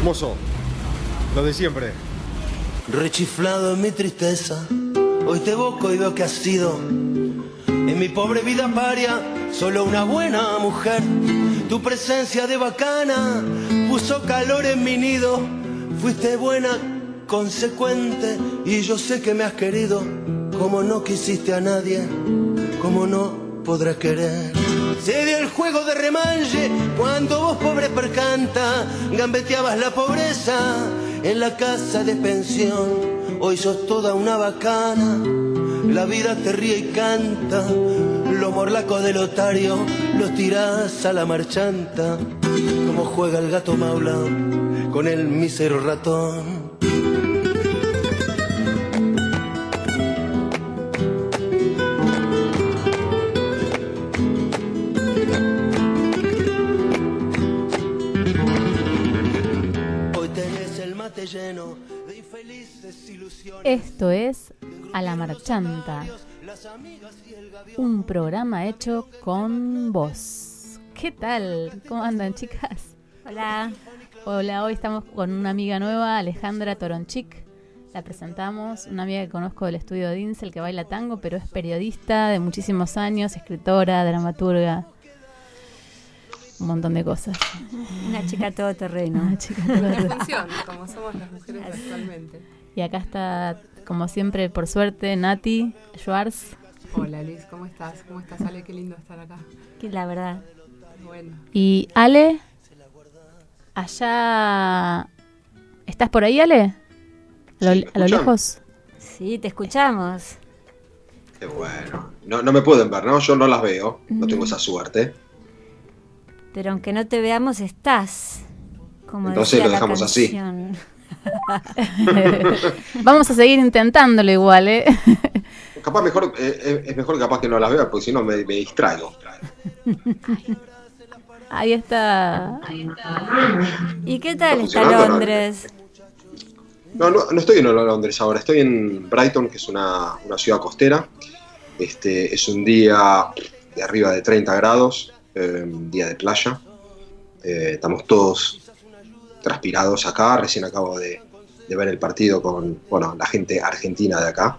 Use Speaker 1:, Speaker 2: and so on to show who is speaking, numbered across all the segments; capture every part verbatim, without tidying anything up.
Speaker 1: Mozo, lo de siempre.
Speaker 2: Rechiflado en mi tristeza, hoy te evoco y veo que has sido en mi pobre vida paria solo una buena mujer. Tu presencia de bacana puso calor en mi nido. Fuiste buena, consecuente, y yo sé que me has querido como no quisiste a nadie, como no podrás querer. Se dio el juego de remanche cuando vos, pobre percanta, gambeteabas la pobreza en la casa de pensión. Hoy sos toda una bacana, la vida te ríe y canta. Los morlacos del otario los tirás a la marchanta. Como juega el gato maula con el mísero ratón.
Speaker 3: Esto es A la Marchanta, un programa hecho con vos. ¿Qué tal? ¿Cómo andan, chicas?
Speaker 4: Hola.
Speaker 3: Hola, hoy estamos con una amiga nueva, Alejandra Toronchik. La presentamos, una amiga que conozco del estudio de Dinsel, que baila tango, pero es periodista de muchísimos años, escritora, dramaturga, un montón de cosas.
Speaker 4: Una chica todoterreno.
Speaker 3: Una chica todoterreno.
Speaker 5: En función, como somos las mujeres actualmente.
Speaker 3: Y acá está, como siempre, por suerte, Nati Schwartz.
Speaker 5: Hola Liz, ¿cómo estás? ¿Cómo estás, Ale? Qué lindo estar acá.
Speaker 4: Que la verdad.
Speaker 5: Bueno.
Speaker 3: Y Ale, allá... ¿Estás por ahí, Ale? ¿A lo,
Speaker 6: Sí,
Speaker 3: a lo lejos?
Speaker 4: Sí, te escuchamos.
Speaker 6: Qué bueno. No, no me pueden ver, ¿no? Yo no las veo, no tengo esa suerte.
Speaker 4: Pero aunque no te veamos, estás. Como
Speaker 6: Entonces
Speaker 4: decía
Speaker 6: lo dejamos
Speaker 4: la
Speaker 6: así.
Speaker 4: canción.
Speaker 3: Vamos a seguir intentándolo igual, ¿eh?
Speaker 6: Capaz mejor, eh, es mejor capaz que no las vea, porque si no me, me distraigo.
Speaker 3: Ahí está.
Speaker 4: ¿Y qué tal
Speaker 6: ¿Está
Speaker 4: está
Speaker 6: funcionando,
Speaker 4: Londres?
Speaker 6: No, no, no estoy en Londres ahora, estoy en Brighton, que es una, una ciudad costera. Este, es un día de arriba de treinta grados, eh, día de playa. Eh, estamos todos transpirados acá, recién acabo de, de ver el partido con, bueno, la gente argentina de acá.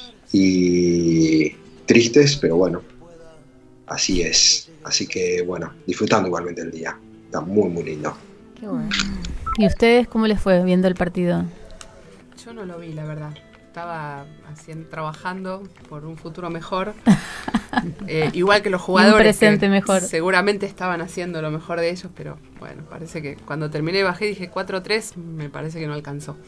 Speaker 6: Y tristes, pero bueno, así es. Así que bueno, disfrutando igualmente el día. Está muy, muy lindo.
Speaker 4: Qué bueno.
Speaker 3: ¿Y ustedes cómo les fue viendo el partido?
Speaker 5: Yo no lo vi, la verdad. Estaba haciendo, trabajando por un futuro mejor. Eh, igual que los jugadores.
Speaker 3: Un presente
Speaker 5: que
Speaker 3: mejor.
Speaker 5: Seguramente estaban haciendo lo mejor de ellos, pero bueno, parece que cuando terminé bajé y dije cuatro tres, me parece que no alcanzó.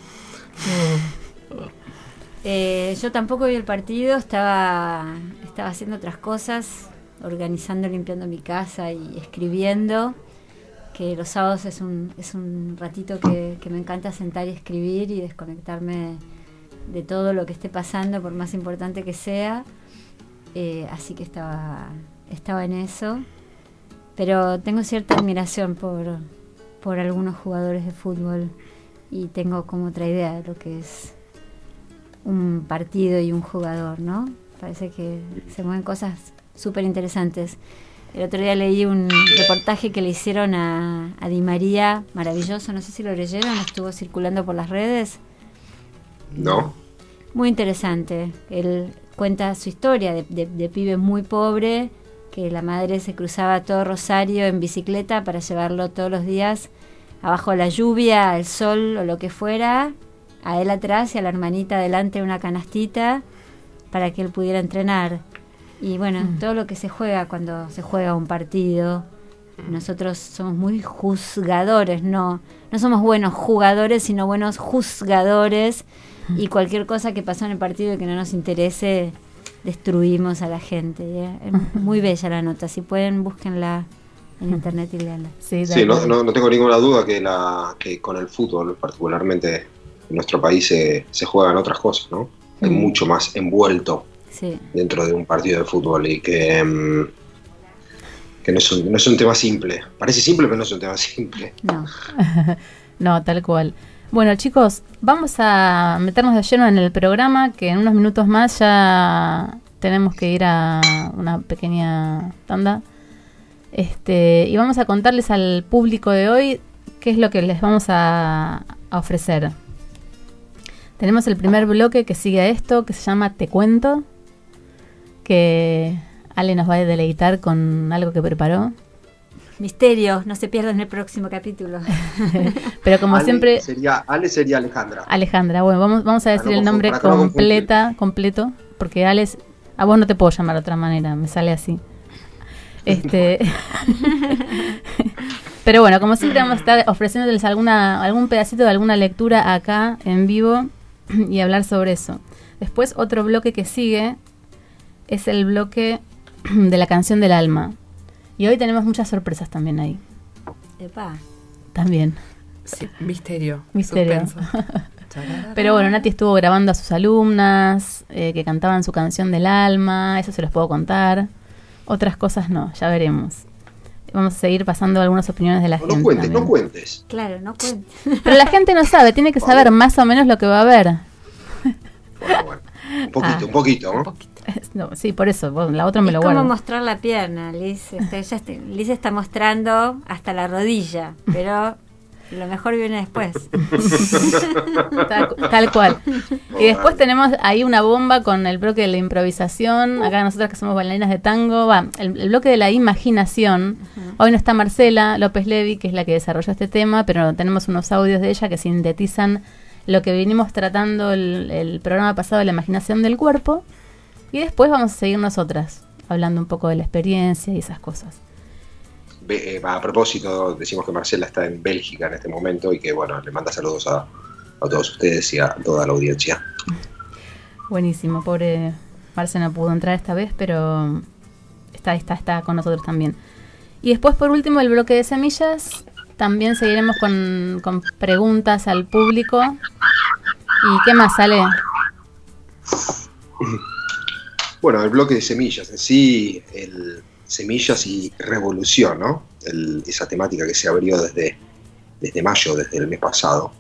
Speaker 4: Eh, yo tampoco vi el partido, estaba, estaba haciendo otras cosas, organizando, limpiando mi casa y escribiendo, que los sábados es un, es un ratito que, que me encanta sentar y escribir y desconectarme de todo lo que esté pasando, por más importante que sea. Eh, así que estaba, estaba en eso. Pero tengo cierta admiración por, por algunos jugadores de fútbol y tengo como otra idea de lo que es un partido y un jugador, ¿no? Parece que se mueven cosas súper interesantes. El otro día leí un reportaje que le hicieron a, a Di María, maravilloso, no sé si lo leyeron, estuvo circulando por las redes.
Speaker 6: ¿No?
Speaker 4: Muy interesante. Él cuenta su historia de, de, de pibe muy pobre, que la madre se cruzaba todo Rosario en bicicleta para llevarlo todos los días abajo la lluvia, el sol o lo que fuera, a él atrás y a la hermanita adelante una canastita para que él pudiera entrenar. Y bueno, mm. todo lo que se juega cuando se juega un partido. Nosotros somos muy juzgadores, no, no somos buenos jugadores, sino buenos juzgadores. Y cualquier cosa que pasó en el partido y que no nos interese, destruimos a la gente. ¿eh? Es muy bella la nota. Si pueden, búsquenla en internet y leanla.
Speaker 3: Sí,
Speaker 6: sí no, no, no tengo ninguna duda que, la, que con el fútbol, particularmente en nuestro país, se, se juegan otras cosas, ¿no? Mm. Hay mucho más envuelto sí. dentro de un partido de fútbol y que, um, que no, es un, no es un tema simple. Parece simple, pero no es un tema simple.
Speaker 4: No,
Speaker 3: no, tal cual. Bueno, chicos, vamos a meternos de lleno en el programa, que en unos minutos más ya tenemos que ir a una pequeña tanda. Este, y vamos a contarles al público de hoy ¿qué es lo que les vamos a, a ofrecer? Tenemos el primer bloque que sigue a esto, que se llama Te Cuento, que Ale nos va a deleitar con algo que preparó.
Speaker 4: Misterios, no se pierdan el próximo capítulo.
Speaker 3: Pero como
Speaker 6: Ale
Speaker 3: siempre...
Speaker 6: Sería, Ale sería Alejandra.
Speaker 3: Alejandra, bueno, vamos, vamos a decir
Speaker 6: Para no
Speaker 3: el nombre
Speaker 6: confundir, para no
Speaker 3: completa, completo, porque Ale es... A vos no te puedo llamar de otra manera, me sale así. Este... Pero bueno, como siempre vamos a estar ofreciéndoles alguna, algún pedacito de alguna lectura acá en vivo y hablar sobre eso. Después otro bloque que sigue es el bloque de la canción del alma. Y hoy tenemos muchas sorpresas también ahí.
Speaker 4: Epa.
Speaker 3: También.
Speaker 5: Sí, misterio.
Speaker 3: Misterio.
Speaker 5: Suspenso.
Speaker 3: Pero bueno, Nati estuvo grabando a sus alumnas eh, que cantaban su canción del alma. Eso se los puedo contar. Otras cosas no, ya veremos. Vamos a seguir pasando algunas opiniones de la
Speaker 6: No,
Speaker 3: gente.
Speaker 6: no cuentes,
Speaker 3: también.
Speaker 6: no cuentes.
Speaker 4: Claro, no cuento.
Speaker 3: Pero la gente no sabe, tiene que saber más o menos lo que va a haber.
Speaker 6: Bueno, bueno. Un poquito,
Speaker 3: Ah.
Speaker 6: un poquito, ¿no?
Speaker 5: Un poquito.
Speaker 3: No, sí, por eso, vos, la otra me
Speaker 4: Es
Speaker 3: lo
Speaker 4: como
Speaker 3: guardo.
Speaker 4: mostrar la pierna, Liz. Este, ella este- Liz está mostrando hasta la rodilla, pero lo mejor viene después.
Speaker 3: Tal, tal cual. Y después tenemos ahí una bomba con el bloque de la improvisación. Acá nosotras que somos bailarinas de tango, va, el, el bloque de la imaginación. Hoy no está Marcela López Levi, que es la que desarrolló este tema, pero tenemos unos audios de ella que sintetizan lo que vinimos tratando el, el programa pasado de la imaginación del cuerpo. Y después vamos a seguir nosotras, hablando un poco de la experiencia y esas cosas.
Speaker 6: Ve- eh, a propósito, decimos que Marcela está en Bélgica en este momento y que, bueno, le manda saludos a, a todos ustedes y a toda la audiencia.
Speaker 3: Buenísimo, pobre Marce no pudo entrar esta vez, pero está, está, está con nosotros también. Y después, por último, el bloque de semillas. También seguiremos con, con preguntas al público. ¿Y qué más sale?
Speaker 6: Bueno, el bloque de semillas en sí, el semillas y revolución, ¿no? El- esa temática que se abrió desde, desde mayo, desde el mes pasado.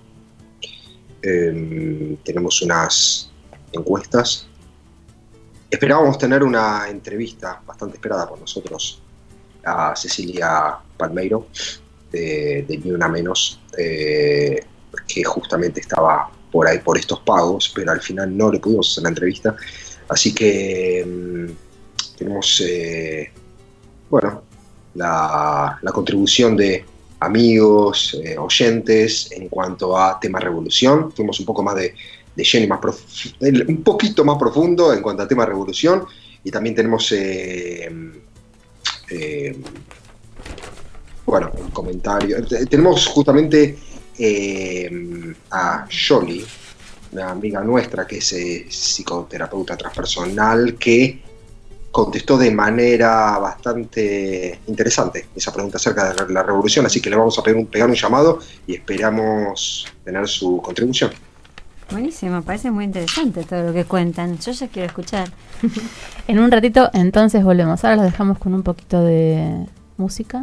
Speaker 6: Eh, tenemos unas encuestas. Esperábamos tener una entrevista bastante esperada por nosotros a Cecilia Palmeiro de, de Ni Una Menos, eh, que justamente estaba por ahí por estos pagos, pero al final no le pudimos hacer la entrevista. Así que mmm, tenemos, eh, bueno, la, la contribución de amigos, eh, oyentes en cuanto a tema revolución. Fuimos un poco más de, de lleno y más prof- un poquito más profundo en cuanto a tema revolución. Y también tenemos, eh, eh, bueno, un comentario. Tenemos justamente eh, a Jolie, una amiga nuestra que es eh, psicoterapeuta transpersonal, que contestó de manera bastante interesante esa pregunta acerca de la revolución, así que le vamos a pegar un, pegar un llamado y esperamos tener su contribución.
Speaker 4: Buenísimo, parece muy interesante todo lo que cuentan. Yo ya quiero escuchar.
Speaker 3: En un ratito, entonces volvemos. Ahora los dejamos con un poquito de música.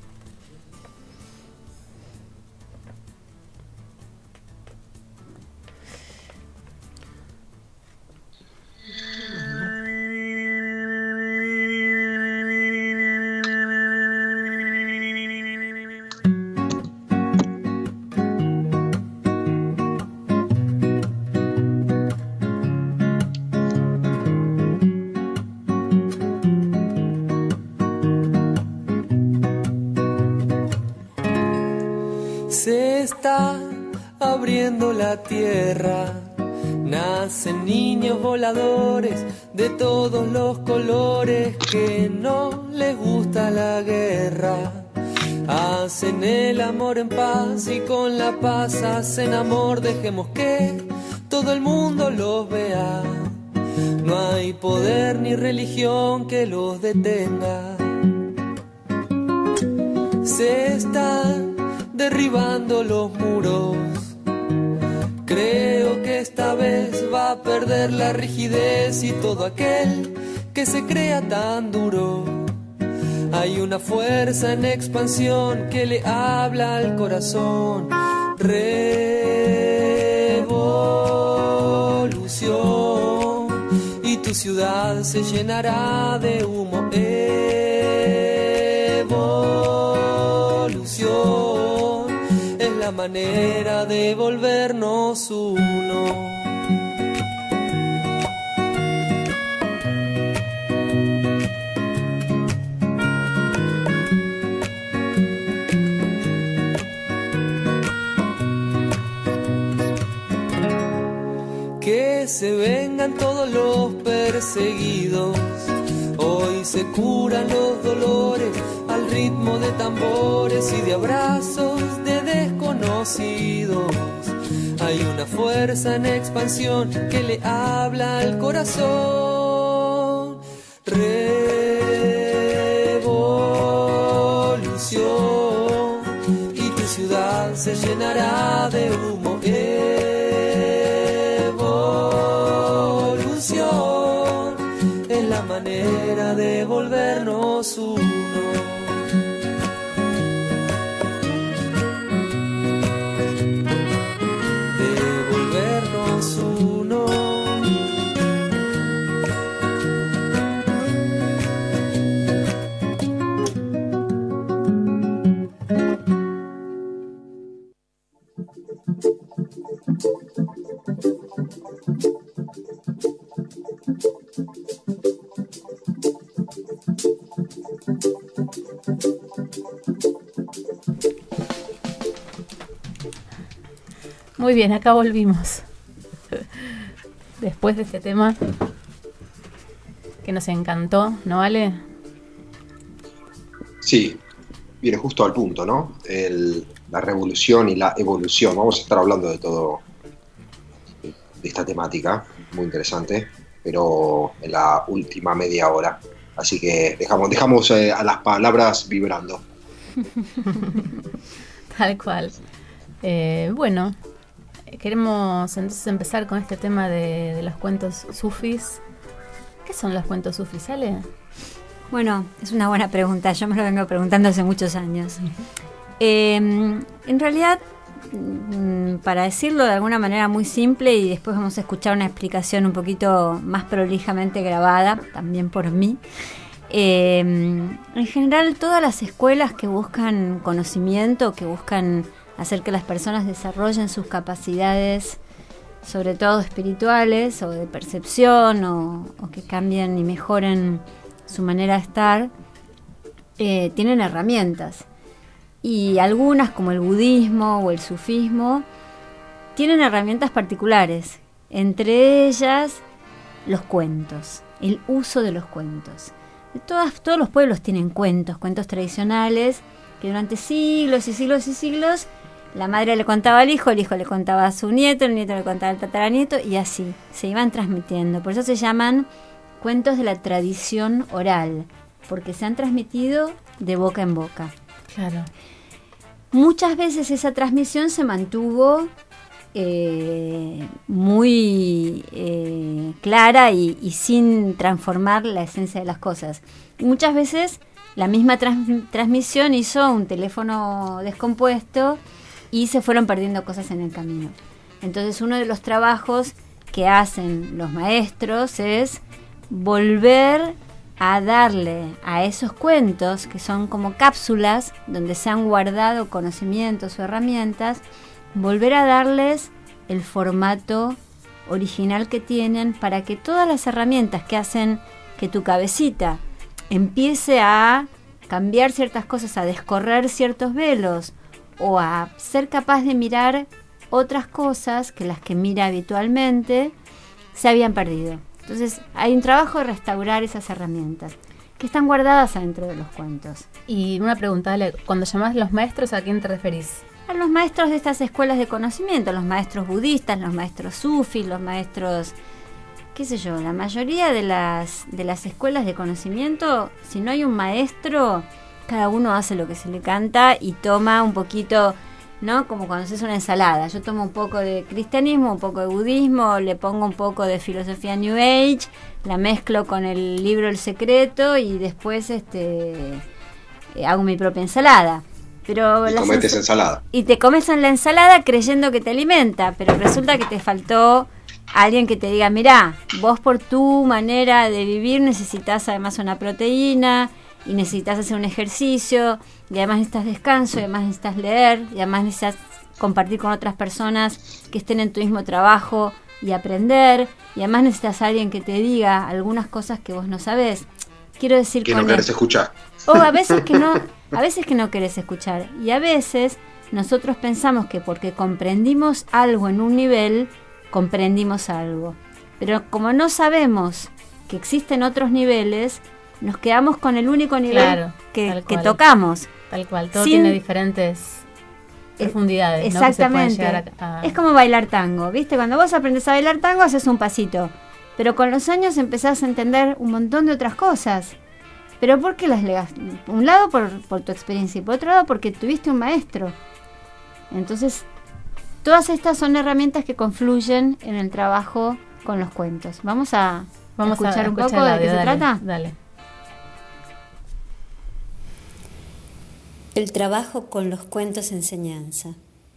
Speaker 7: Se está abriendo la tierra, nacen niños voladores de todos los colores que no les gusta la guerra. Hacen el amor en paz y con la paz hacen amor, dejemos que todo el mundo los vea. No hay poder ni religión que los detenga. Se están derribando los muros. Creo que esta vez va a perder la rigidez y todo aquel que se crea tan duro. Hay una fuerza en expansión que le habla al corazón. Revolución. Y tu ciudad se llenará de humo. Evolución. la manera de volvernos uno. Que se vengan todos los perseguidos, hoy se curan los dolores al ritmo de tambores y de abrazos de desconocidos. Hay una fuerza en expansión que le habla al corazón. Revolución, y tu ciudad se llenará de humo. Es la manera de volvernos uno. De volvernos uno.
Speaker 3: Muy bien, acá volvimos. Después de este tema que nos encantó, ¿no, Ale?
Speaker 6: Sí, viene justo al punto, ¿no? El, la revolución y la evolución. Vamos a estar hablando de todo, de, de esta temática, muy interesante, pero en la última media hora. Así que dejamos, dejamos eh, a las palabras vibrando.
Speaker 3: Tal cual. Eh, bueno, queremos entonces empezar con este tema de, de los cuentos sufis. ¿Qué son los cuentos sufis, Ale?
Speaker 4: Bueno, es una buena pregunta. Yo me lo vengo preguntando hace muchos años. Eh, en realidad, para decirlo de alguna manera muy simple, y después vamos a escuchar una explicación un poquito más prolijamente grabada, también por mí. Eh, en general, todas las escuelas que buscan conocimiento, que buscan hacer que las personas desarrollen sus capacidades, sobre todo espirituales o de percepción, o, o que cambien y mejoren su manera de estar, eh, tienen herramientas. Y algunas, como el budismo o el sufismo, tienen herramientas particulares, entre ellas los cuentos, el uso de los cuentos. De todas, todos los pueblos tienen cuentos, cuentos tradicionales, que durante siglos y siglos y siglos la madre le contaba al hijo, el hijo le contaba a su nieto, el nieto le contaba al tataranieto, y así se iban transmitiendo. Por eso se llaman cuentos de la tradición oral, porque se han transmitido de boca en boca.
Speaker 3: Claro.
Speaker 4: Muchas veces esa transmisión se mantuvo eh, muy eh, clara y, y sin transformar la esencia de las cosas. Y muchas veces la misma trans- transmisión hizo un teléfono descompuesto y se fueron perdiendo cosas en el camino. Entonces, uno de los trabajos que hacen los maestros es volver a darle a esos cuentos, que son como cápsulas donde se han guardado conocimientos o herramientas, volver a darles el formato original que tienen, para que todas las herramientas que hacen que tu cabecita empiece a cambiar ciertas cosas, a descorrer ciertos velos, o a ser capaz de mirar otras cosas que las que mira habitualmente, se habían perdido. Entonces hay un trabajo de restaurar esas herramientas que están guardadas adentro de los cuentos.
Speaker 3: Y una pregunta, Ale, cuando llamás los maestros, ¿a quién te referís?
Speaker 4: A los maestros de estas escuelas de conocimiento, los maestros budistas, los maestros sufis, los maestros, qué sé yo, la mayoría de las, de las escuelas de conocimiento, si no hay un maestro, cada uno hace lo que se le canta y toma un poquito, ¿no? Como cuando se hace una ensalada. Yo tomo un poco de cristianismo, un poco de budismo, le pongo un poco de filosofía New Age, la mezclo con el libro El Secreto y después este eh, hago mi propia ensalada. Pero
Speaker 6: y cometes ens- ensalada.
Speaker 4: Y te comes en la ensalada creyendo que te alimenta, pero resulta que te faltó alguien que te diga, mirá, vos por tu manera de vivir necesitas además una proteína, y necesitas hacer un ejercicio, y además necesitas descanso, y además necesitas leer, y además necesitas compartir con otras personas que estén en tu mismo trabajo y aprender, y además necesitas a alguien que te diga algunas cosas que vos no sabés. Quiero decir
Speaker 6: Que
Speaker 4: con
Speaker 6: no querés
Speaker 4: esto-
Speaker 6: escuchar.
Speaker 4: o a veces que no, a veces que no querés escuchar, y a veces nosotros pensamos que porque comprendimos algo en un nivel, comprendimos algo. Pero como no sabemos que existen otros niveles, nos quedamos con el único nivel
Speaker 3: Claro,
Speaker 4: que,
Speaker 3: tal
Speaker 4: que
Speaker 3: cual.
Speaker 4: tocamos.
Speaker 3: Tal cual, todo
Speaker 4: Sin-
Speaker 3: tiene diferentes profundidades, ¿no? Que se pueden
Speaker 4: Exactamente.
Speaker 3: llegar a- a-
Speaker 4: Es como bailar tango, ¿viste? Cuando vos aprendes a bailar tango, haces un pasito. Pero con los años empezás a entender un montón de otras cosas. ¿Pero por qué las legas? Por un lado, por, por tu experiencia, y por otro lado, porque tuviste un maestro. Entonces, todas estas son herramientas que confluyen en el trabajo con los cuentos. Vamos a,
Speaker 3: Vamos
Speaker 4: a escuchar
Speaker 3: a
Speaker 4: un
Speaker 3: escuchar
Speaker 4: poco
Speaker 3: el
Speaker 4: de qué
Speaker 3: audio,
Speaker 4: se
Speaker 3: dale,
Speaker 4: trata.
Speaker 3: Dale.
Speaker 8: El trabajo con los cuentos enseñanza.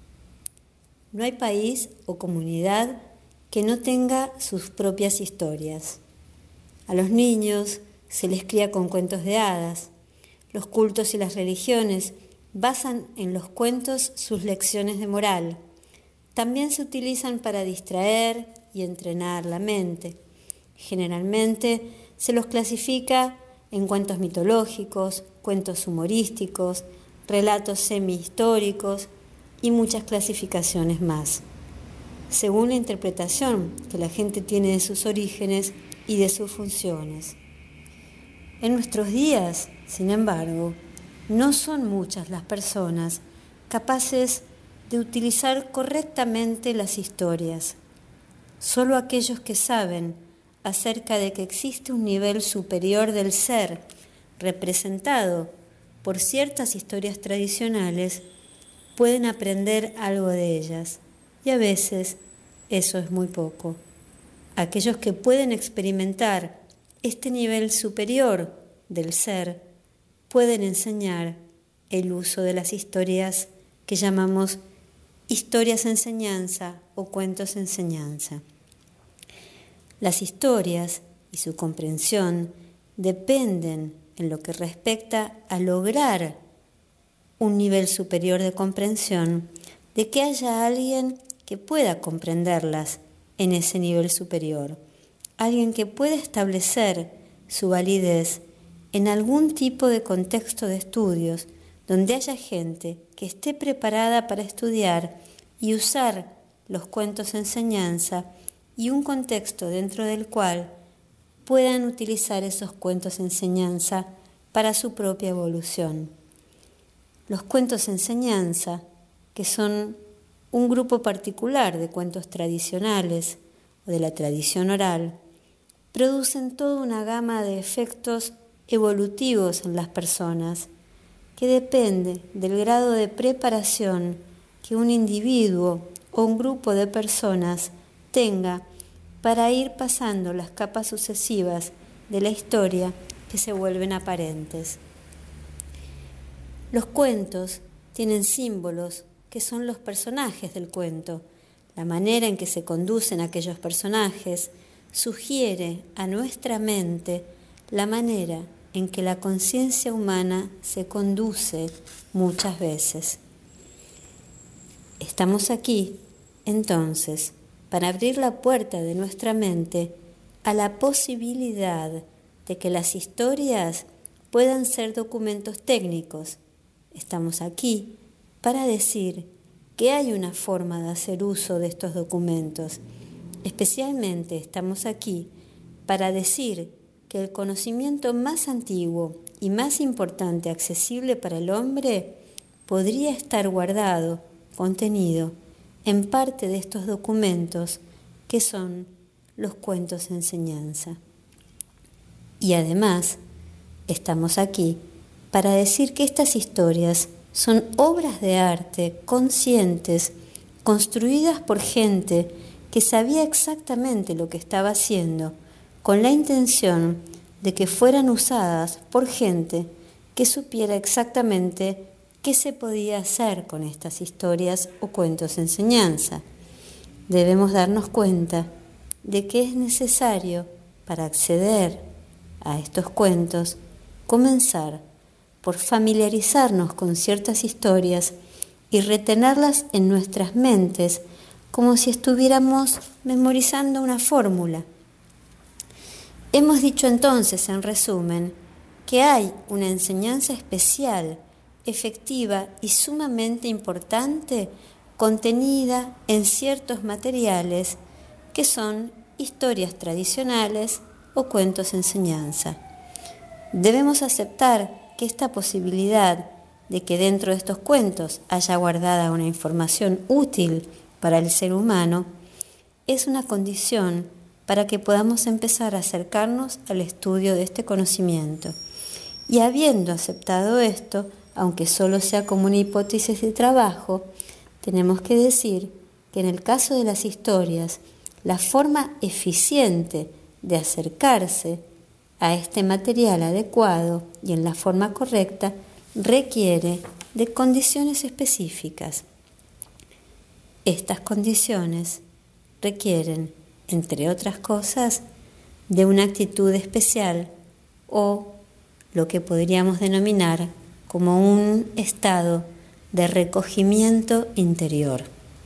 Speaker 8: No hay país o comunidad que no tenga sus propias historias. A los niños se les cría con cuentos de hadas. Los cultos y las religiones basan en los cuentos sus lecciones de moral. También se utilizan para distraer y entrenar la mente. Generalmente se los clasifica en cuentos mitológicos, cuentos humorísticos, relatos semi-históricos y muchas clasificaciones más, según la interpretación que la gente tiene de sus orígenes y de sus funciones. En nuestros días, sin embargo, no son muchas las personas capaces de utilizar correctamente las historias. Solo aquellos que saben acerca de que existe un nivel superior del ser, representado por ciertas historias tradicionales, pueden aprender algo de ellas, y a veces eso es muy poco. Aquellos que pueden experimentar este nivel superior del ser pueden enseñar el uso de las historias que llamamos historias enseñanza o cuentos enseñanza. Las historias y su comprensión dependen en lo que respecta a lograr un nivel superior de comprensión, de que haya alguien que pueda comprenderlas en ese nivel superior, alguien que pueda establecer su validez en algún tipo de contexto de estudios donde haya gente que esté preparada para estudiar y usar los cuentos enseñanza y un contexto dentro del cual puedan utilizar esos cuentos enseñanza para su propia evolución. Los cuentos enseñanza, que son un grupo particular de cuentos tradicionales o de la tradición oral, producen toda una gama de efectos evolutivos en las personas que depende del grado de preparación que un individuo o un grupo de personas tenga para ir pasando las capas sucesivas de la historia que se vuelven aparentes. Los cuentos tienen símbolos que son los personajes del cuento. La manera en que se conducen aquellos personajes sugiere a nuestra mente la manera en que la conciencia humana se conduce muchas veces. Estamos aquí, entonces, para abrir la puerta de nuestra mente a la posibilidad de que las historias puedan ser documentos técnicos. Estamos aquí para decir que hay una forma de hacer uso de estos documentos. Especialmente estamos aquí para decir que el conocimiento más antiguo y más importante accesible para el hombre podría estar guardado, contenido, en parte de estos documentos que son los cuentos enseñanza. Y además, estamos aquí para decir que estas historias son obras de arte conscientes, construidas por gente que sabía exactamente lo que estaba haciendo, con la intención de que fueran usadas por gente que supiera exactamente qué se podía hacer con estas historias o cuentos enseñanza. Debemos darnos cuenta de que es necesario, para acceder a estos cuentos, comenzar por familiarizarnos con ciertas historias y retenerlas en nuestras mentes como si estuviéramos memorizando una fórmula. Hemos dicho entonces, en resumen, que hay una enseñanza especial, efectiva y sumamente importante contenida en ciertos materiales que son historias tradicionales o cuentos enseñanza. Debemos aceptar que esta posibilidad de que dentro de estos cuentos haya guardada una información útil para el ser humano es una condición para que podamos empezar a acercarnos al estudio de este conocimiento. Y habiendo aceptado esto, aunque solo sea como una hipótesis de trabajo, tenemos que decir que en el caso de las historias, la forma eficiente de acercarse a este material adecuado y en la forma correcta requiere de condiciones específicas. Estas condiciones requieren, entre otras cosas, de una actitud especial o lo que podríamos denominar como un estado de recogimiento interior.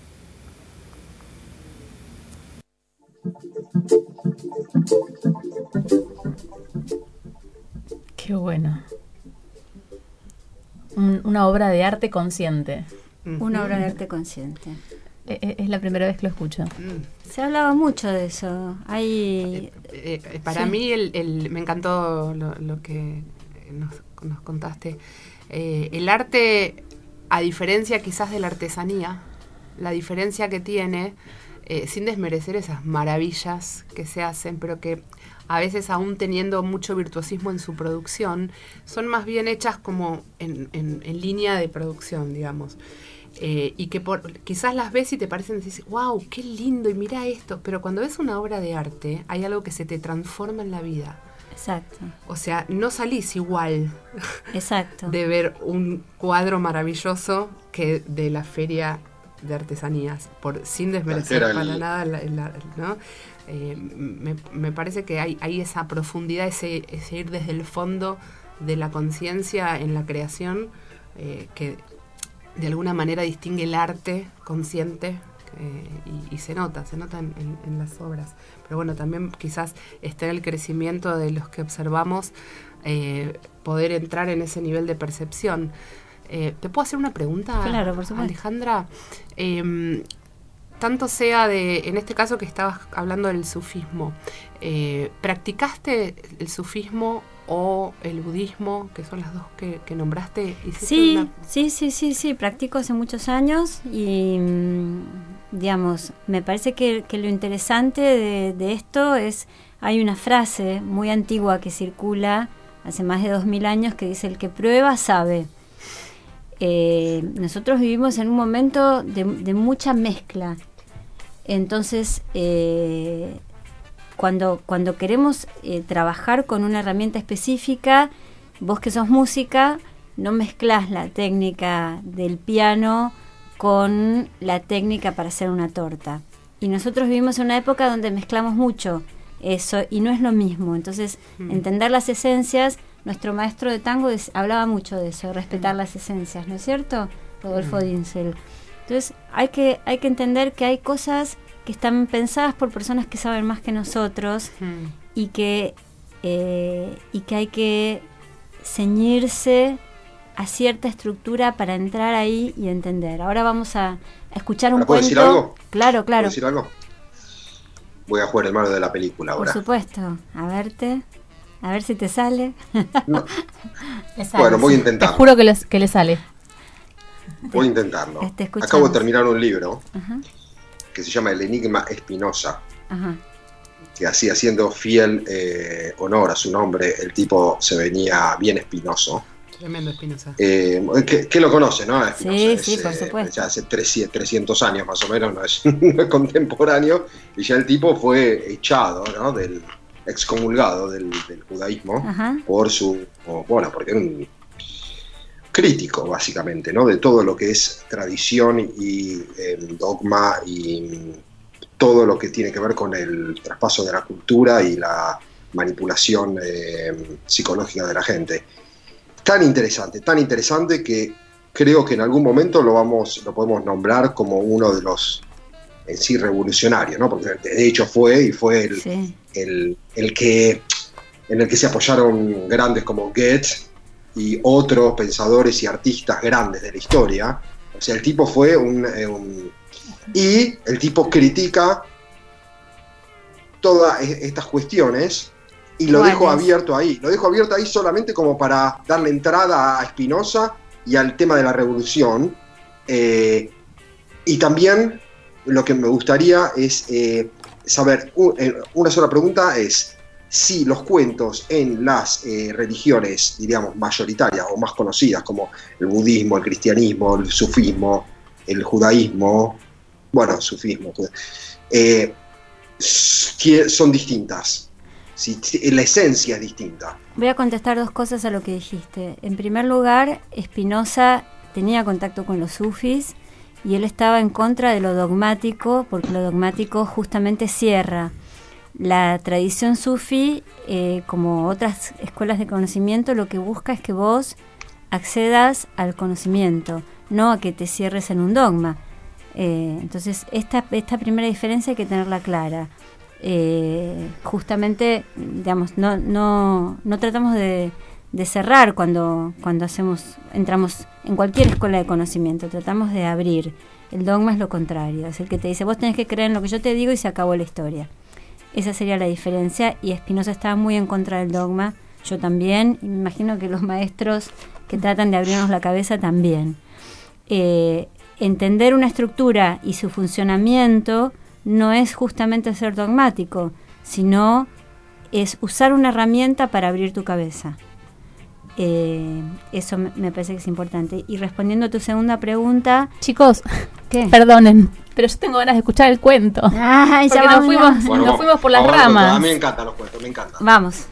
Speaker 3: Qué bueno. Un, una obra de arte consciente.
Speaker 4: Una obra de arte consciente.
Speaker 3: Es, es la primera vez que lo escucho.
Speaker 4: Se hablaba mucho de eso. Hay,
Speaker 5: eh, eh, para
Speaker 4: sí.
Speaker 5: mí el, el, me encantó lo, lo que nos, nos contaste. Eh, el arte, a diferencia quizás de la artesanía, la diferencia que tiene, eh, sin desmerecer esas maravillas que se hacen, pero que a veces aún teniendo mucho virtuosismo en su producción, son más bien hechas como en, en, en línea de producción, digamos. Eh, y que por, quizás las ves y te parecen, dices, wow, qué lindo, y mira esto. Pero cuando ves una obra de arte, hay algo que se te transforma en la vida.
Speaker 4: Exacto.
Speaker 5: O sea, no salís igual
Speaker 4: Exacto.
Speaker 5: de ver un cuadro maravilloso que de la feria de artesanías, por sin desmerecer
Speaker 6: Altera
Speaker 5: para
Speaker 6: el-
Speaker 5: nada, la, la- ¿no? Eh, me, me parece que hay, hay esa profundidad, ese, ese ir desde el fondo de la conciencia en la creación, eh, que de alguna manera distingue el arte consciente, eh, y, y se nota, se nota en, en- en las obras. Pero bueno, también quizás está en el crecimiento de los que observamos, eh, poder entrar en ese nivel de percepción. Eh, ¿Te puedo hacer una pregunta,
Speaker 4: Claro, por supuesto.
Speaker 5: Alejandra? Eh, tanto sea de, en este caso que estabas hablando del sufismo, eh, ¿practicaste el sufismo o el budismo, que son las dos que, que nombraste? ¿Hiciste
Speaker 4: Sí,
Speaker 5: una-
Speaker 4: sí, sí, sí, sí, practico hace muchos años y, mm, digamos, me parece que, que lo interesante de, de esto es, hay una frase muy antigua que circula hace más de dos mil años que dice, el que prueba sabe. Eh, nosotros vivimos en un momento de, de mucha mezcla, entonces eh, cuando, cuando queremos eh, trabajar con una herramienta específica, vos que sos música, no mezclás la técnica del piano con la técnica para hacer una torta. Y nosotros vivimos en una época donde mezclamos mucho eso y no es lo mismo. Entonces,
Speaker 5: Mm.
Speaker 4: entender las esencias, nuestro maestro de tango des- hablaba mucho de eso, de respetar las esencias, ¿no es cierto? Rodolfo
Speaker 5: Mm.
Speaker 4: Dinzel. Entonces, hay que, hay que entender que hay cosas que están pensadas por personas que saben más que nosotros
Speaker 5: Mm.
Speaker 4: y que, eh, y que hay que ceñirse a cierta estructura para entrar ahí y entender. Ahora vamos a, a escuchar un
Speaker 6: ¿Ahora puedo
Speaker 4: cuento.
Speaker 6: decir algo?
Speaker 4: Claro, claro.
Speaker 6: ¿Puedo decir algo? Voy a jugar el malo de la película
Speaker 4: Por
Speaker 6: ahora.
Speaker 4: supuesto. A verte. A ver si te sale.
Speaker 6: No,
Speaker 3: Le sale,
Speaker 6: bueno, voy a
Speaker 3: sí.
Speaker 6: intentar.
Speaker 3: Te juro que, les- que le sale.
Speaker 6: Voy a intentarlo.
Speaker 4: Te escuchamos.
Speaker 6: Acabo de terminar un libro
Speaker 4: Ajá,
Speaker 6: que se llama El Enigma Espinosa,
Speaker 4: ajá.
Speaker 6: que así, haciendo fiel eh, honor a su nombre, el tipo se venía bien espinoso.
Speaker 5: Tremendo, Espinosa.
Speaker 6: Eh, que, que lo conoce, ¿no? Espinosa
Speaker 4: Sí,
Speaker 6: es,
Speaker 4: sí, por
Speaker 6: eh,
Speaker 4: supuesto.
Speaker 6: ya hace trescientos años más o menos, no es, no es contemporáneo, y ya el tipo fue echado, ¿no? Del excomulgado del, del judaísmo
Speaker 4: Ajá.
Speaker 6: por su, o, bueno, porque era un crítico básicamente, ¿no? De todo lo que es tradición y eh, dogma y todo lo que tiene que ver con el traspaso de la cultura y la manipulación eh, psicológica de la gente. Tan interesante, tan interesante que creo que en algún momento lo vamos, lo podemos nombrar como uno de los en sí revolucionarios, ¿no? Porque de hecho fue y fue el,
Speaker 4: Sí.
Speaker 6: el, el que en el que se apoyaron grandes como Goethe y otros pensadores y artistas grandes de la historia. O sea, el tipo fue un, eh, un y el tipo critica todas estas cuestiones y lo
Speaker 4: ¿Cuáles?
Speaker 6: dejo abierto ahí, lo dejo abierto ahí solamente como para darle entrada a Spinoza y al tema de la revolución. Eh, y también lo que me gustaría es eh, saber, un, eh, una sola pregunta es si los cuentos en las eh, religiones, diríamos, mayoritarias o más conocidas, como el budismo, el cristianismo, el sufismo, el judaísmo, bueno, sufismo, eh, son distintas, si, si, la esencia es distinta.
Speaker 4: Voy a contestar dos cosas a lo que dijiste. En primer lugar, Spinoza tenía contacto con los sufis y él estaba en contra de lo dogmático, porque lo dogmático justamente cierra. La tradición sufi, eh, como otras escuelas de conocimiento, lo que busca es que vos accedas al conocimiento, no a que te cierres en un dogma. Eh, entonces, esta, esta primera diferencia hay que tenerla clara. Eh, justamente, digamos, no, no, no tratamos de, de cerrar cuando, cuando hacemos, entramos en cualquier escuela de conocimiento, tratamos de abrir. El dogma es lo contrario, es el que te dice, vos tenés que creer en lo que yo te digo y se acabó la historia. Esa sería la diferencia, y Spinoza estaba muy en contra del dogma, yo también, y me imagino que los maestros que tratan de abrirnos la cabeza también. Eh, entender una estructura y su funcionamiento no es justamente ser dogmático, sino es usar una herramienta para abrir tu cabeza. Eh, eso me parece que es importante. Y respondiendo a tu segunda pregunta...
Speaker 3: Chicos,
Speaker 4: ¿qué?
Speaker 3: Perdonen, pero yo tengo ganas de escuchar el cuento.
Speaker 4: Ay, ya
Speaker 3: porque nos
Speaker 4: vamos,
Speaker 3: fuimos,
Speaker 4: ya.
Speaker 6: Bueno,
Speaker 3: nos fuimos por las
Speaker 6: vamos,
Speaker 3: ramas.
Speaker 6: A mí me encantan los cuentos, me encantan.
Speaker 4: Vamos.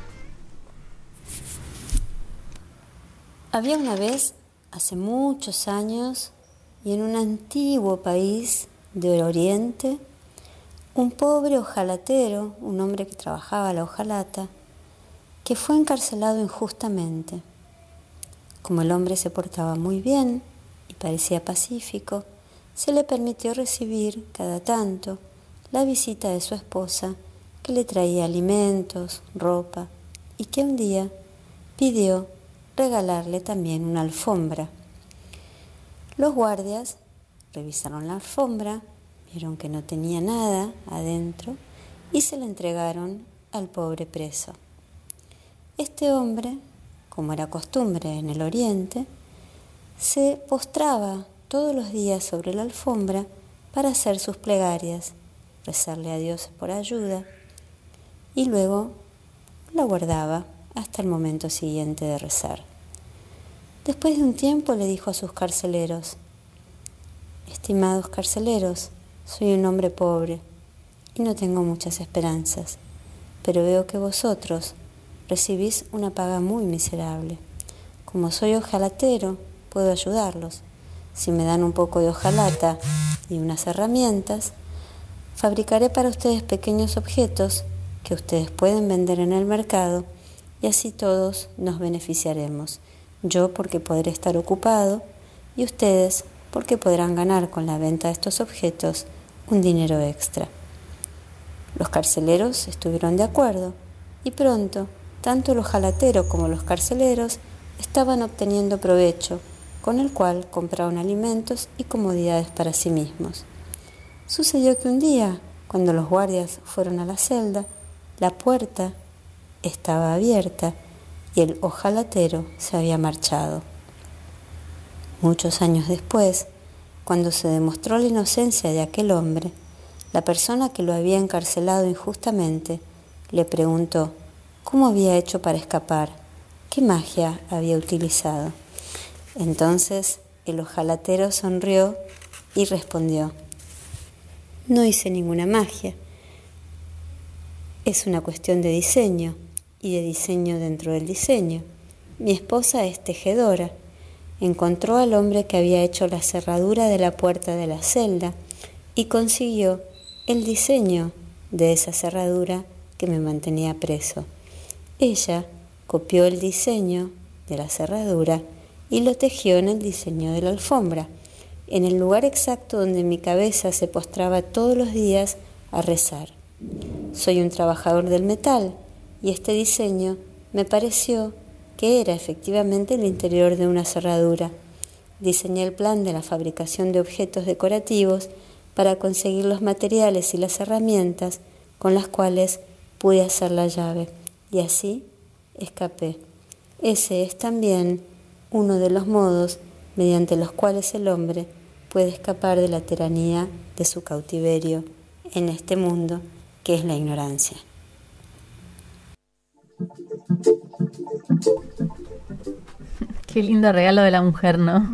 Speaker 8: Había una vez, hace muchos años, y en un antiguo país del Oriente, un pobre hojalatero, un hombre que trabajaba la hojalata, que fue encarcelado injustamente. Como el hombre se portaba muy bien y parecía pacífico, se le permitió recibir cada tanto la visita de su esposa, que le traía alimentos, ropa, y que un día pidió regalarle también una alfombra. Los guardias revisaron la alfombra, vieron que no tenía nada adentro y se la entregaron al pobre preso. Este hombre, como era costumbre en el Oriente, se postraba todos los días sobre la alfombra para hacer sus plegarias, rezarle a Dios por ayuda, y luego la guardaba hasta el momento siguiente de rezar. Después de un tiempo le dijo a sus carceleros: estimados carceleros, soy un hombre pobre y no tengo muchas esperanzas, pero veo que vosotros recibís una paga muy miserable. Como soy hojalatero, puedo ayudarlos. Si me dan un poco de hojalata y unas herramientas, fabricaré para ustedes pequeños objetos que ustedes pueden vender en el mercado, y así todos nos beneficiaremos. Yo porque podré estar ocupado y ustedes porque podrán ganar con la venta de estos objetos un dinero extra. Los carceleros estuvieron de acuerdo y pronto tanto el hojalatero como los carceleros estaban obteniendo provecho, con el cual compraron alimentos y comodidades para sí mismos. Sucedió que un día, cuando los guardias fueron a la celda, la puerta estaba abierta y el hojalatero se había marchado. Muchos años después, cuando se demostró la inocencia de aquel hombre, la persona que lo había encarcelado injustamente le preguntó cómo había hecho para escapar, qué magia había utilizado. Entonces el hojalatero sonrió y respondió: no hice ninguna magia, es una cuestión de diseño y de diseño dentro del diseño. Mi esposa es tejedora. Encontró al hombre que había hecho la cerradura de la puerta de la celda y consiguió el diseño de esa cerradura que me mantenía preso. Ella copió el diseño de la cerradura y lo tejió en el diseño de la alfombra, en el lugar exacto donde mi cabeza se postraba todos los días a rezar. Soy un trabajador del metal y este diseño me pareció que era efectivamente el interior de una cerradura. Diseñé el plan de la fabricación de objetos decorativos para conseguir los materiales y las herramientas con las cuales pude hacer la llave, y así escapé. Ese es también uno de los modos mediante los cuales el hombre puede escapar de la tiranía de su cautiverio en este mundo que es la ignorancia.
Speaker 3: Qué lindo regalo de la mujer, ¿no?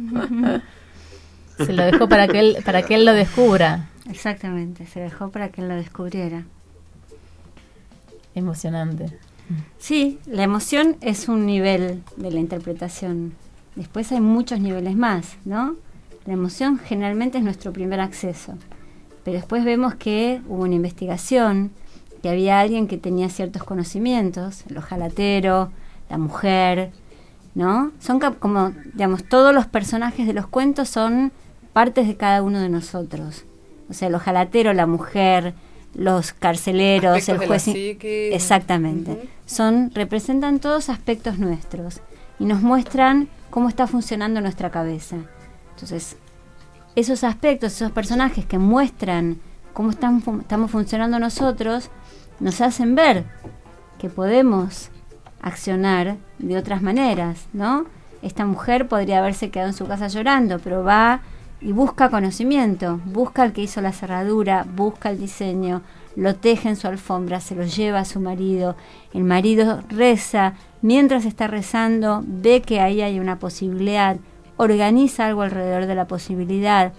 Speaker 3: Se lo dejó para que él, para que él lo descubra.
Speaker 4: Exactamente, se dejó para que él lo descubriera.
Speaker 3: Emocionante.
Speaker 4: Sí, la emoción es un nivel de la interpretación. Después hay muchos niveles más, ¿no? La emoción generalmente es nuestro primer acceso. Pero después vemos que hubo una investigación, que había alguien que tenía ciertos conocimientos, el ojalatero, la mujer, ¿no? Son como, digamos, todos los personajes de los cuentos son partes de cada uno de nosotros. O sea, el ojalatero, la mujer, los carceleros,
Speaker 5: Aspectos
Speaker 4: el juez.
Speaker 5: de la psique.
Speaker 4: Exactamente. Uh-huh. Son, representan todos aspectos nuestros y nos muestran cómo está funcionando nuestra cabeza. Entonces, esos aspectos, esos personajes que muestran cómo están, estamos funcionando nosotros, nos hacen ver que podemos accionar de otras maneras, ¿no? Esta mujer podría haberse quedado en su casa llorando, pero va y busca conocimiento, busca al que hizo la cerradura, busca el diseño, lo teje en su alfombra, se lo lleva a su marido, el marido reza, mientras está rezando ve que ahí hay una posibilidad, organiza algo alrededor de la posibilidad,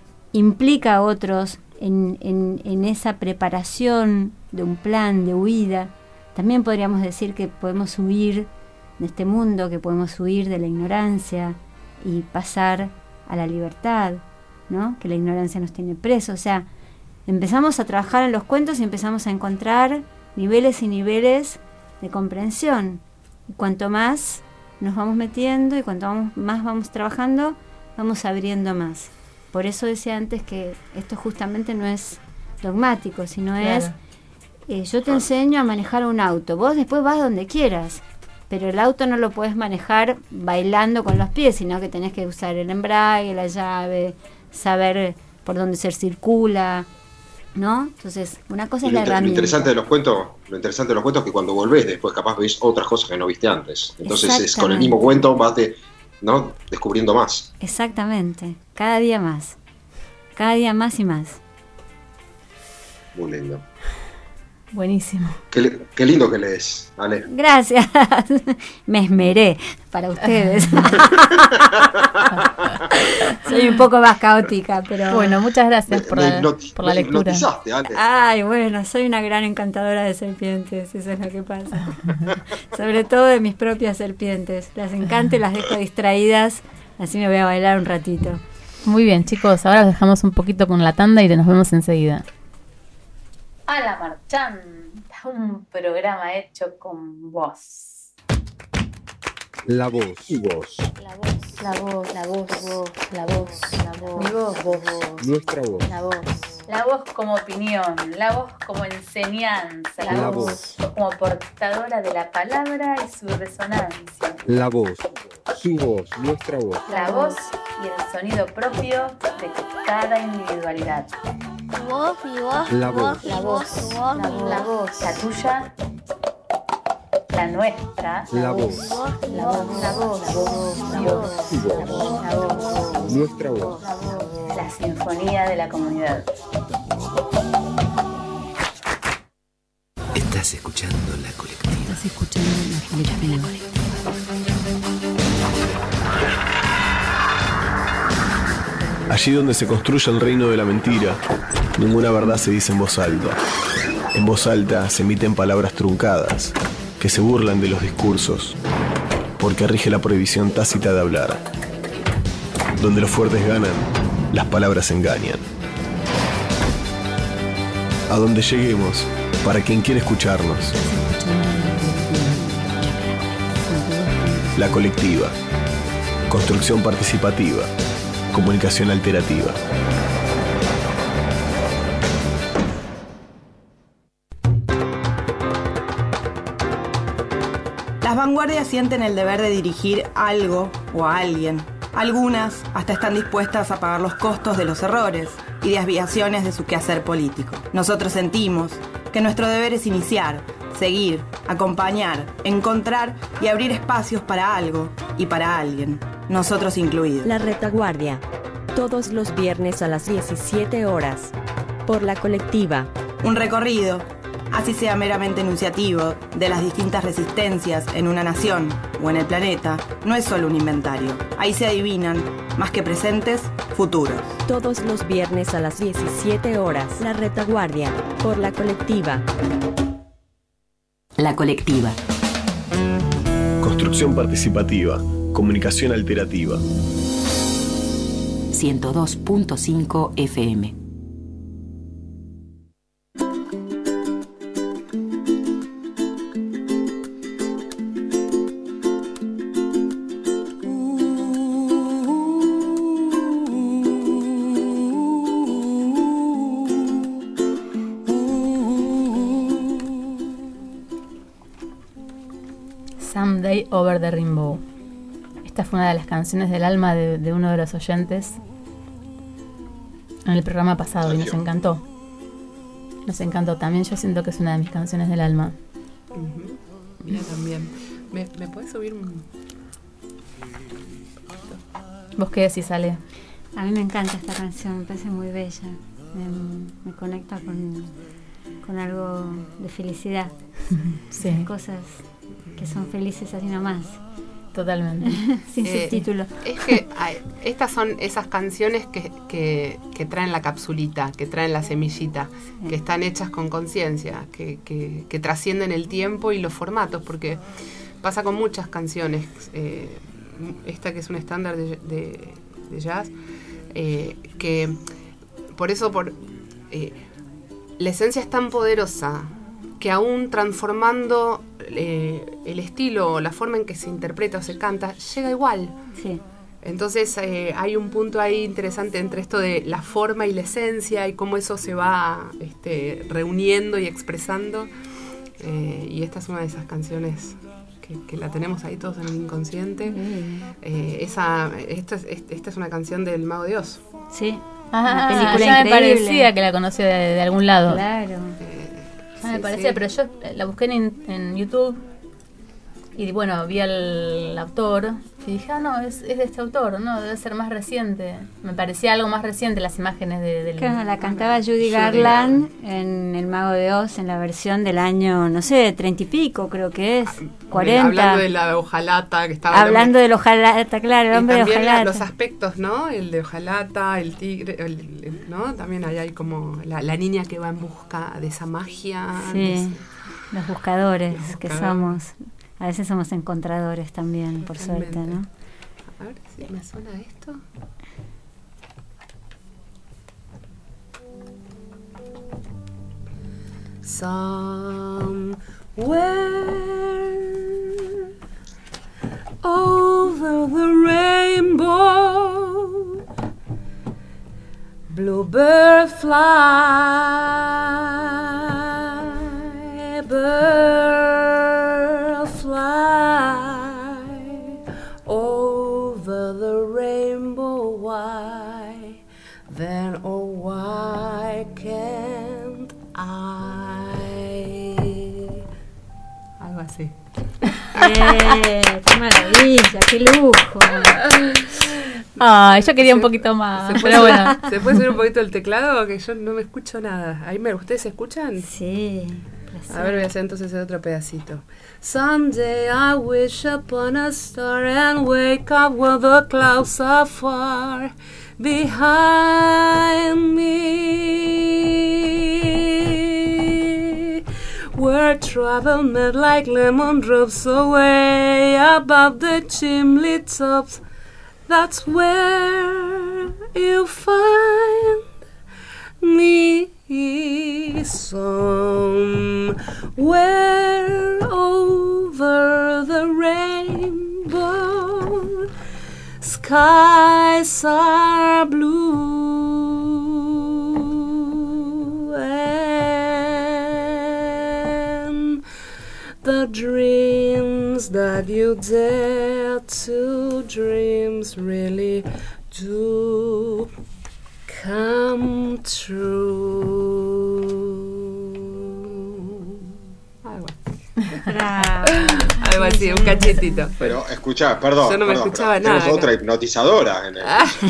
Speaker 4: implica a otros en, en, en esa preparación de un plan de huida. También podríamos decir que podemos huir de este mundo, que podemos huir de la ignorancia y pasar a la libertad, ¿no? Que la ignorancia nos tiene presos. O sea, empezamos a trabajar en los cuentos y empezamos a encontrar niveles y niveles de comprensión. Y cuanto más nos vamos metiendo y cuanto vamos, más vamos trabajando, vamos abriendo más. Por eso decía antes que esto justamente no es dogmático, sino claro. es, eh, yo te enseño a manejar un auto, vos después vas donde quieras, pero el auto no lo puedes manejar bailando con los pies, sino que tenés que usar el embrague, la llave, saber por dónde se circula, ¿no? Entonces, una cosa es la herramienta. Lo
Speaker 6: interesante de los cuentos, lo interesante de los cuentos es que cuando volvés después capaz ves otras cosas que no viste antes. Entonces es con el mismo cuento vas de, ¿no? descubriendo más.
Speaker 4: Exactamente, cada día más. Cada día más y más.
Speaker 6: Muy lindo.
Speaker 3: Buenísimo.
Speaker 6: Qué, qué lindo que lees, Ale.
Speaker 4: Gracias. Me esmeré para ustedes. Soy un poco más caótica, pero...
Speaker 3: Bueno, muchas gracias por, me, la, not, por la lectura.
Speaker 6: Ale.
Speaker 4: Ay, bueno, soy una gran encantadora de serpientes, eso es lo que pasa. Sobre todo de mis propias serpientes. Las encanto y las dejo distraídas, así me voy a bailar un ratito.
Speaker 3: Muy bien, chicos, ahora los dejamos un poquito con la tanda y nos vemos enseguida. A la Marchanta, un programa hecho con voz.
Speaker 1: La voz. Y voz.
Speaker 3: La voz. La voz. La voz. La voz. La voz. Mi voz. Voz.
Speaker 1: Nuestra voz.
Speaker 3: La voz. La voz como opinión. La voz como enseñanza. La, la voz, voz como portadora de la palabra y su resonancia.
Speaker 1: La voz. Su voz. Nuestra voz.
Speaker 3: La voz y el sonido propio de cada individualidad.
Speaker 9: Tu voz, mi voz,
Speaker 1: la
Speaker 9: voz,
Speaker 1: voz,
Speaker 9: la voz, tu voz,
Speaker 3: la voz, la voz, la tuya, la nuestra,
Speaker 1: la voz,
Speaker 3: la voz, la voz, la voz, la voz, la voz,
Speaker 1: nuestra voz,
Speaker 3: la sinfonía de la comunidad.
Speaker 2: Estás escuchando La Colectiva.
Speaker 4: Estás escuchando La Colectiva.
Speaker 10: Allí donde se construye el reino de la mentira, ninguna verdad se dice en voz alta. En voz alta se emiten palabras truncadas, que se burlan de los discursos, porque rige la prohibición tácita de hablar. Donde los fuertes ganan, las palabras engañan. A donde lleguemos, para quien quiere escucharnos. La colectiva. Construcción participativa. Comunicación alterativa.
Speaker 11: Las vanguardias sienten el deber de dirigir algo o a alguien. Algunas hasta están dispuestas a pagar los costos de los errores y desviaciones de su quehacer político. Nosotros sentimos que nuestro deber es iniciar, seguir, acompañar, encontrar y abrir espacios para algo y para alguien, nosotros incluidos.
Speaker 12: La Retaguardia, todos los viernes a las diecisiete horas, por La Colectiva.
Speaker 11: Un recorrido, así sea meramente enunciativo, de las distintas resistencias en una nación o en el planeta, no es solo un inventario. Ahí se adivinan, más que presentes, futuros.
Speaker 12: Todos los viernes a las diecisiete horas, La Retaguardia, por La Colectiva.
Speaker 13: La Colectiva.
Speaker 10: Construcción participativa. Comunicación alterativa.
Speaker 13: ciento dos punto cinco F M.
Speaker 3: Someday Over the Rainbow. Esta fue una de las canciones del alma de, de uno de los oyentes en el programa pasado y nos encantó. Nos encantó también. Yo siento que es una de mis canciones del alma.
Speaker 5: Uh-huh. Mira también. ¿Me, ¿Me puedes subir un...?
Speaker 3: ¿Vos qué decís, Ale?
Speaker 4: A mí me encanta esta canción, me parece muy bella. Me, me conecta con, con algo de felicidad.
Speaker 3: Sí.
Speaker 4: Cosas que son felices así nomás.
Speaker 3: Totalmente.
Speaker 4: Sin
Speaker 5: eh,
Speaker 4: subtítulo.
Speaker 5: Es que hay, estas son esas canciones que, que, que traen la capsulita, que traen la semillita, sí. Que están hechas con conciencia, que, que, que trascienden el tiempo y los formatos, porque pasa con muchas canciones. Eh, esta que es un estándar de, de, de jazz, eh, que por eso por eh, la esencia es tan poderosa que aún transformando eh, el estilo o la forma en que se interpreta o se canta, llega igual.
Speaker 4: Sí.
Speaker 5: Entonces eh, hay un punto ahí interesante entre esto de la forma y la esencia y cómo eso se va este, reuniendo y expresando. Eh, y esta es una de esas canciones que, que la tenemos ahí todos en el inconsciente. Mm. Eh, esa, esta, es, esta es una canción del Mago de Oz.
Speaker 4: Sí.
Speaker 3: Ah, una película ya increíble. Me parecía que la conocía de, de algún lado.
Speaker 4: Claro.
Speaker 5: Eh,
Speaker 3: Ah, me
Speaker 5: sí,
Speaker 3: parecía,
Speaker 5: sí.
Speaker 3: pero yo la busqué en, en YouTube y bueno, vi al autor y dije, ah, no, es, es de este autor, no, debe ser más reciente. Me parecía algo más reciente las imágenes de, del...
Speaker 4: Claro, la cantaba Judy Garland en El Mago de Oz en la versión del año, no sé, treinta y pico creo que es, cuarenta.
Speaker 5: Hablando de la hojalata que estaba...
Speaker 4: Hablando de la hojalata, claro, el hombre de hojalata.
Speaker 5: También los aspectos, ¿no? El de hojalata, el tigre, el, el, ¿no? También ahí hay como la, la niña que va en busca de esa magia.
Speaker 4: Sí, de, los buscadores, los buscadores que somos. A veces somos encontradores también, por Totalmente. Suerte, ¿no?
Speaker 5: A ver si me suena esto. Somewhere over the rainbow, bluebird fly, bird fly over the rainbow. Why then, oh why can't I? Algo así.
Speaker 4: ¡Eh! ¡Qué maravilla! ¡Qué lujo!
Speaker 3: Ay, yo quería un poquito más.
Speaker 5: ¿Se puede, pero bueno. ¿Se puede subir un poquito el teclado? Que yo no me escucho nada. Ahí me, ¿ustedes se escuchan?
Speaker 4: Sí.
Speaker 5: A ver, voy a hacer entonces el otro pedacito. Someday I wish upon a star and wake up with the clouds are far behind me, where travel met like lemon drops away above the chimney tops. That's where you find me. Somewhere over the rainbow.
Speaker 14: skies are blue and the dreams that you dare to dreams really do come true. Algo así. Algo así, un cachetito.
Speaker 6: Pero escuchá, perdón.
Speaker 14: Yo no me
Speaker 6: perdón,
Speaker 14: escuchaba
Speaker 6: tenemos
Speaker 14: nada.
Speaker 6: otra hipnotizadora en el...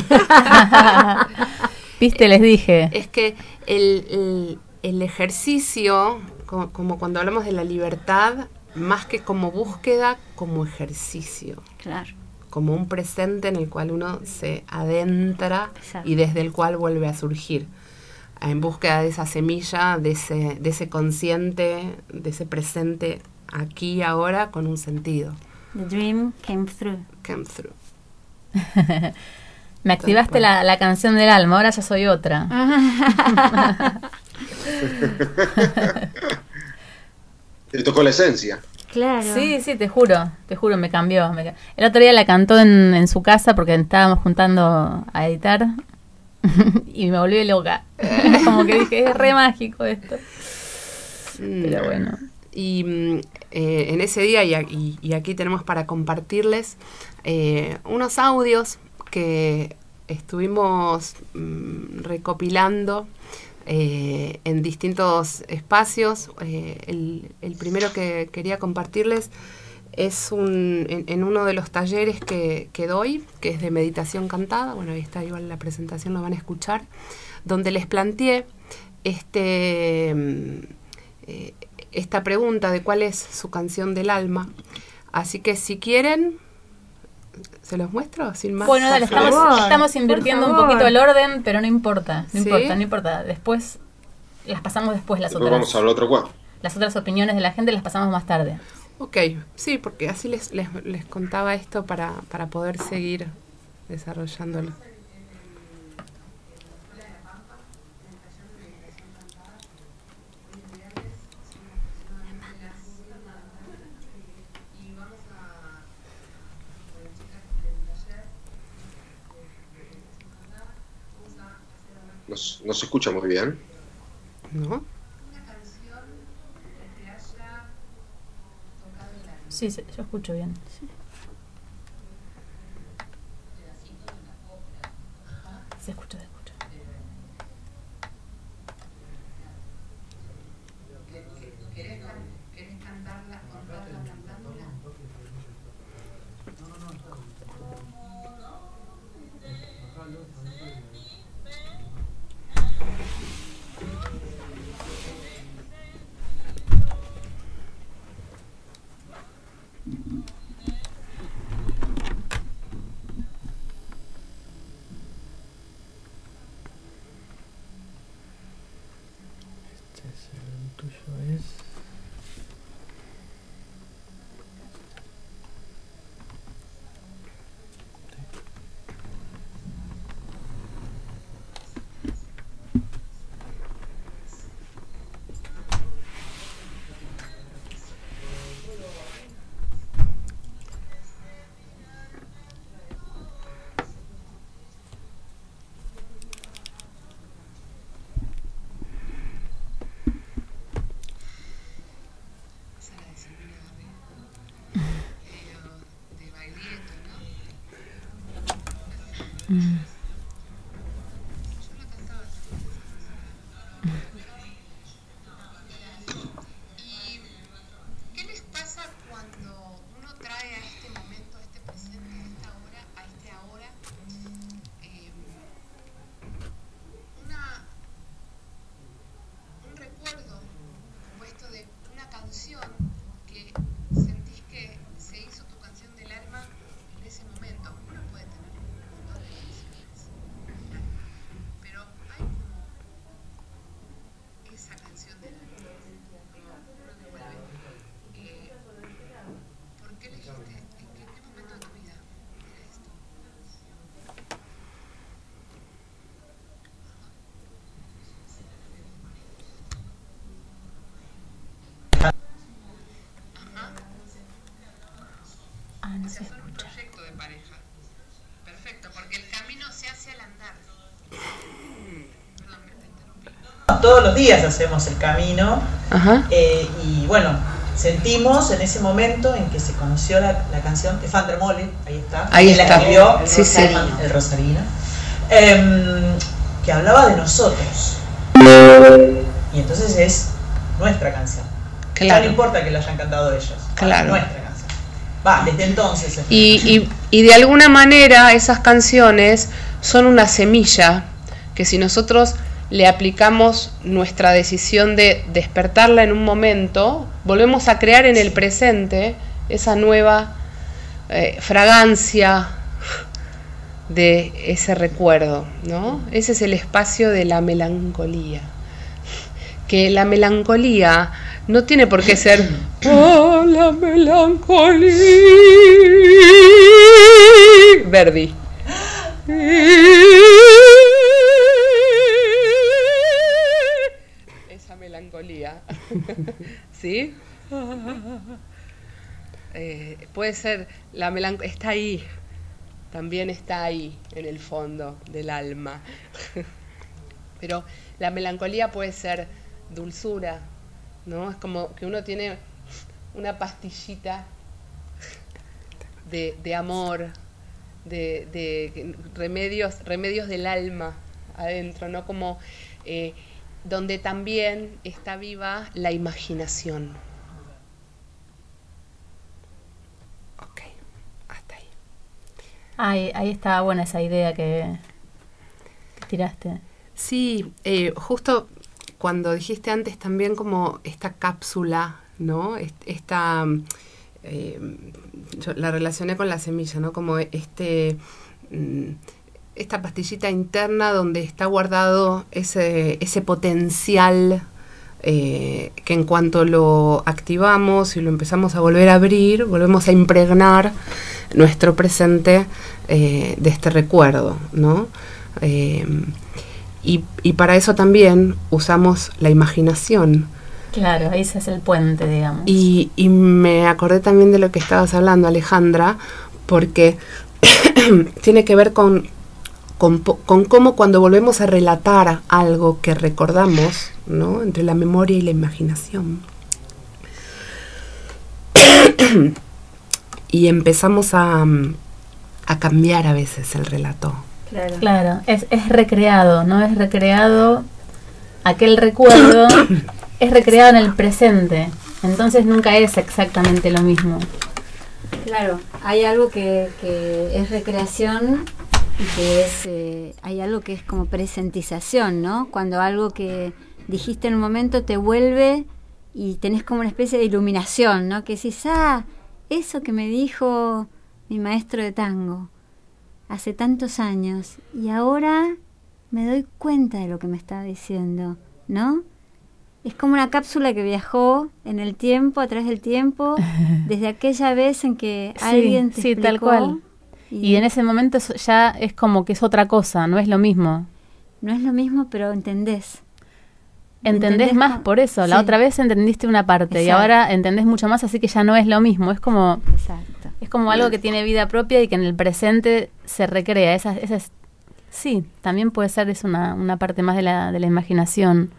Speaker 3: Viste, les dije.
Speaker 5: Es que el, el, el ejercicio, como, como cuando hablamos de la libertad, más que como búsqueda, como ejercicio.
Speaker 4: Claro.
Speaker 5: Como un presente en el cual uno se adentra.
Speaker 4: Exacto.
Speaker 5: Y desde el cual vuelve a surgir. En búsqueda de esa semilla, de ese, de ese consciente, de ese presente aquí y ahora con un sentido.
Speaker 4: The dream came through.
Speaker 5: Came through.
Speaker 3: Me activaste la, la canción del alma, ahora ya soy otra.
Speaker 6: Te tocó la esencia.
Speaker 4: Claro.
Speaker 3: Sí, sí, te juro, te juro, me cambió. Me... El otro día la cantó en, en su casa porque estábamos juntando a editar y me volví loca. Como que dije, es re mágico esto. Pero bueno.
Speaker 5: Y eh, en ese día, y, y, y aquí tenemos para compartirles eh, unos audios que estuvimos mm, recopilando eh, en distintos espacios. Eh, el, el primero que quería compartirles es un, en, en uno de los talleres que, que doy, que es de meditación cantada. Bueno, ahí está igual la presentación, lo van a escuchar, donde les planteé este... Eh, esta pregunta de cuál es su canción del alma. Así que si quieren, ¿se los muestro? Sin más.
Speaker 3: Bueno, dale, estamos, estamos invirtiendo un poquito el orden, pero no importa, no
Speaker 5: ¿Sí?
Speaker 3: importa, no importa. Después, las pasamos después las
Speaker 6: Después
Speaker 3: otras.
Speaker 6: vamos a hablar otro cuadro.
Speaker 3: Las otras opiniones de la gente las pasamos más tarde.
Speaker 5: Ok, sí, porque así les, les, les contaba esto para, para poder seguir desarrollándolo.
Speaker 6: No, no se escucha muy bien.
Speaker 5: ¿No?
Speaker 3: Sí, sí, yo escucho bien. Sí. Se escucha, se escucha.
Speaker 5: ¿Querés cantarla, contarla cantándola?
Speaker 3: Mm.
Speaker 5: ¿Qué les pasa cuando uno trae a este momento, a este presente, a esta hora, a este ahora, eh, una, un recuerdo compuesto de una canción que sentís que se hizo tu canción del alma en ese momento? Uno puede tener un montón de canciones, pero hay como esa canción del alma. ¿Por qué elegiste? ¿En qué, qué momento de tu vida era esto?
Speaker 15: todos los días hacemos el camino.
Speaker 5: Ajá.
Speaker 15: Eh, y bueno, sentimos en ese momento en que se conoció la, la canción de Fander Mole, ahí está,
Speaker 5: Ahí
Speaker 15: que la
Speaker 5: está.
Speaker 15: escribió el
Speaker 5: Sí, sí.
Speaker 15: Rosarino, el Rosarino, eh, que hablaba de nosotros. Y entonces es nuestra canción.
Speaker 5: Claro.
Speaker 15: Ya no importa que la hayan cantado ellos.
Speaker 5: Claro.
Speaker 15: Es nuestra canción. Va, desde entonces. es
Speaker 5: Y,
Speaker 15: nuestra.
Speaker 5: y, y de alguna manera esas canciones son una semilla que si nosotros le aplicamos nuestra decisión de despertarla en un momento, volvemos a crear en el presente esa nueva eh, fragancia de ese recuerdo, ¿no? Ese es el espacio de la melancolía. Que la melancolía no tiene por qué ser oh, la melancolía Verdi. Esa melancolía. ¿Sí? Eh, puede ser la melancolía, está ahí. También está ahí en el fondo del alma. Pero la melancolía puede ser dulzura, ¿no? Es como que uno tiene una pastillita de, de amor, de, de remedios, remedios del alma adentro, ¿no? Como eh, donde también está viva la imaginación. Ok, hasta ahí.
Speaker 3: Ahí, ahí estaba buena esa idea que, que tiraste.
Speaker 5: Sí, eh, justo cuando dijiste antes también como esta cápsula, ¿no? Esta, eh, yo la relacioné con la semilla, ¿no? Como este, esta pastillita interna donde está guardado ese, ese potencial eh, que en cuanto lo activamos y lo empezamos a volver a abrir, volvemos a impregnar nuestro presente eh, de este recuerdo, ¿no? Eh, Y, y para eso también usamos la imaginación.
Speaker 3: Claro, ahí se hace el puente, digamos.
Speaker 5: Y, y me acordé también de lo que estabas hablando, Alejandra, porque tiene que ver con, con, con cómo cuando volvemos a relatar algo que recordamos, ¿no? Entre la memoria y la imaginación. Y empezamos a, a cambiar a veces el relato.
Speaker 3: Claro, claro. Es, es recreado, ¿no? Es recreado, aquel recuerdo es recreado en el presente, entonces nunca es exactamente lo mismo.
Speaker 4: Claro, hay algo que, que es recreación y que es, eh, hay algo que es como presentización, ¿no? Cuando algo que dijiste en un momento te vuelve y tenés como una especie de iluminación, ¿no? Que decís, ah, eso que me dijo mi maestro de tango hace tantos años, y ahora me doy cuenta de lo que me estaba diciendo, ¿no? Es como una cápsula que viajó en el tiempo, a través del tiempo, desde aquella vez en que
Speaker 3: Sí,
Speaker 4: alguien te
Speaker 3: sí,
Speaker 4: explicó.
Speaker 3: tal cual. Y, y en ese momento ya es como que es otra cosa, no es lo mismo.
Speaker 4: No es lo mismo, pero entendés.
Speaker 3: Entendés,
Speaker 4: ¿Entendés
Speaker 3: más
Speaker 4: cómo?
Speaker 3: por eso. La
Speaker 4: Sí.
Speaker 3: otra vez entendiste una parte y
Speaker 4: Exacto.
Speaker 3: ahora entendés mucho más, así que ya no es lo mismo. Es como,
Speaker 4: Exacto.
Speaker 3: es como algo que tiene vida propia y que en el presente se recrea. Esa, esa es, sí, también puede ser es una, una parte más de la, de la imaginación.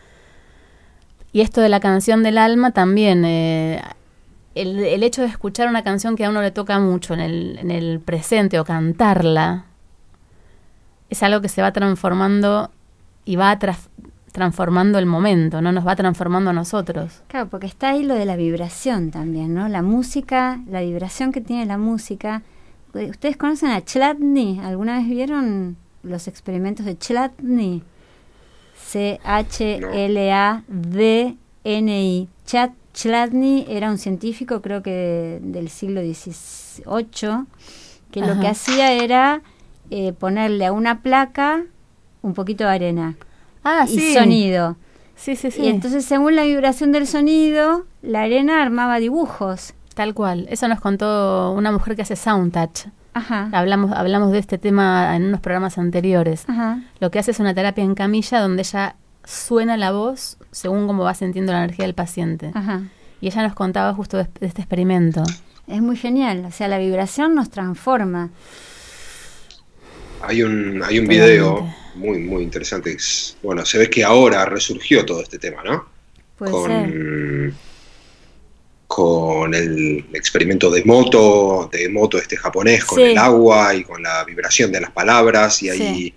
Speaker 3: Y esto de la canción del alma también, eh, el, el hecho de escuchar una canción que a uno le toca mucho en el, en el presente o cantarla, es algo que se va transformando y va a traf- transformando el momento, ¿no? Nos va transformando a nosotros.
Speaker 4: Claro, porque está ahí lo de la vibración también, ¿no? La música, la vibración que tiene la música. ¿Ustedes conocen a Chladni? ¿Alguna vez vieron los experimentos de Chladni? C H L A D N I. Chad, Chladni era un científico, creo que del siglo dieciocho, que
Speaker 3: Ajá.
Speaker 4: lo que hacía era eh, ponerle a una placa un poquito de arena
Speaker 3: Ah,
Speaker 4: y
Speaker 3: sí.
Speaker 4: sonido.
Speaker 3: Sí, sí, sí.
Speaker 4: Y entonces, según la vibración del sonido, la arena armaba dibujos.
Speaker 3: Tal cual. Eso nos contó una mujer que hace sound touch.
Speaker 4: Ajá.
Speaker 3: Hablamos, hablamos de este tema en unos programas anteriores.
Speaker 4: Ajá.
Speaker 3: Lo que hace es una terapia en camilla donde ella suena la voz según cómo va sintiendo la energía del paciente.
Speaker 4: Ajá.
Speaker 3: Y ella nos contaba justo de, de este experimento.
Speaker 4: Es muy genial. O sea, la vibración nos transforma.
Speaker 6: Hay un, hay un video muy, muy interesante. Bueno, se ve que ahora resurgió todo este tema, ¿no?
Speaker 4: Puede
Speaker 6: con,
Speaker 4: ser.
Speaker 6: con el experimento de Emoto, de Emoto este japonés, con
Speaker 4: Sí.
Speaker 6: el agua y con la vibración de las palabras, y ahí
Speaker 4: Sí.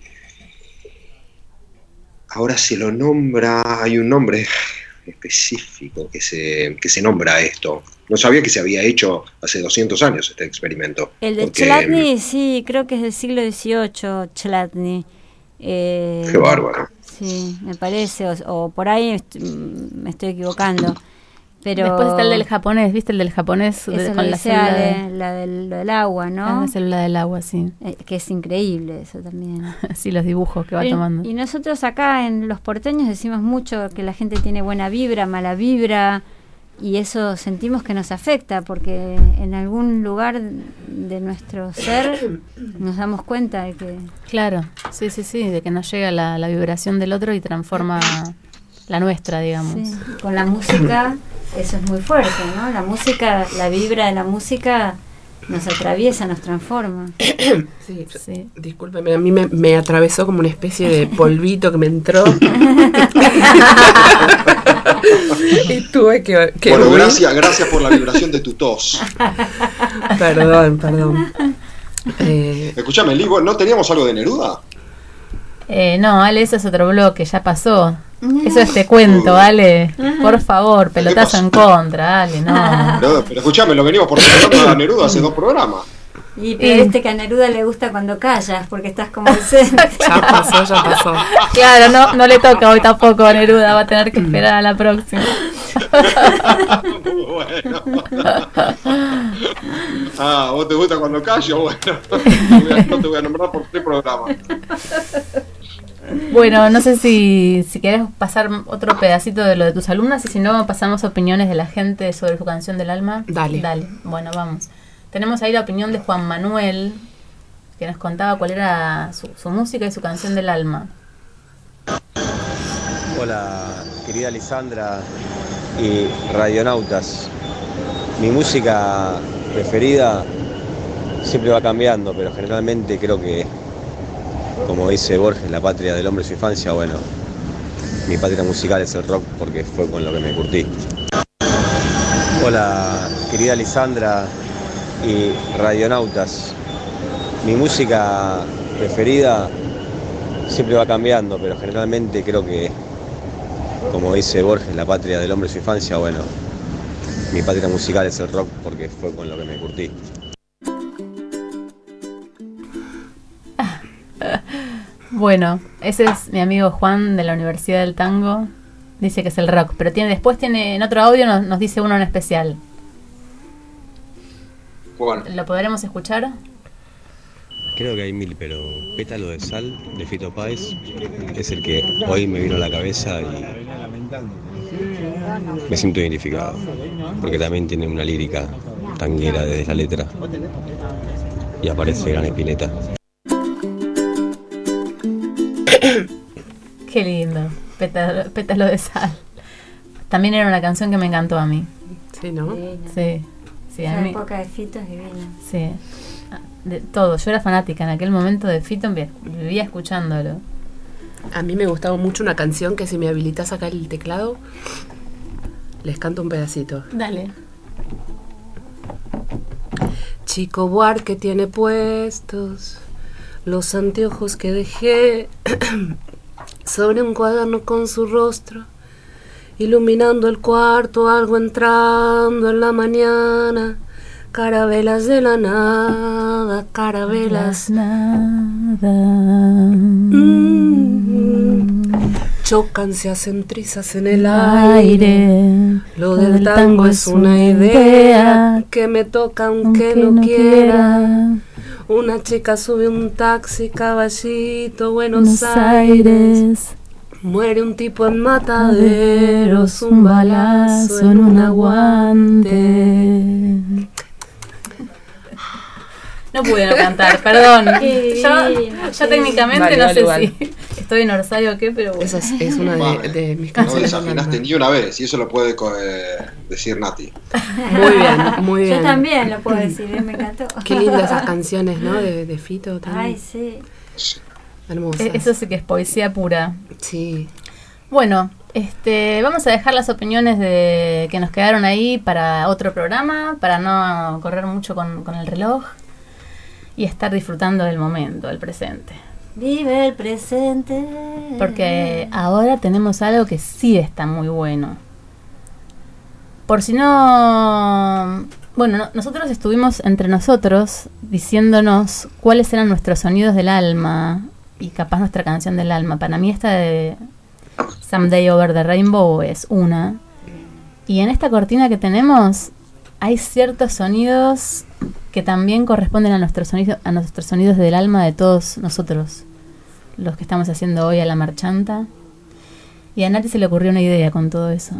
Speaker 6: ahora se lo nombra, hay un nombre específico que se, que se nombra esto. No sabía que se había hecho hace doscientos años este experimento.
Speaker 4: El de
Speaker 6: porque-
Speaker 4: Chladni, sí, creo que es del siglo dieciocho, Chladni. Eh,
Speaker 6: Qué bárbaro.
Speaker 4: Sí, me parece, o, o por ahí est- me estoy equivocando. Pero
Speaker 3: Después está el del japonés, ¿viste? El del japonés de-
Speaker 4: Esa
Speaker 3: con
Speaker 4: lo
Speaker 3: la
Speaker 4: dice
Speaker 3: célula,
Speaker 4: Ale,
Speaker 3: de-
Speaker 4: la del, lo del agua, ¿no?
Speaker 3: la célula del agua, sí.
Speaker 4: Eh, que es increíble eso también.
Speaker 3: Sí, los dibujos que va
Speaker 4: y,
Speaker 3: tomando.
Speaker 4: y nosotros acá en Los Porteños decimos mucho que la gente tiene buena vibra, mala vibra, y eso sentimos que nos afecta, porque en algún lugar de nuestro ser nos damos cuenta de que...
Speaker 3: Claro, sí, sí, sí, de que nos llega la, la vibración del otro y transforma la nuestra, digamos.
Speaker 4: Sí, con la música eso es muy fuerte, ¿no? La música, la vibra de la música nos atraviesa, nos transforma.
Speaker 5: Sí, sí. Discúlpeme, a mí me, me atravesó como una especie de polvito que me entró. Y tuve que... que
Speaker 6: Bueno,
Speaker 5: huir.
Speaker 6: gracias, gracias por la vibración de tu tos.
Speaker 5: Perdón, perdón. Eh,
Speaker 6: Escuchame, Ligo, ¿no teníamos algo de Neruda?
Speaker 3: Eh, no, Ale, eso es otro bloque, ya pasó. Eso es te cuento, Ale. Por favor, pelotazo en contra, Ale, no.
Speaker 6: Pero, pero escuchame, lo venimos por recordando a Neruda hace dos programas.
Speaker 4: Y pero viste que a Neruda le gusta cuando callas, porque estás como ausente.
Speaker 5: Ya pasó, ya pasó.
Speaker 3: Claro, no, no le toca hoy tampoco a Neruda, va a tener que esperar a la próxima.
Speaker 6: Bueno. Ah, ¿vos te gusta cuando callo? Bueno, no te voy a, no te voy a nombrar por tres programas.
Speaker 3: Bueno, no sé si, si querés pasar otro pedacito de lo de tus alumnas y si no, pasamos opiniones de la gente sobre su canción del alma.
Speaker 5: Dale.
Speaker 3: Dale, bueno, vamos. Tenemos ahí la opinión de Juan Manuel, que nos contaba cuál era su, su música y su canción del alma.
Speaker 16: Hola, querida Lisandra y radionautas. Mi música preferida siempre va cambiando, pero generalmente creo que, como dice Borges, la patria del hombre es su infancia. Bueno, mi patria musical es el rock porque fue con lo que me curtí. Hola, querida Lisandra y radionautas. Mi música preferida siempre va cambiando, pero generalmente creo que, como dice Borges, la patria del hombre es su infancia. Bueno, mi patria musical es el rock porque fue con lo que me curtí.
Speaker 3: Bueno, ese es mi amigo Juan de la Universidad del Tango. Dice que es el rock, pero tiene después tiene en otro audio nos, nos dice uno en especial.
Speaker 6: Bueno.
Speaker 3: ¿Lo podremos escuchar?
Speaker 16: Creo que hay mil, pero Pétalo de Sal de Fito Páez es el que hoy me vino a la cabeza y me siento identificado, porque también tiene una lírica tanguera desde la letra y aparece Gran Espineta.
Speaker 3: Qué lindo, pétalo, pétalo de sal. También era una canción que me encantó a mí.
Speaker 5: Sí, ¿no?
Speaker 3: Sí, sí, a
Speaker 4: Esa
Speaker 3: mí.
Speaker 4: época de Fito es divina.
Speaker 3: Sí, de todo. Yo era fanática en aquel momento de Fito, vi- vivía escuchándolo.
Speaker 5: A mí me gustaba mucho una canción que si me habilitas acá el teclado, les canto un pedacito.
Speaker 3: Dale.
Speaker 5: Chico Buarque tiene puestos los anteojos que dejé sobre un cuaderno con su rostro, iluminando el cuarto, algo entrando en la mañana. Carabelas de la nada, carabelas.
Speaker 3: Nada.
Speaker 5: Mm. Chocan, se hacen trizas en el aire.
Speaker 3: Aire.
Speaker 5: Lo del tango es una idea que me toca aunque,
Speaker 3: aunque
Speaker 5: no,
Speaker 3: no
Speaker 5: quiera.
Speaker 3: quiera.
Speaker 5: Una chica sube un taxi, caballito, Buenos,
Speaker 3: Buenos
Speaker 5: Aires.
Speaker 3: Aires.
Speaker 5: Muere un tipo en mataderos,
Speaker 3: Un balazo en un aguante. No pude no cantar, perdón.
Speaker 4: Qué
Speaker 3: Yo,
Speaker 4: divino,
Speaker 3: yo
Speaker 4: qué
Speaker 3: técnicamente
Speaker 5: Vale,
Speaker 3: no
Speaker 5: vale,
Speaker 3: sé
Speaker 5: vale.
Speaker 3: si estoy en Orsario o qué, pero bueno.
Speaker 5: Esa es, es una de,
Speaker 6: Vale.
Speaker 5: de mis
Speaker 6: No
Speaker 5: canciones.
Speaker 6: desafinaste ni una vez, y eso lo puede co- eh, decir Nati.
Speaker 5: Muy bien, muy bien.
Speaker 4: Yo también lo puedo decir, ¿eh? Me encantó.
Speaker 5: Qué lindas esas canciones, ¿no? De, de Fito también.
Speaker 4: Ay, sí.
Speaker 5: Hermosa.
Speaker 3: Eso sí que es poesía pura.
Speaker 5: Sí.
Speaker 3: Bueno, este, vamos a dejar las opiniones de que nos quedaron ahí para otro programa, para no correr mucho con, con el reloj y estar disfrutando del momento, del presente.
Speaker 4: Vive el presente.
Speaker 3: Porque ahora tenemos algo que sí está muy bueno. Por si no... Bueno, no, nosotros estuvimos entre nosotros diciéndonos cuáles eran nuestros sonidos del alma y capaz nuestra canción del alma. Para mí esta de Someday Over the Rainbow es una. Y en esta cortina que tenemos hay ciertos sonidos que también corresponden a nuestros sonidos, a nuestros sonidos del alma de todos nosotros, los que estamos haciendo hoy a la marchanta. Y a Nati se le ocurrió una idea con todo eso.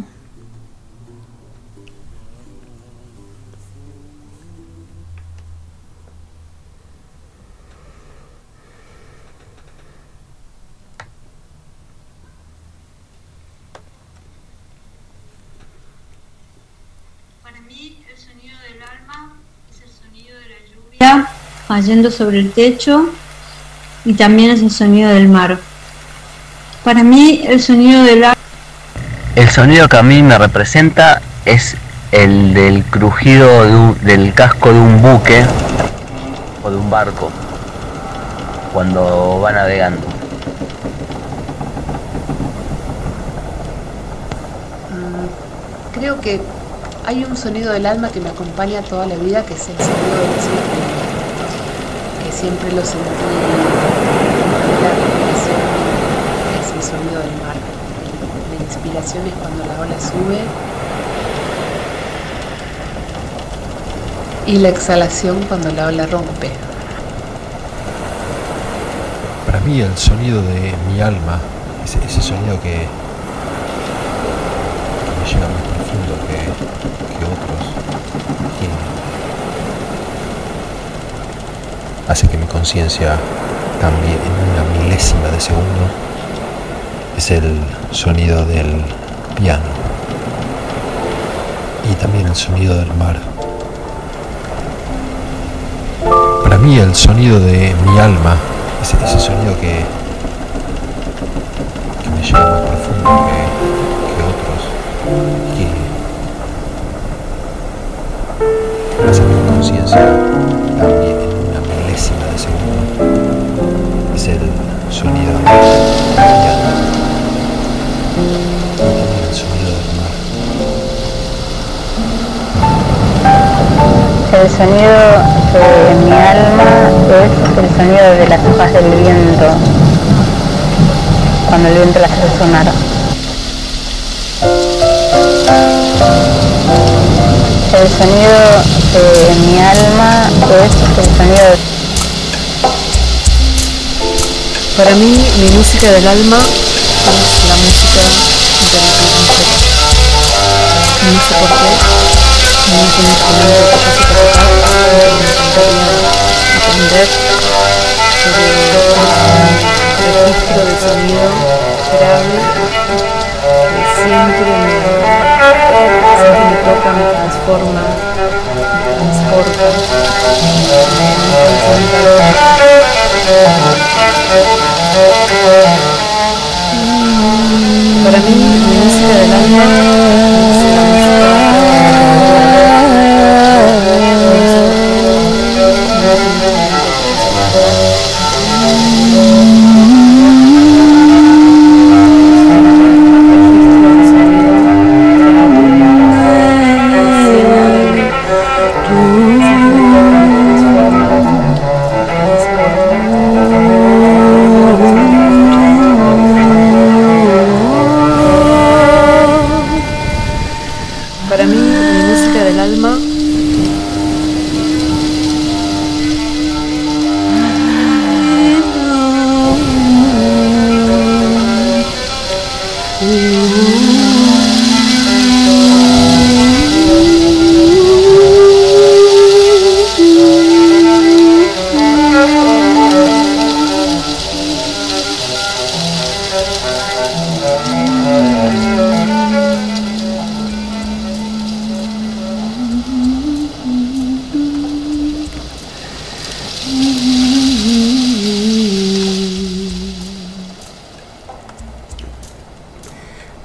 Speaker 17: Cayendo sobre el techo, y también es el sonido del mar. Para mí el sonido del ar-
Speaker 18: El sonido que a mí me representa es el del crujido de un, del casco de un buque o de un barco cuando va navegando.
Speaker 5: Mm, creo que hay un sonido del alma que me acompaña toda la vida, que es el sonido del cielo. Siempre lo sentí, la respiración es el sonido del mar. La inspiración es cuando la ola sube y la exhalación cuando la ola rompe.
Speaker 19: Para mí el sonido de mi alma, ese, ese sonido que, que me llega más profundo que, que otros, que hace que mi conciencia cambie en una milésima de segundo, es el sonido del piano y también el sonido del mar. Para mí el sonido de mi alma, ese, ese sonido que, que me llega más profundo que, que otros, que hace que mi conciencia cambie de segundo, es el sonido del piano y también el sonido del mar.
Speaker 20: El sonido de mi alma es el sonido de las hojas del viento cuando el viento las hace sonar. El sonido de mi alma es el sonido de...
Speaker 21: Para mí, mi música del alma es la música de la trinchera. No sé por qué, no es un instrumento que casi que tocar, pero me encantaría aprender, pero es un registro de sonido grave que siempre me, siempre me toca, me transforma, me transporta, me encanta. Para mí, mi música del alma es la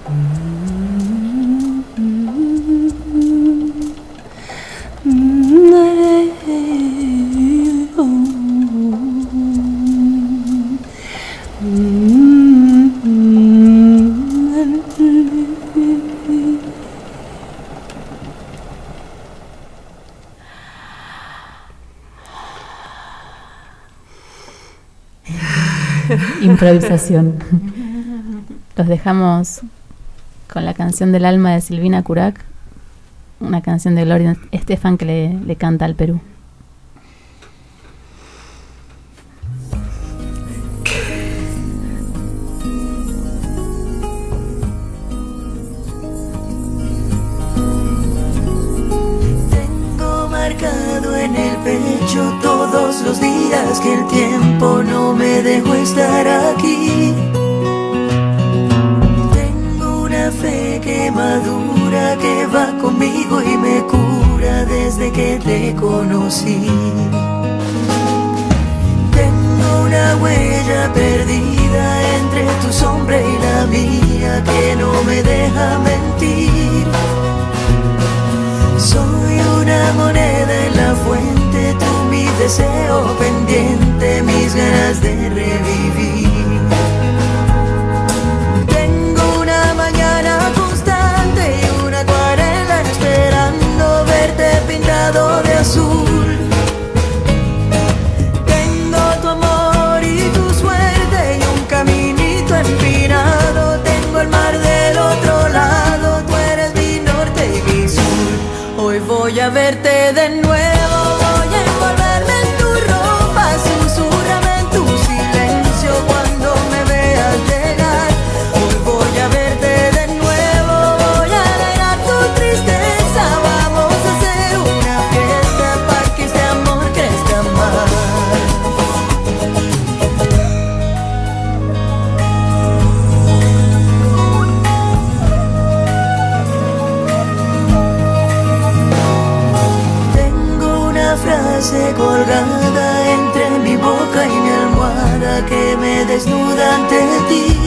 Speaker 3: Improvisación. Los dejamos con la canción del alma de Silvina Curac, una canción de Gloria Estefan que le, le canta al Perú.
Speaker 2: Tengo marcado en el pecho todos los días que el tiempo no me dejó estar aquí. Tengo una fe que madura, que va conmigo y me cura desde que te conocí. Tengo una huella perdida entre tu sombra y la mía que no me deja mentir. Soy una moneda en la fuente, tú mi deseo pendiente, mis ganas de revivir. Tengo una mañana constante y una acuarela esperando verte pintado de azul. Tengo tu amor y tu suerte y un caminito empinado. Tengo el mar del otro lado, tú eres mi norte y mi sur. Hoy voy a verte de nuevo, voy a envolverme en tu ropa, susúrrame en tu silencio cuando me veas llegar. Hoy voy a verte de nuevo, voy a alegrar tu tristeza, vamos a hacer una fiesta para que este amor crezca más. Frase colgada entre mi boca y mi almohada que me desnuda ante ti.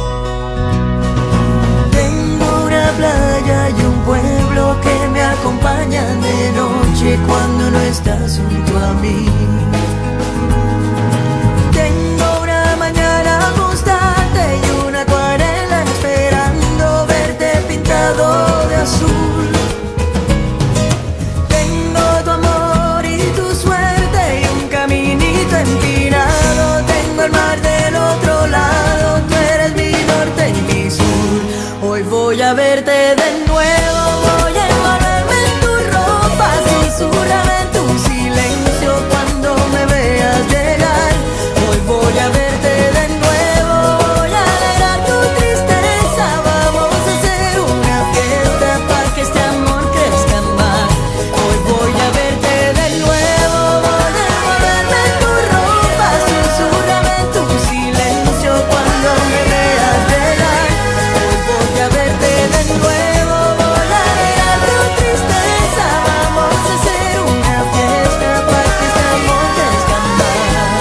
Speaker 2: Tengo una playa y un pueblo que me acompañan de noche cuando no estás junto a mí. Tengo una mañana constante y una acuarela esperando verte pintado de azul. Empinado, tengo el mar del otro lado, tú eres mi norte y mi sur. Hoy voy a verte de nuevo, voy a envolverme en tu ropa, susurrame en tu silencio cuando me veas llegar. Hoy voy a verte de nuevo, voy a alegrar tu tristeza, vamos a hacer una fiesta para que este amor crezca más. Hoy voy a verte de nuevo, voy a envolverme en tu ropa, susúrrame en tu silencio cuando me veas llegar. Hoy voy a verte de nuevo, voy a alegrar tu tristeza, vamos a hacer una fiesta para que este amor crezca más.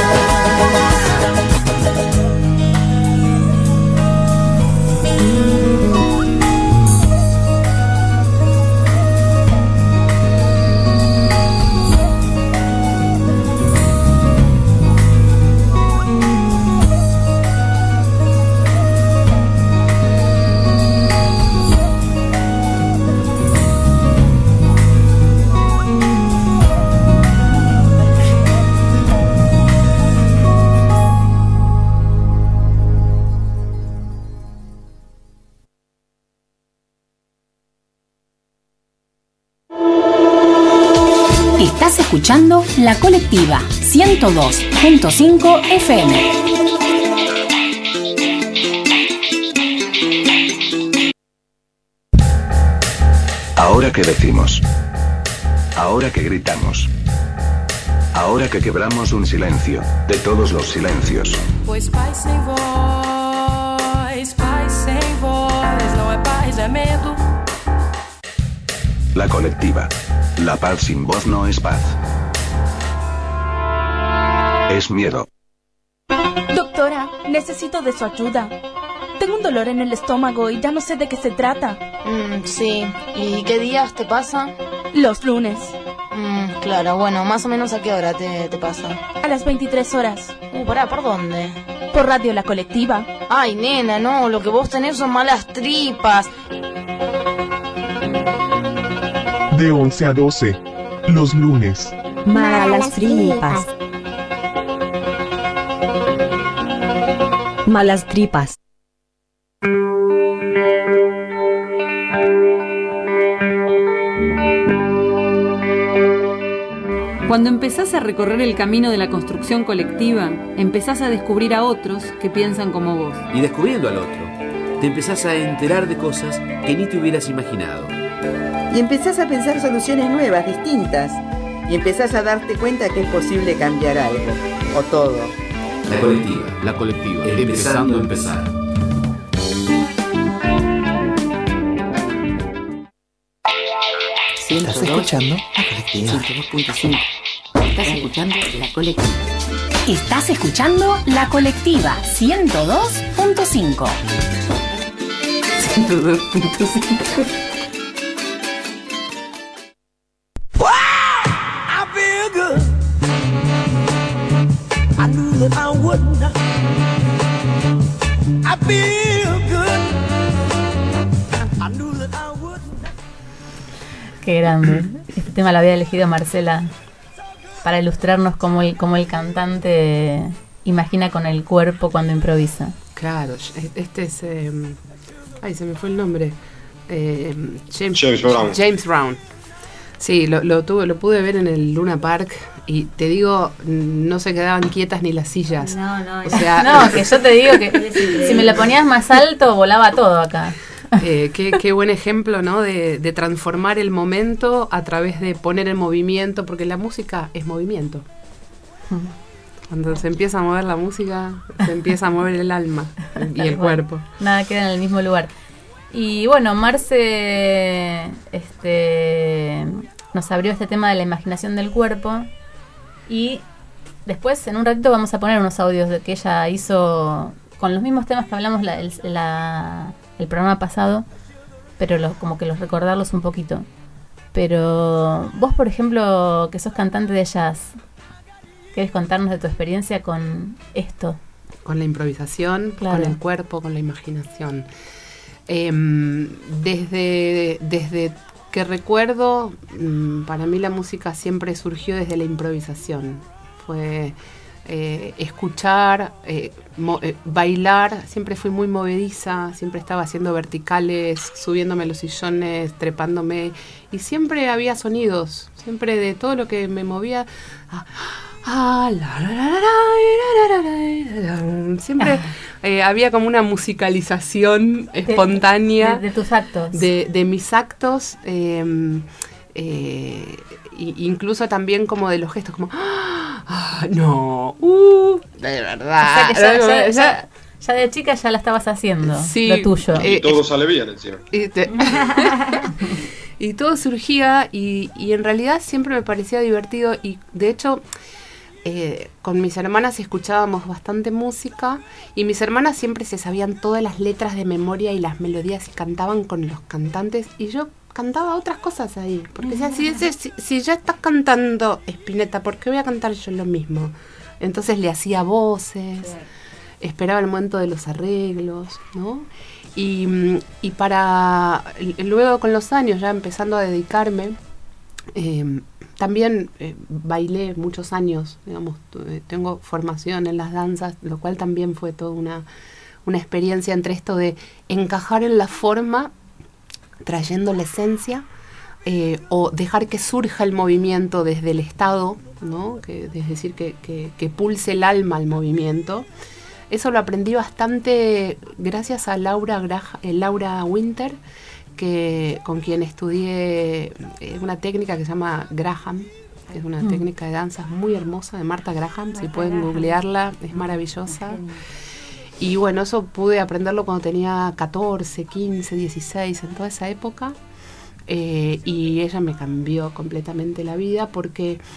Speaker 13: Estás escuchando La Colectiva ciento dos punto cinco F M.
Speaker 7: Ahora que decimos, ahora que gritamos, ahora que quebramos un silencio, de todos los silencios.
Speaker 22: Pois paz sem voz, paz sem voz, não é paz, é medo.
Speaker 7: La Colectiva. La paz sin voz no es paz. Es miedo.
Speaker 23: Doctora, necesito de su ayuda.
Speaker 8: tengo un dolor en el estómago y ya no sé de qué se trata.
Speaker 9: Mm, sí. ¿Y qué días te pasa?
Speaker 8: Los lunes.
Speaker 9: Mm, claro, bueno, más o menos a qué hora te, te pasa.
Speaker 8: A las veintitrés horas.
Speaker 9: Uh, pará, ¿por dónde?
Speaker 8: Por Radio La Colectiva.
Speaker 9: Ay, nena, no, lo que vos tenés son malas tripas.
Speaker 23: De once a doce, los lunes.
Speaker 12: Malas tripas. Malas tripas.
Speaker 24: Cuando empezás a recorrer el camino de la construcción colectiva, empezás a descubrir a otros que piensan como vos.
Speaker 25: Y descubriendo al otro, te empezás a enterar de cosas que ni te hubieras imaginado.
Speaker 26: Y empezás a pensar soluciones nuevas, distintas. Y empezás a darte cuenta que es posible cambiar algo, o todo.
Speaker 25: La colectiva, la colectiva, empezando a empezar.
Speaker 27: ¿Estás escuchando? La colectiva.
Speaker 13: ciento dos punto cinco. Estás escuchando La Colectiva. Estás escuchando La Colectiva ciento dos punto cinco.
Speaker 27: ciento dos punto cinco.
Speaker 2: I feel good. I knew that I wouldn't. I feel good. I knew that I wouldn't.
Speaker 3: Qué grande. Este tema lo había elegido Marcela para ilustrarnos cómo el, cómo el cantante imagina con el cuerpo cuando improvisa.
Speaker 5: Claro, este es... Eh, ay, se me fue el nombre. Eh, James,
Speaker 6: James Brown.
Speaker 5: James Brown. Sí, lo, lo, tuve, lo pude ver en el Luna Park y te digo, no se quedaban quietas ni las sillas.
Speaker 4: No, no,
Speaker 5: o sea,
Speaker 3: no, que yo te digo que si me la ponías más alto volaba todo acá.
Speaker 5: Eh, qué, qué buen ejemplo, ¿no? De, de transformar el momento a través de poner en movimiento, porque la música es movimiento. Cuando se empieza a mover la música, se empieza a mover el alma y el cuerpo.
Speaker 3: Nada queda en el mismo lugar. Y bueno, Marce este, nos abrió este tema de la imaginación del cuerpo y después en un ratito vamos a poner unos audios de que ella hizo con los mismos temas que hablamos la, el, la, el programa pasado, pero los, como que los recordarlos un poquito. Pero vos, por ejemplo, que sos cantante de jazz, ¿querés contarnos de tu experiencia con esto?
Speaker 5: Con la improvisación,
Speaker 3: claro.
Speaker 5: Con el cuerpo, con la imaginación. Eh, desde, desde que recuerdo, para mí la música siempre surgió desde la improvisación. Fue eh, escuchar, eh, mo, eh, bailar, siempre fui muy movediza, siempre estaba haciendo verticales, subiéndome a los sillones, trepándome, y siempre había sonidos, siempre de todo lo que me movía. Ah, Ah, la, la, la, la, la, la, la, siempre eh, había como una musicalización espontánea
Speaker 3: de, de, de tus actos,
Speaker 5: de, de mis actos, eh, eh, incluso también como de los gestos, como ah, no, uh, de verdad.
Speaker 3: O sea que ya, ya, ya, ya de chica ya la estabas haciendo, sí, lo tuyo.
Speaker 6: Y todo sale bien encima.
Speaker 5: Y, te, y todo surgía y, y en realidad siempre me parecía divertido y de hecho... Eh, con mis hermanas escuchábamos bastante música y mis hermanas siempre se sabían todas las letras de memoria y las melodías y cantaban con los cantantes y yo cantaba otras cosas ahí porque decía, si, si, si ya estás cantando Spinetta, ¿por qué voy a cantar yo lo mismo? Entonces le hacía voces, esperaba el momento de los arreglos, ¿no? Y, y para luego con los años ya empezando a dedicarme, eh, también eh, bailé muchos años, digamos, t- tengo formación en las danzas, lo cual también fue toda una, una experiencia entre esto de encajar en la forma, trayendo la esencia, eh, o dejar que surja el movimiento desde el estado, ¿no? Que, es decir, que, que, que pulse el alma al movimiento. Eso lo aprendí bastante gracias a Laura, Graja, eh, Laura Winter, que con quien estudié eh, una técnica que se llama Graham, que es una mm. técnica de danza muy hermosa de Martha Graham, Martha si pueden Graham. googlearla, es maravillosa. Y bueno, eso pude aprenderlo cuando tenía catorce, quince, dieciséis, en toda esa época, eh, y ella me cambió completamente la vida porque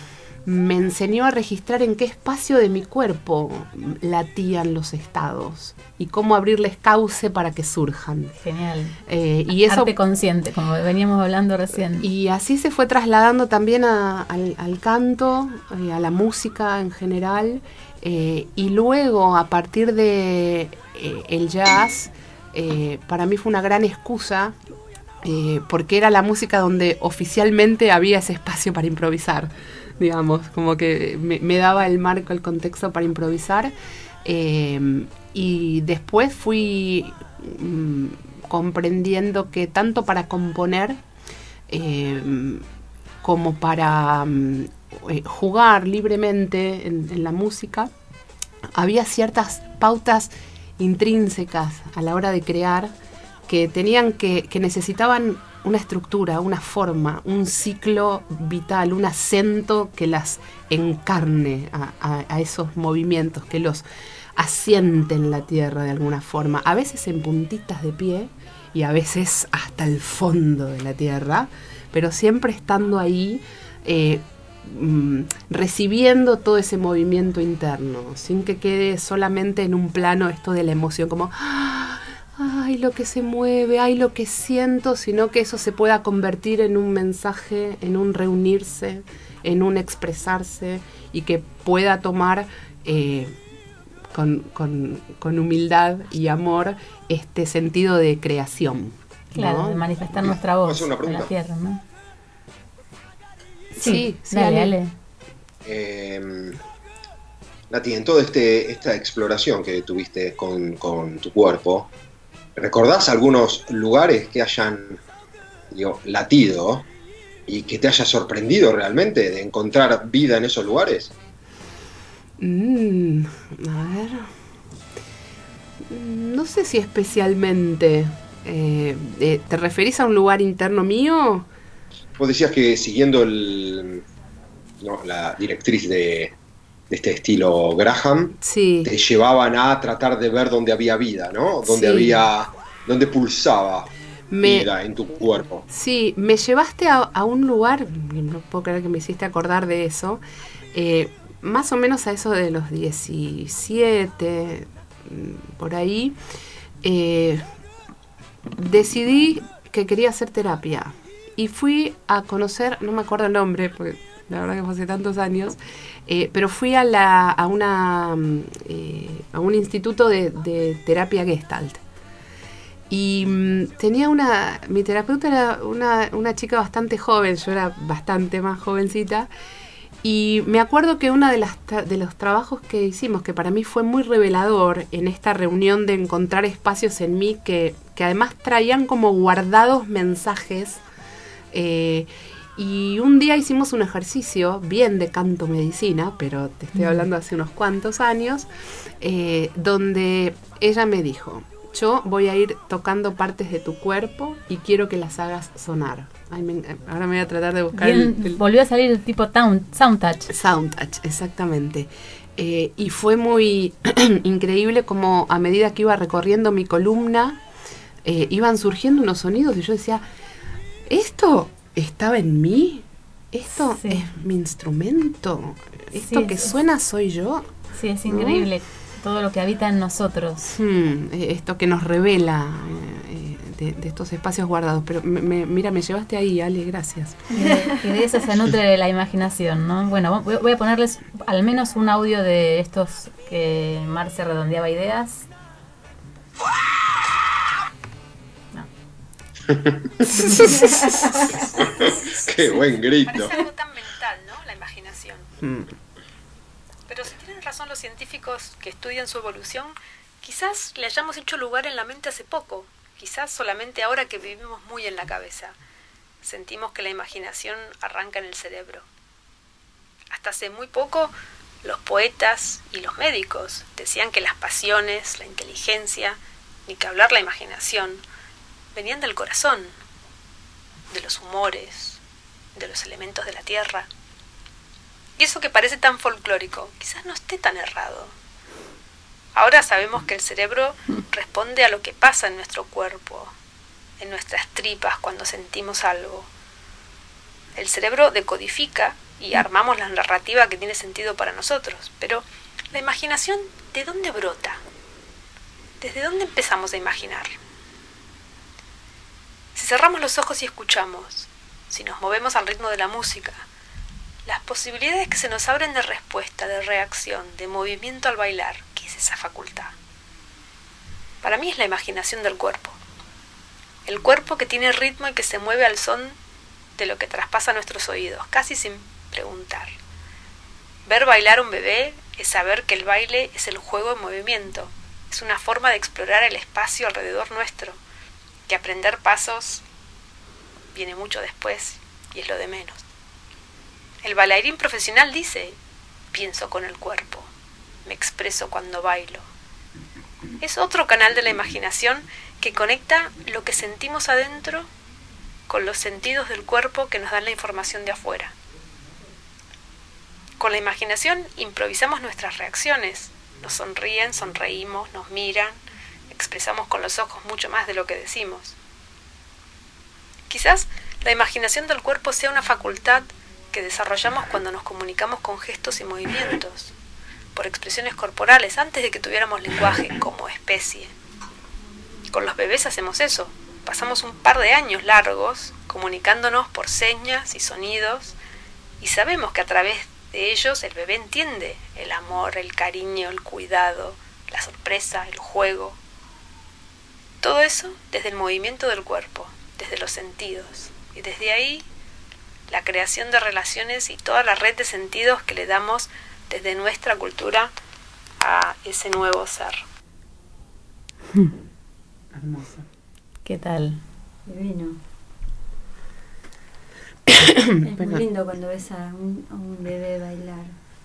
Speaker 5: me enseñó a registrar en qué espacio de mi cuerpo latían los estados y cómo abrirles cauce para que surjan.
Speaker 3: Genial.
Speaker 5: Eh, y eso,
Speaker 3: arte consciente, como veníamos hablando recién.
Speaker 5: Y así se fue trasladando también a, al, al canto, eh, a la música en general, eh, y luego a partir de eh, el jazz, eh, para mí fue una gran excusa, eh, porque era la música donde oficialmente había ese espacio para improvisar. Digamos, como que me, me daba el marco, el contexto para improvisar. Eh, y después fui mm, comprendiendo que tanto para componer eh, como para mm, eh, jugar libremente en, en la música, había ciertas pautas intrínsecas a la hora de crear que tenían que, que necesitaban una estructura, una forma, un ciclo vital, un acento que las encarne a, a, a esos movimientos, que los asiente en la tierra de alguna forma, a veces en puntitas de pie y a veces hasta el fondo de la tierra, pero siempre estando ahí, eh, mm, recibiendo todo ese movimiento interno, sin que quede solamente en un plano esto de la emoción, como ay, lo que se mueve, ay, lo que siento, sino que eso se pueda convertir en un mensaje, en un reunirse, en un expresarse, y que pueda tomar eh, con, con, con humildad y amor este sentido de creación.
Speaker 3: Claro,
Speaker 5: ¿no?
Speaker 3: de manifestar nuestra voz
Speaker 6: una
Speaker 3: en la tierra, ¿no?
Speaker 5: Sí,
Speaker 3: Sí,
Speaker 5: sí,
Speaker 3: dale,
Speaker 5: Ale.
Speaker 3: dale.
Speaker 6: Eh, Nati, en toda este, esta exploración que tuviste con, con tu cuerpo, ¿recordás algunos lugares que hayan, digo, latido y que te haya sorprendido realmente de encontrar vida en esos lugares?
Speaker 5: Mm, a ver. No sé si especialmente. Eh, eh, ¿Te referís a un lugar interno mío?
Speaker 6: Vos decías que siguiendo el, no, la directriz de, de este estilo Graham,
Speaker 5: sí.
Speaker 6: te llevaban a tratar de ver dónde había vida, ¿no? Dónde
Speaker 5: Sí.
Speaker 6: había, dónde pulsaba
Speaker 5: Me-
Speaker 6: vida en tu cuerpo.
Speaker 5: Sí, me llevaste a, a un lugar, no puedo creer que me hiciste acordar de eso, eh, más o menos a eso de los diecisiete, mm, por ahí, eh, decidí que quería hacer terapia y fui a conocer, no me acuerdo el nombre, porque la verdad que fue hace tantos años, eh, pero fui a, la, a, una, mm, eh, a un instituto de, de terapia Gestalt. Y mm, tenía una, mi terapeuta era una, una chica bastante joven, yo era bastante más jovencita, y me acuerdo que uno de, las tra- de los trabajos que hicimos, que para mí fue muy revelador en esta reunión de encontrar espacios en mí que, que además traían como guardados mensajes, eh, y un día hicimos un ejercicio bien de canto medicina, pero te estoy hablando hace unos cuantos años, eh, donde ella me dijo: yo voy a ir tocando partes de tu cuerpo y quiero que las hagas sonar. Ay, me- ahora me voy a tratar de buscar
Speaker 3: Bien,
Speaker 5: el, el-
Speaker 3: volvió a salir el tipo town, Sound Touch.
Speaker 5: Sound Touch, exactamente. Eh, y fue muy increíble como a medida que iba recorriendo mi columna, eh, iban surgiendo unos sonidos y yo decía, ¿esto estaba en mí? ¿Esto
Speaker 3: Sí.
Speaker 5: es mi instrumento? ¿Esto
Speaker 3: Sí,
Speaker 5: que
Speaker 3: es-
Speaker 5: suena soy yo?
Speaker 3: Sí, es
Speaker 5: ¿No?
Speaker 3: increíble todo lo que habita en nosotros.
Speaker 5: Hmm, eh, esto que nos revela eh, eh, de, de estos espacios guardados. Pero me, me- mira, me llevaste ahí, Ale, gracias.
Speaker 3: Y de, y de eso se nutre la imaginación, ¿no? Bueno, voy, voy a ponerles al menos un audio de estos que Marce redondeaba ideas.
Speaker 6: Qué buen grito.
Speaker 1: Parece algo tan mental, ¿no? La imaginación.
Speaker 6: Hmm.
Speaker 1: Pero si tienen razón los científicos que estudian su evolución, quizás le hayamos hecho lugar en la mente hace poco, quizás solamente ahora que vivimos muy en la cabeza. Sentimos que la imaginación arranca en el cerebro. Hasta hace muy poco, los poetas y los médicos decían que las pasiones, la inteligencia, ni que hablar la imaginación, venían del corazón, de los humores, de los elementos de la tierra. Y eso que parece tan folclórico, quizás no esté tan errado. Ahora sabemos que el cerebro responde a lo que pasa en nuestro cuerpo, en nuestras tripas cuando sentimos algo. El cerebro decodifica y armamos la narrativa que tiene sentido para nosotros. Pero la imaginación, ¿de dónde brota? ¿Desde dónde empezamos a imaginar? Si cerramos los ojos y escuchamos, si nos movemos al ritmo de la música, las posibilidades que se nos abren de respuesta, de reacción, de movimiento al bailar, ¿qué es esa facultad? Para mí es la imaginación del cuerpo. El cuerpo que tiene ritmo y que se mueve al son de lo que traspasa nuestros oídos, casi sin preguntar. Ver bailar a un bebé es saber que el baile es el juego en movimiento, es una forma de explorar el espacio alrededor nuestro, que aprender pasos viene mucho después y es lo de menos. El bailarín profesional dice, pienso con el cuerpo, me expreso cuando bailo. Es otro canal de la imaginación que conecta lo que sentimos adentro con los sentidos del cuerpo que nos dan la información de afuera. Con la imaginación improvisamos nuestras reacciones, nos sonríen, sonreímos, nos miran, expresamos con los ojos mucho más de lo que decimos. Quizás la imaginación del cuerpo sea una facultad que desarrollamos cuando nos comunicamos con gestos y movimientos, por expresiones corporales, antes de que tuviéramos lenguaje como especie. Con los bebés hacemos eso, pasamos un par de años largos comunicándonos por señas y sonidos, y sabemos que a través de ellos el bebé entiende el amor, el cariño, el cuidado, la sorpresa, el juego. Todo eso desde el movimiento del cuerpo, desde los sentidos, y desde ahí la creación de relaciones y toda la red de sentidos que le damos desde nuestra cultura a ese nuevo ser.
Speaker 5: Hermoso.
Speaker 3: ¿Qué tal?
Speaker 4: Divino. Es muy lindo cuando ves a un, a un bebé bailar.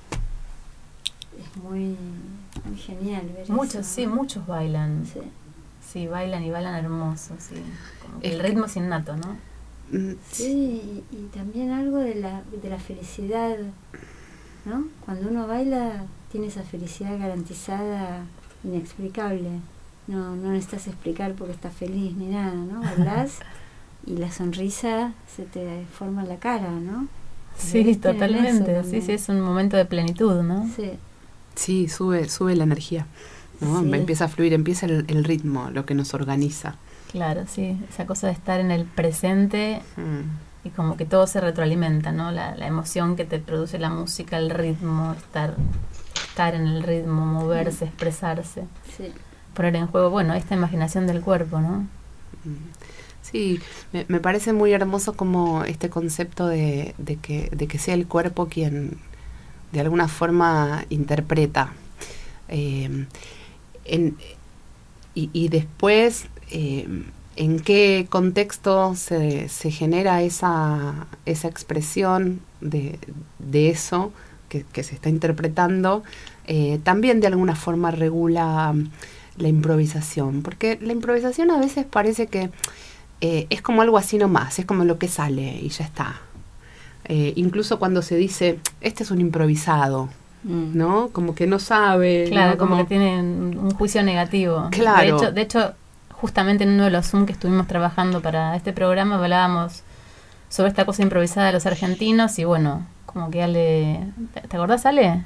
Speaker 4: Es muy, muy genial ver
Speaker 3: Muchos,
Speaker 4: eso.
Speaker 3: sí, muchos bailan.
Speaker 4: Sí.
Speaker 3: Sí, bailan y bailan hermoso, sí. Como que
Speaker 5: Es
Speaker 3: el
Speaker 5: que-
Speaker 3: ritmo es innato, ¿no?
Speaker 4: Sí, y, y también algo de la, de la felicidad, ¿no? Cuando uno baila tiene esa felicidad garantizada, inexplicable. No, no necesitas explicar porque estás feliz ni nada, ¿no? Bailás y la sonrisa se te forma en la cara, ¿no?
Speaker 3: Sí,
Speaker 4: Tienen
Speaker 3: totalmente.
Speaker 4: eso
Speaker 3: Sí,
Speaker 4: también.
Speaker 3: sí, es un momento de plenitud, ¿no?
Speaker 4: Sí.
Speaker 5: Sí, sube, sube la energía, ¿no?
Speaker 4: Sí.
Speaker 5: Empieza a fluir, empieza el, el ritmo, lo que nos organiza.
Speaker 3: Claro, sí. Esa cosa de estar en el presente
Speaker 5: Mm.
Speaker 3: y como que todo se retroalimenta, ¿no? La, la emoción que te produce la música, el ritmo, estar, estar en el ritmo, moverse, expresarse.
Speaker 4: Sí.
Speaker 3: Poner en juego, bueno, esta imaginación del cuerpo, ¿no?
Speaker 5: Sí, me, me parece muy hermoso como este concepto de, de, que, de que sea el cuerpo quien de alguna forma interpreta. Eh, en, y, y después, eh, ¿en qué contexto se, se genera esa, esa expresión de, de eso que, que se está interpretando? Eh, también de alguna forma regula la improvisación, porque la improvisación a veces parece que eh, es como algo así nomás, es como lo que sale y ya está. Eh, incluso cuando se dice, este es un improvisado,
Speaker 3: Mm.
Speaker 5: ¿no? Como que no sabe.
Speaker 3: Claro,
Speaker 5: ¿no?
Speaker 3: como, que tiene un un juicio negativo.
Speaker 5: Claro.
Speaker 3: De hecho, de hecho, justamente en uno de los Zoom que estuvimos trabajando para este programa hablábamos sobre esta cosa improvisada de los argentinos y bueno, como que Ale... ¿Te, te acordás, Ale?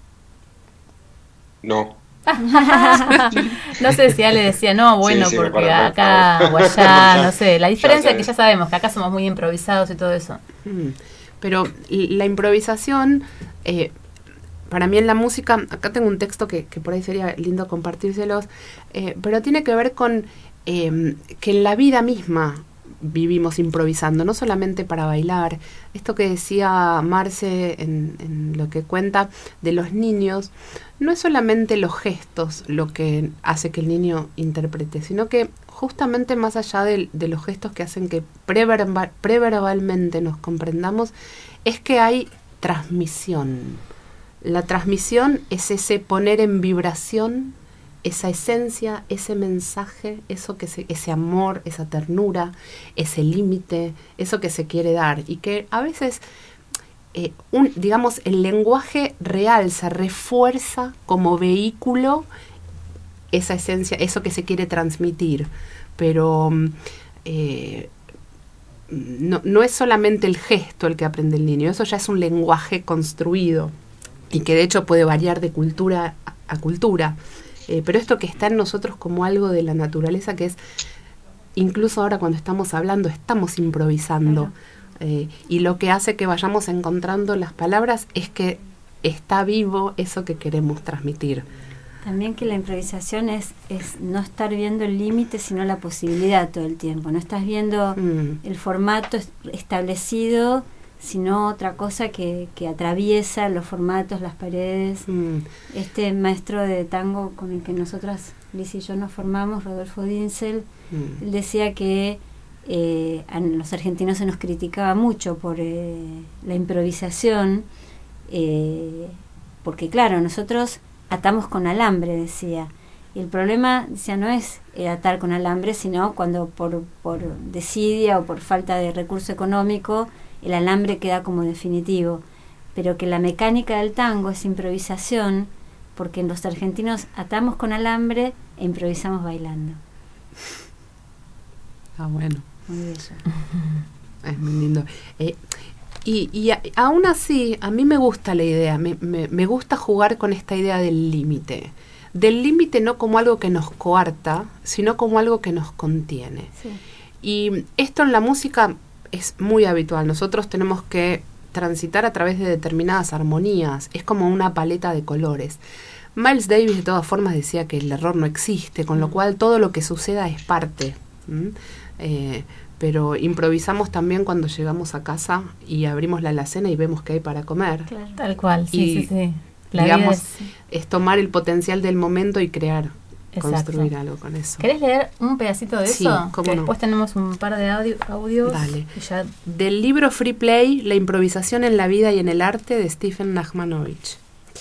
Speaker 6: No.
Speaker 3: No sé si Ale decía, no, bueno,
Speaker 6: Sí, sí, me
Speaker 3: porque
Speaker 6: acuerdo, me
Speaker 3: acá
Speaker 6: acuerdo.
Speaker 3: o allá, no sé. La
Speaker 6: Ya
Speaker 3: diferencia es que
Speaker 6: sabes.
Speaker 3: ya sabemos que acá somos muy improvisados y todo eso.
Speaker 5: Mm. Pero l- la improvisación, eh, para mí en la música, acá tengo un texto que, que por ahí sería lindo compartírselos, eh, pero tiene que ver con eh, que en la vida misma vivimos improvisando, no solamente para bailar. Esto que decía Marce en, en lo que cuenta de los niños, no es solamente los gestos lo que hace que el niño interprete, sino que justamente más allá de, de los gestos que hacen que preverba- preverbalmente nos comprendamos, es que hay transmisión. La transmisión es ese poner en vibración esa esencia, ese mensaje, eso que se, ese amor, esa ternura, ese límite, eso que se quiere dar y que a veces, eh, un, digamos, el lenguaje realza, refuerza como vehículo esa esencia, eso que se quiere transmitir, pero eh, no, no es solamente el gesto el que aprende el niño, eso ya es un lenguaje construido y que de hecho puede variar de cultura a, a cultura. Eh, pero esto que está en nosotros como algo de la naturaleza, que es, incluso ahora cuando estamos hablando, estamos improvisando. Eh, y lo que hace que vayamos encontrando las palabras es que está vivo eso que queremos transmitir.
Speaker 4: También que la improvisación es, es no estar viendo el límite, sino la posibilidad todo el tiempo. No estás viendo mm. el formato establecido, sino otra cosa que, que atraviesa los formatos, las paredes. Mm. Este maestro de tango con el que nosotras, Liz y yo, nos formamos, Rodolfo Dinzel, mm. él decía que eh, a los argentinos se nos criticaba mucho por eh, la improvisación, eh, porque claro, nosotros atamos con alambre, decía. Y el problema, decía, no es atar con alambre, sino cuando por, por desidia o por falta de recurso económico el alambre queda como definitivo. Pero que la mecánica del tango es improvisación, porque los argentinos atamos con alambre e improvisamos bailando.
Speaker 5: Ah, bueno.
Speaker 4: Muy bello.
Speaker 5: Es muy lindo. Eh, y, y a, aún así, a mí me gusta la idea, me, me, me gusta jugar con esta idea del límite. Del límite no como algo que nos coarta, sino como algo que nos contiene. Sí. Y esto en la música es muy habitual. Nosotros tenemos que transitar a través de determinadas armonías. Es como una paleta de colores. Miles Davis de todas formas decía que el error no existe, con lo cual todo lo que suceda es parte. ¿Mm? Eh, pero improvisamos también cuando llegamos a casa y abrimos la alacena y vemos qué hay para comer.
Speaker 3: Claro. Tal cual, sí,
Speaker 5: y,
Speaker 3: sí, sí. La
Speaker 5: digamos,
Speaker 3: es...
Speaker 5: es tomar el potencial del momento y crear,
Speaker 3: Exacto.
Speaker 5: construir algo con eso.
Speaker 3: ¿Querés leer un pedacito de
Speaker 5: sí,
Speaker 3: eso?
Speaker 5: Cómo
Speaker 3: que
Speaker 5: no.
Speaker 3: Después tenemos un par de audio, audios.
Speaker 5: Dale.
Speaker 3: Y ya...
Speaker 5: Del libro Free Play, La improvisación en la vida y en el arte, de Stephen Nachmanovich.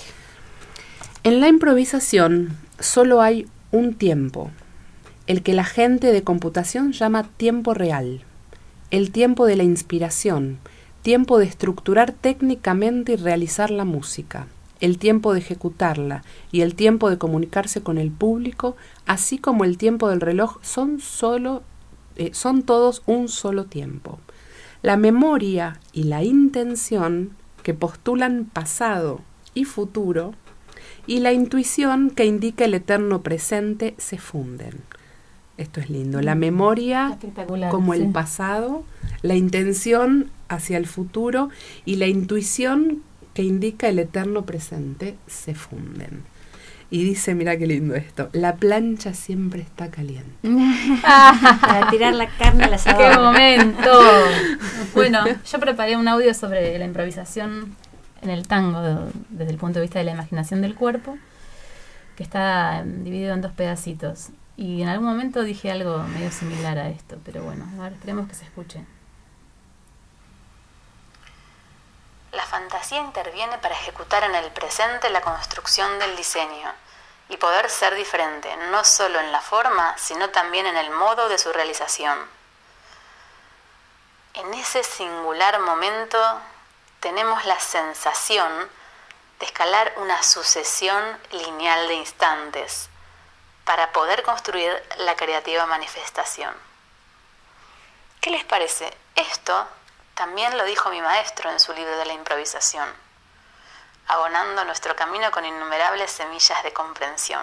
Speaker 5: En la improvisación solo hay un tiempo, el que la gente de computación llama tiempo real, el tiempo de la inspiración, tiempo de estructurar técnicamente y realizar la música, el tiempo de ejecutarla y el tiempo de comunicarse con el público, así como el tiempo del reloj, son, solo, eh, son todos un solo tiempo. La memoria y la intención, que postulan pasado y futuro, y la intuición, que indica el eterno presente, se funden. Esto es lindo. La memoria como el sí. pasado, la intención hacia el futuro y la intuición que indica el eterno presente se funden. Y dice, mira qué lindo esto, la plancha siempre está caliente.
Speaker 4: Para tirar la carne al asador.
Speaker 3: ¡Qué momento! Bueno, yo preparé un audio sobre la improvisación en el tango desde el punto de vista de la imaginación del cuerpo, que está dividido en dos pedacitos. Y en algún momento dije algo medio similar a esto, pero bueno, a ver, esperemos que se escuche.
Speaker 10: La fantasía interviene para ejecutar en el presente la construcción del diseño y poder ser diferente, no solo en la forma, sino también en el modo de su realización. En ese singular momento tenemos la sensación de escalar una sucesión lineal de instantes para poder construir la creativa manifestación. ¿Qué les parece? Esto también lo dijo mi maestro en su libro de la improvisación, abonando nuestro camino con innumerables semillas de comprensión.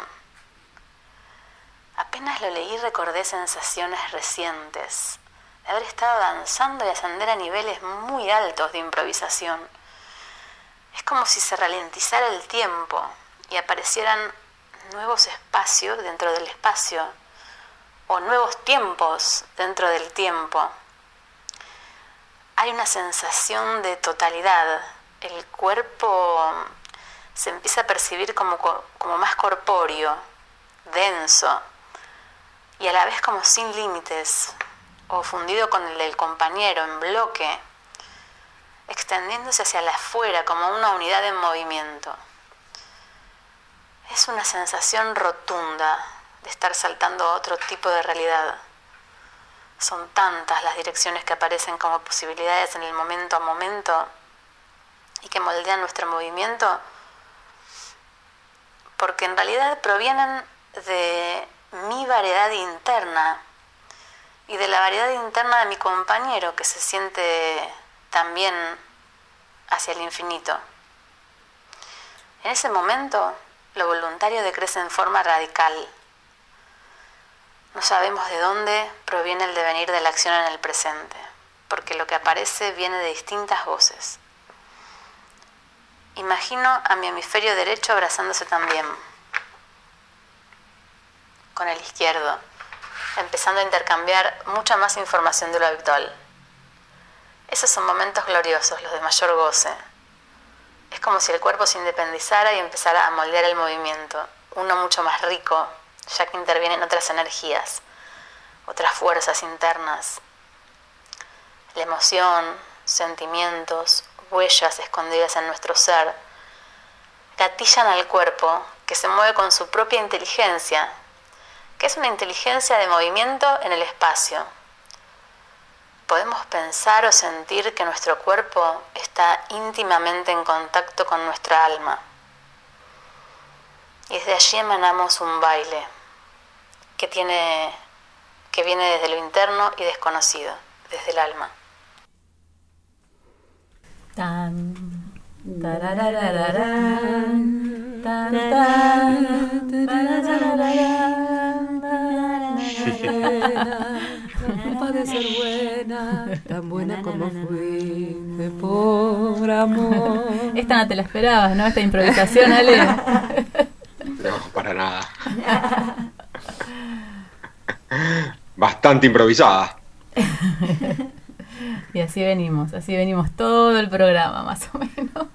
Speaker 10: Apenas lo leí recordé sensaciones recientes, de haber estado danzando y ascender a niveles muy altos de improvisación. Es como si se ralentizara el tiempo y aparecieran nuevos espacios dentro del espacio o nuevos tiempos dentro del tiempo. Hay una sensación de totalidad. El cuerpo se empieza a percibir como, como más corpóreo, denso y a la vez como sin límites o fundido con el del compañero en bloque, extendiéndose hacia la afuera como una unidad en movimiento. Es una sensación rotunda de estar saltando a otro tipo de realidad. Son tantas las direcciones que aparecen como posibilidades en el momento a momento y que moldean nuestro movimiento, porque en realidad provienen de mi variedad interna y de la variedad interna de mi compañero que se siente también hacia el infinito. En ese momento, lo voluntario decrece en forma radical. No sabemos de dónde proviene el devenir de la acción en el presente, porque lo que aparece viene de distintas voces. Imagino a mi hemisferio derecho abrazándose también con el izquierdo, empezando a intercambiar mucha más información de lo habitual. Esos son momentos gloriosos, los de mayor goce. Es como si el cuerpo se independizara y empezara a moldear el movimiento, uno mucho más rico, ya que intervienen otras energías, otras fuerzas internas. La emoción, sentimientos, huellas escondidas en nuestro ser, gatillan al cuerpo que se mueve con su propia inteligencia, que es una inteligencia de movimiento en el espacio. Podemos pensar o sentir que nuestro cuerpo está íntimamente en contacto con nuestra alma. Y desde allí emanamos un baile que tiene, que viene desde lo interno y desconocido, desde el alma.
Speaker 3: Tan, tarararararán, tan, tan, tarararararán,
Speaker 5: culpa de ser buena, tan buena como fui, de por amor.
Speaker 3: Esta no te la esperabas, ¿no? Esta improvisación, Ale.
Speaker 6: No, para nada. Bastante improvisada.
Speaker 3: Y así venimos, así venimos todo el programa, más o menos.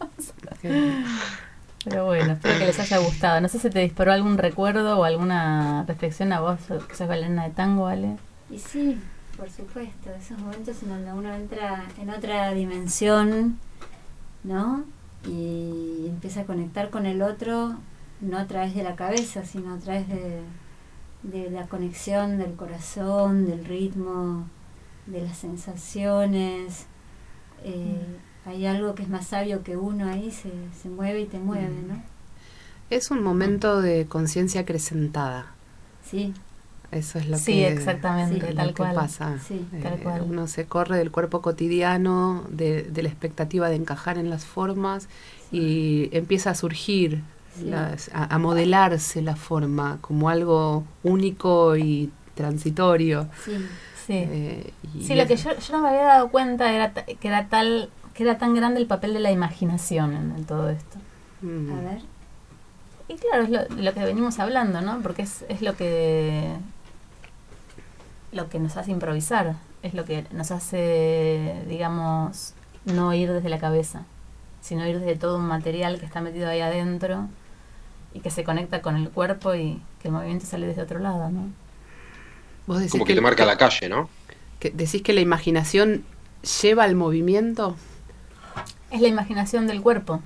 Speaker 3: Pero bueno, espero que les haya gustado. No sé si te disparó algún recuerdo o alguna reflexión a vos, que sos bailarina de tango, ¿vale?
Speaker 4: Y sí, por supuesto, esos momentos en donde uno entra en otra dimensión, ¿no? Y empieza a conectar con el otro, no a través de la cabeza, sino a través de, de la conexión del corazón, del ritmo, de las sensaciones. Eh, mm. Hay algo que es más sabio que uno ahí, se, se mueve y te mueve, mm. ¿no?
Speaker 5: Es un momento de conciencia acrecentada.
Speaker 4: Sí.
Speaker 5: Eso es lo
Speaker 3: sí,
Speaker 5: que,
Speaker 3: exactamente,
Speaker 5: sí,
Speaker 3: tal
Speaker 5: lo
Speaker 3: cual.
Speaker 5: que pasa.
Speaker 3: Sí,
Speaker 5: eh,
Speaker 3: tal cual.
Speaker 5: Uno se corre del cuerpo cotidiano, de, de la expectativa de encajar en las formas, sí. y empieza a surgir, sí. las, a, a modelarse la forma como algo único y transitorio.
Speaker 3: Sí, sí.
Speaker 5: Eh, y
Speaker 3: sí, lo que yo, yo no me había dado cuenta era t- que era tal que era tan grande el papel de la imaginación en, en todo esto.
Speaker 5: Mm.
Speaker 4: A ver.
Speaker 3: Y claro, es lo, lo que venimos hablando, ¿no? Porque es, es lo que lo que nos hace improvisar, es lo que nos hace, digamos, no ir desde la cabeza, sino ir desde todo un material que está metido ahí adentro y que se conecta con el cuerpo y que el movimiento sale desde otro lado, ¿no?
Speaker 5: ¿Vos decís
Speaker 6: Como que,
Speaker 5: que
Speaker 6: te marca
Speaker 5: que,
Speaker 6: la calle, ¿no?
Speaker 5: Que ¿Decís que la imaginación lleva al movimiento?
Speaker 3: Es la imaginación del cuerpo.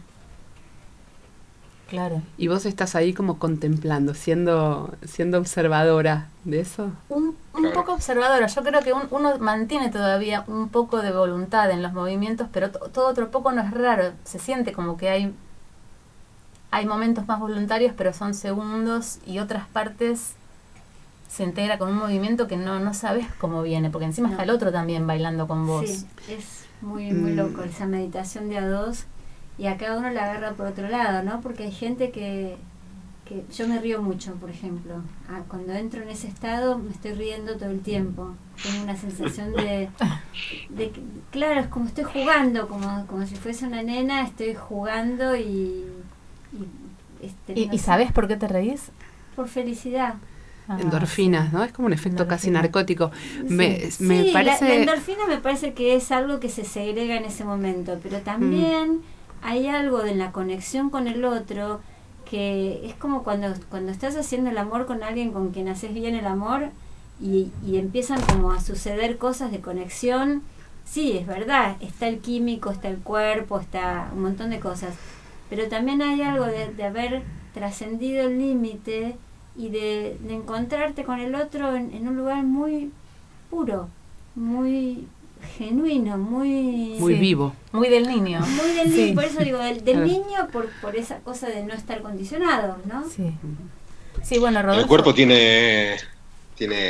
Speaker 3: Claro.
Speaker 5: Y vos estás ahí como contemplando, siendo siendo observadora de eso.
Speaker 3: Un, un claro. poco observadora. Yo creo que un, uno mantiene todavía un poco de voluntad en los movimientos, pero to, todo otro poco no es raro. Se siente como que hay hay momentos más voluntarios, pero son segundos, y otras partes se integra con un movimiento que no, no sabes cómo viene, porque encima no. está el otro también bailando con vos.
Speaker 4: Sí, es muy, muy mm. loco esa meditación de a dos. Y a cada uno la agarra por otro lado, ¿no? Porque hay gente que, que yo me río mucho, por ejemplo. Ah, cuando entro en ese estado me estoy riendo todo el tiempo. Tengo una sensación de, de claro, es como estoy jugando, como, como si fuese una nena, estoy jugando y... ¿Y, este,
Speaker 3: ¿Y,
Speaker 4: no
Speaker 3: ¿y
Speaker 4: sé,
Speaker 3: sabes por qué te reís?
Speaker 4: Por felicidad.
Speaker 5: Ah, endorfinas, ¿no? Es como un efecto Endorfina. casi narcótico.
Speaker 4: Sí,
Speaker 5: me,
Speaker 4: sí,
Speaker 5: me parece...
Speaker 4: la, la endorfina me parece que es algo que se segrega en ese momento, pero también... Mm. Hay algo de la conexión con el otro que es como cuando cuando estás haciendo el amor con alguien con quien haces bien el amor y, y empiezan como a suceder cosas de conexión. Sí, es verdad, está el químico, está el cuerpo, está un montón de cosas, pero también hay algo de, de haber trascendido el límite y de, de encontrarte con el otro en, en un lugar muy puro, muy... genuino, muy
Speaker 5: muy
Speaker 3: sí,
Speaker 5: vivo,
Speaker 3: muy del niño,
Speaker 4: muy del
Speaker 3: sí.
Speaker 4: niño, por eso digo del, del niño por por esa cosa de no estar condicionado, ¿no?
Speaker 3: Sí, sí, bueno, Rodolfo.
Speaker 6: El cuerpo tiene tiene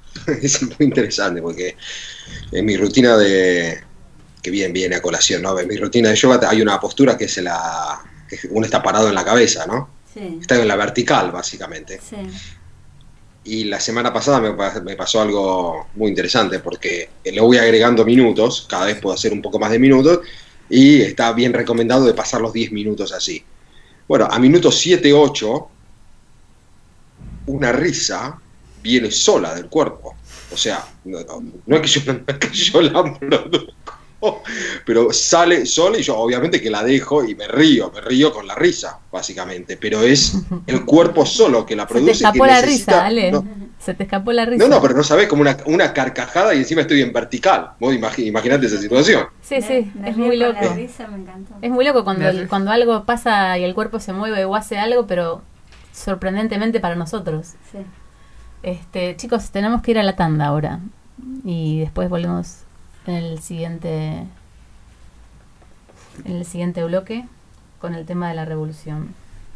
Speaker 6: Es muy interesante porque en mi rutina de, que bien viene a colación, ¿no? En mi rutina de yoga hay una postura que es la, que uno está parado en la cabeza, ¿no?
Speaker 4: Sí.
Speaker 6: Está en la vertical, básicamente.
Speaker 4: Sí.
Speaker 6: Y la semana pasada me, me pasó algo muy interesante porque le voy agregando minutos, cada vez puedo hacer un poco más de minutos, y está bien recomendado de pasar los diez minutos así. Bueno, a minutos siete, ocho, una risa viene sola del cuerpo. O sea, no, no, no es que yo, no es que yo la produzco, pero sale sola y yo obviamente que la dejo y me río, me río con la risa, básicamente. Pero es el cuerpo solo que la produce.
Speaker 3: Se te escapó
Speaker 6: que
Speaker 3: la
Speaker 6: necesita,
Speaker 3: risa, Ale.
Speaker 6: ¿no?
Speaker 3: Se te escapó la risa.
Speaker 6: No, no, pero no sabés, como una, una carcajada y encima estoy en vertical. Vos imagi- imaginate esa situación.
Speaker 3: Sí, sí,
Speaker 4: Me
Speaker 3: es
Speaker 4: río
Speaker 3: muy
Speaker 4: con
Speaker 3: loco.
Speaker 4: la risa, me encantó.
Speaker 3: Es muy loco cuando,
Speaker 6: Me
Speaker 3: el-
Speaker 6: río.
Speaker 3: cuando algo pasa y el cuerpo se mueve o hace algo, pero sorprendentemente para nosotros.
Speaker 4: Sí.
Speaker 3: Este, chicos, tenemos que ir a la tanda ahora. Y después volvemos en el siguiente en el siguiente bloque con el tema de la revolución.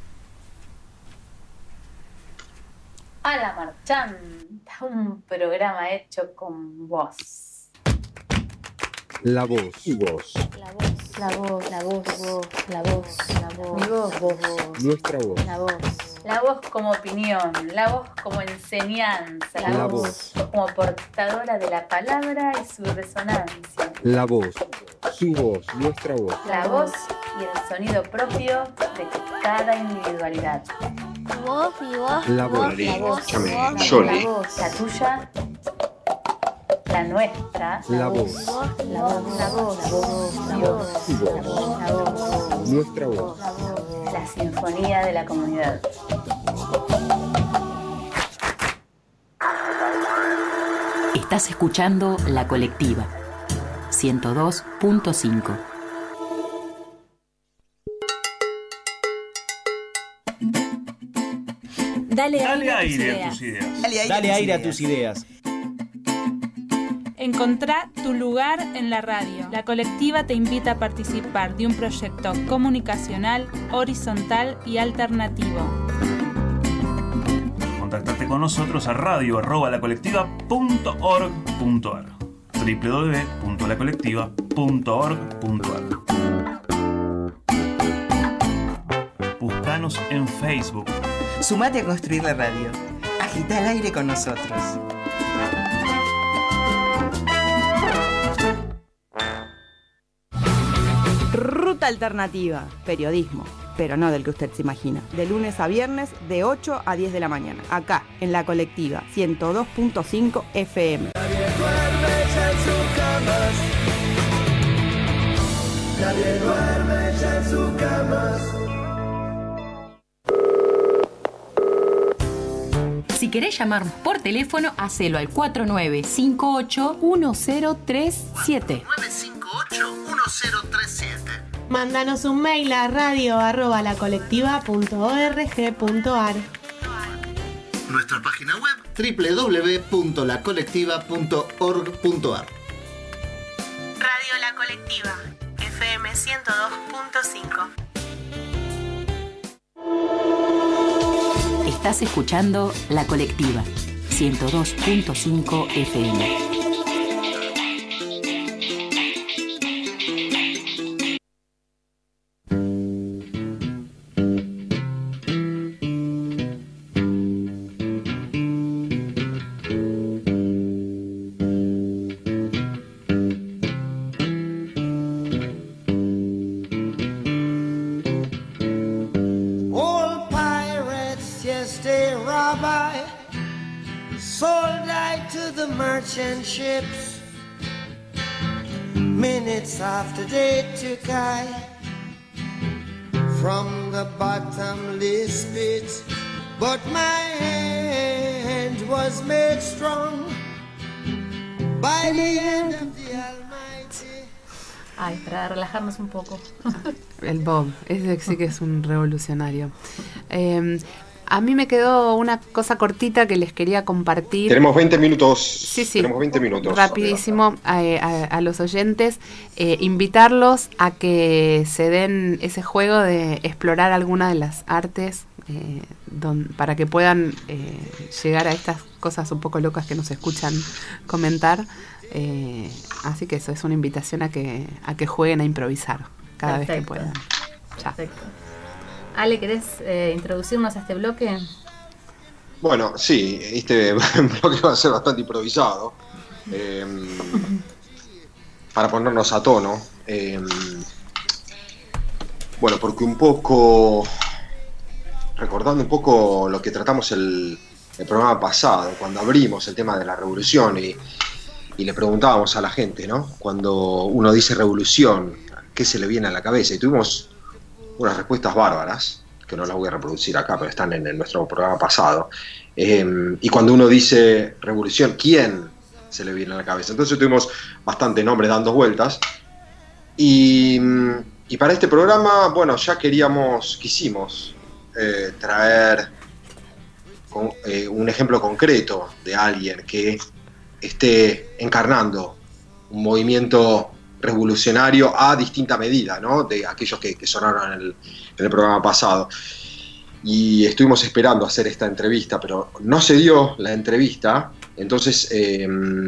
Speaker 3: A la marchanta, un programa hecho con voz.
Speaker 11: La voz. Tu voz.
Speaker 3: La voz, la voz, la voz, la voz, la voz, mi voz, voz,
Speaker 11: Nuestra voz.
Speaker 3: la voz. La voz como opinión, la voz como enseñanza, la,
Speaker 11: La
Speaker 3: voz, como portadora de la palabra y su resonancia.
Speaker 11: La voz. Su voz. Nuestra voz.
Speaker 3: La voz y el sonido propio de cada individualidad.
Speaker 14: Tu voz, mi voz,
Speaker 11: La
Speaker 14: tu
Speaker 11: voz.
Speaker 14: mi voz, tu
Speaker 6: Escúchame,
Speaker 14: voz,
Speaker 6: Yoli.
Speaker 14: la voz.
Speaker 3: La tuya, la nuestra,
Speaker 11: La
Speaker 14: Mi
Speaker 11: voz.
Speaker 14: voz, mi voz, la voz, la voz, la voz,
Speaker 11: Tu voz.
Speaker 14: la voz,
Speaker 11: Nuestra voz.
Speaker 14: la voz.
Speaker 3: la sinfonía de la comunidad.
Speaker 13: Estás escuchando La Colectiva, ciento dos punto cinco.
Speaker 8: Dale,
Speaker 15: Dale
Speaker 8: aire,
Speaker 15: aire
Speaker 8: a
Speaker 15: a
Speaker 8: tus
Speaker 15: tus
Speaker 8: ideas.
Speaker 15: ideas.
Speaker 16: Dale aire,
Speaker 15: Dale
Speaker 16: a, tus
Speaker 15: aire a
Speaker 16: ideas.
Speaker 15: tus ideas.
Speaker 8: Encontrá tu lugar en la radio. La colectiva te invita a participar de un proyecto comunicacional, horizontal y alternativo.
Speaker 15: Contactate con nosotros a radio arroba lacolectiva punto org punto ar doble u doble u doble u punto la colectiva punto org punto ar. Buscanos en Facebook.
Speaker 27: Sumate a construir la radio. Agita el aire con nosotros.
Speaker 17: Ruta Alternativa, periodismo, pero no del que usted se imagina. De lunes a viernes, de ocho a diez de la mañana. Acá, en La Colectiva, ciento dos punto cinco F M.
Speaker 2: Nadie duerme ya en sus camas. Nadie duerme ya en sus camas.
Speaker 13: Si querés llamarnos por teléfono, hacelo al cuatro nueve cinco ocho uno cero tres siete.
Speaker 2: nueve cinco ocho uno cero tres siete.
Speaker 18: Mándanos un mail a radio arroba lacolectiva punto org punto ar.
Speaker 19: Nuestra página web doble u doble u doble u punto la colectiva punto org punto ar.
Speaker 18: Radio La Colectiva, F M ciento dos punto cinco.
Speaker 13: Estás escuchando La Colectiva, ciento dos punto cinco F M.
Speaker 2: All pirates, yes, they rob I, sold I to the merchant ships. Minutes after they took I from the bottomless pit, but my hand was made strong by the hand of the Almighty.
Speaker 3: Ay, para relajarnos un poco.
Speaker 5: El Bob, ese sí que es un revolucionario. Eh, a mí me quedó una cosa cortita que les quería compartir.
Speaker 6: Tenemos veinte minutos.
Speaker 5: Sí, sí.
Speaker 6: Tenemos veinte minutos.
Speaker 5: Rapidísimo a, a- a los oyentes, eh, invitarlos a que se den ese juego de explorar alguna de las artes eh, don, para que puedan eh, llegar a estas cosas un poco locas que nos escuchan comentar. Eh, así que eso es una invitación a que, a que jueguen a improvisar cada
Speaker 3: Perfecto.
Speaker 5: vez que puedan. Ya.
Speaker 3: Perfecto. Ale, ¿querés eh, introducirnos a este bloque?
Speaker 6: Bueno, sí, este bloque va a ser bastante improvisado. Eh, para ponernos a tono. Eh, bueno, porque un poco, recordando un poco lo que tratamos el, el programa pasado, cuando abrimos el tema de la revolución y, y le preguntábamos a la gente, ¿no? Cuando uno dice revolución, ¿qué se le viene a la cabeza? Y tuvimos unas respuestas bárbaras, que no las voy a reproducir acá, pero están en, en nuestro programa pasado. Eh, y cuando uno dice revolución, ¿quién se le viene a la cabeza? Entonces tuvimos bastante nombres dando vueltas. Y, y para este programa, bueno, ya queríamos, quisimos eh, traer con, eh, un ejemplo concreto de alguien que esté encarnando un movimiento revolucionario a distinta medida, ¿no? De aquellos que, que sonaron en el, en el programa pasado. Y estuvimos esperando hacer esta entrevista, pero no se dio la entrevista. Entonces, eh,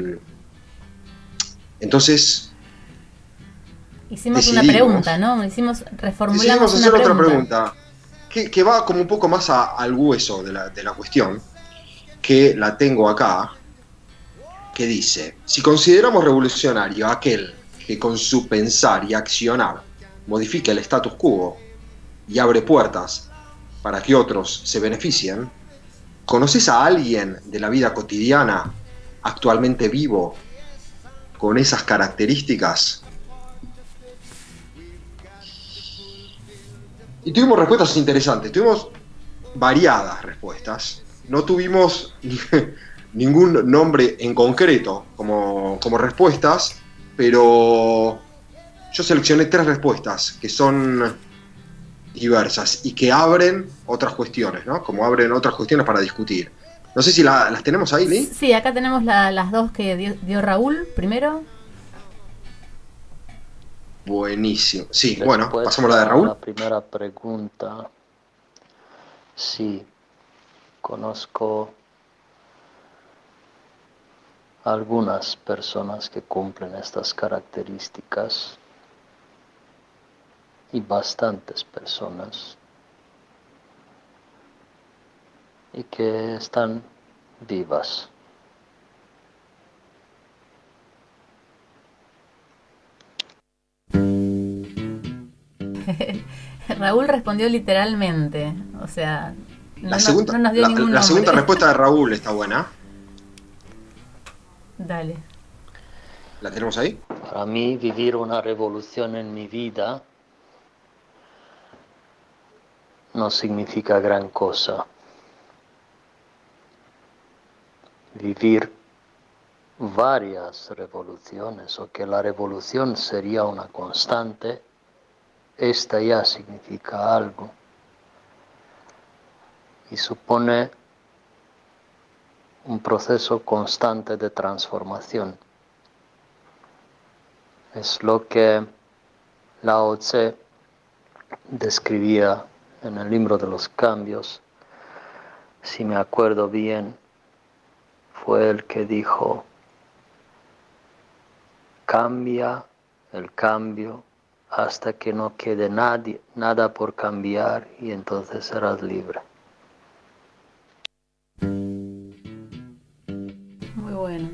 Speaker 6: entonces
Speaker 3: hicimos
Speaker 6: decidimos,
Speaker 3: una pregunta, ¿no? Hicimos, reformulamos
Speaker 6: decidimos
Speaker 3: una
Speaker 6: hacer
Speaker 3: pregunta.
Speaker 6: otra pregunta que, que va como un poco más a, al hueso de la, de la cuestión, que la tengo acá, que dice: si consideramos revolucionario aquel que con su pensar y accionar modifica el status quo y abre puertas para que otros se beneficien, ¿conoces a alguien de la vida cotidiana actualmente vivo con esas características? Y tuvimos respuestas interesantes, tuvimos variadas respuestas, no tuvimos ningún nombre en concreto como, como respuestas, pero yo seleccioné tres respuestas que son diversas y que abren otras cuestiones, ¿no? Como abren otras cuestiones para discutir. No sé si la, las tenemos ahí, Lee.
Speaker 3: Sí, acá tenemos la, las dos que dio, dio Raúl primero.
Speaker 6: Buenísimo. Sí, bueno, pasamos a la de Raúl.
Speaker 7: La primera pregunta. Sí, conozco algunas personas que cumplen estas características y bastantes personas y que están vivas.
Speaker 3: Raúl respondió literalmente, o sea, no,
Speaker 6: la segunda,
Speaker 3: no nos dio
Speaker 6: la,
Speaker 3: ningún
Speaker 6: la
Speaker 3: nombre.
Speaker 6: segunda respuesta de Raúl está buena.
Speaker 3: Dale.
Speaker 6: ¿La tenemos ahí?
Speaker 7: Para mí, vivir una revolución en mi vida no significa gran cosa. Vivir varias revoluciones o que la revolución sería una constante, esta ya significa algo y supone un proceso constante de transformación. Es lo que Lao Tse describía en el libro de los cambios. Si me acuerdo bien, fue el que dijo: cambia el cambio hasta que no quede nadie, nada por cambiar, y entonces serás libre.
Speaker 3: Muy bueno.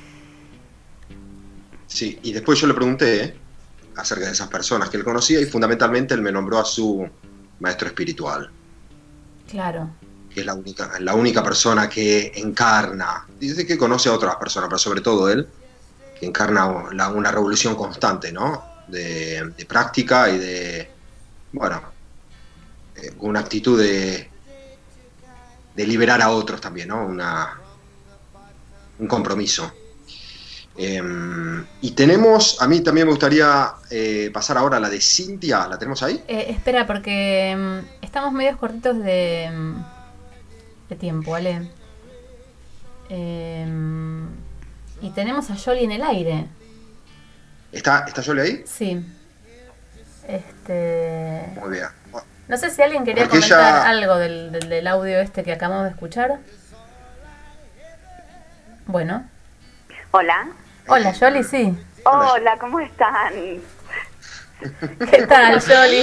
Speaker 6: Sí, y después yo le pregunté ¿eh? acerca de esas personas que él conocía y fundamentalmente él me nombró a su maestro espiritual.
Speaker 3: Claro.
Speaker 6: Que es la única, la única persona que encarna, dice que conoce a otras personas, pero sobre todo él, que encarna la, una revolución constante, ¿no? De, de práctica y de, bueno, eh, una actitud de, de liberar a otros también, ¿no? Una, un compromiso. Eh, y tenemos, a mí también me gustaría eh, pasar ahora a la de Cintia, ¿la tenemos ahí?
Speaker 3: Eh, espera, porque um, estamos medios cortitos de, um, de tiempo, ¿vale? Eh, y tenemos a Yoli en el aire.
Speaker 6: ¿Está, está Yoli ahí?
Speaker 3: Sí. Este...
Speaker 6: Muy bien.
Speaker 3: No sé si alguien quería
Speaker 6: Porque
Speaker 3: comentar
Speaker 6: ella-
Speaker 3: algo del, del, del audio este que acabamos de escuchar. Bueno.
Speaker 9: Hola.
Speaker 3: Hola, Yoli, sí.
Speaker 9: Hola, ¿cómo están?
Speaker 3: ¿Qué tal, Yoli?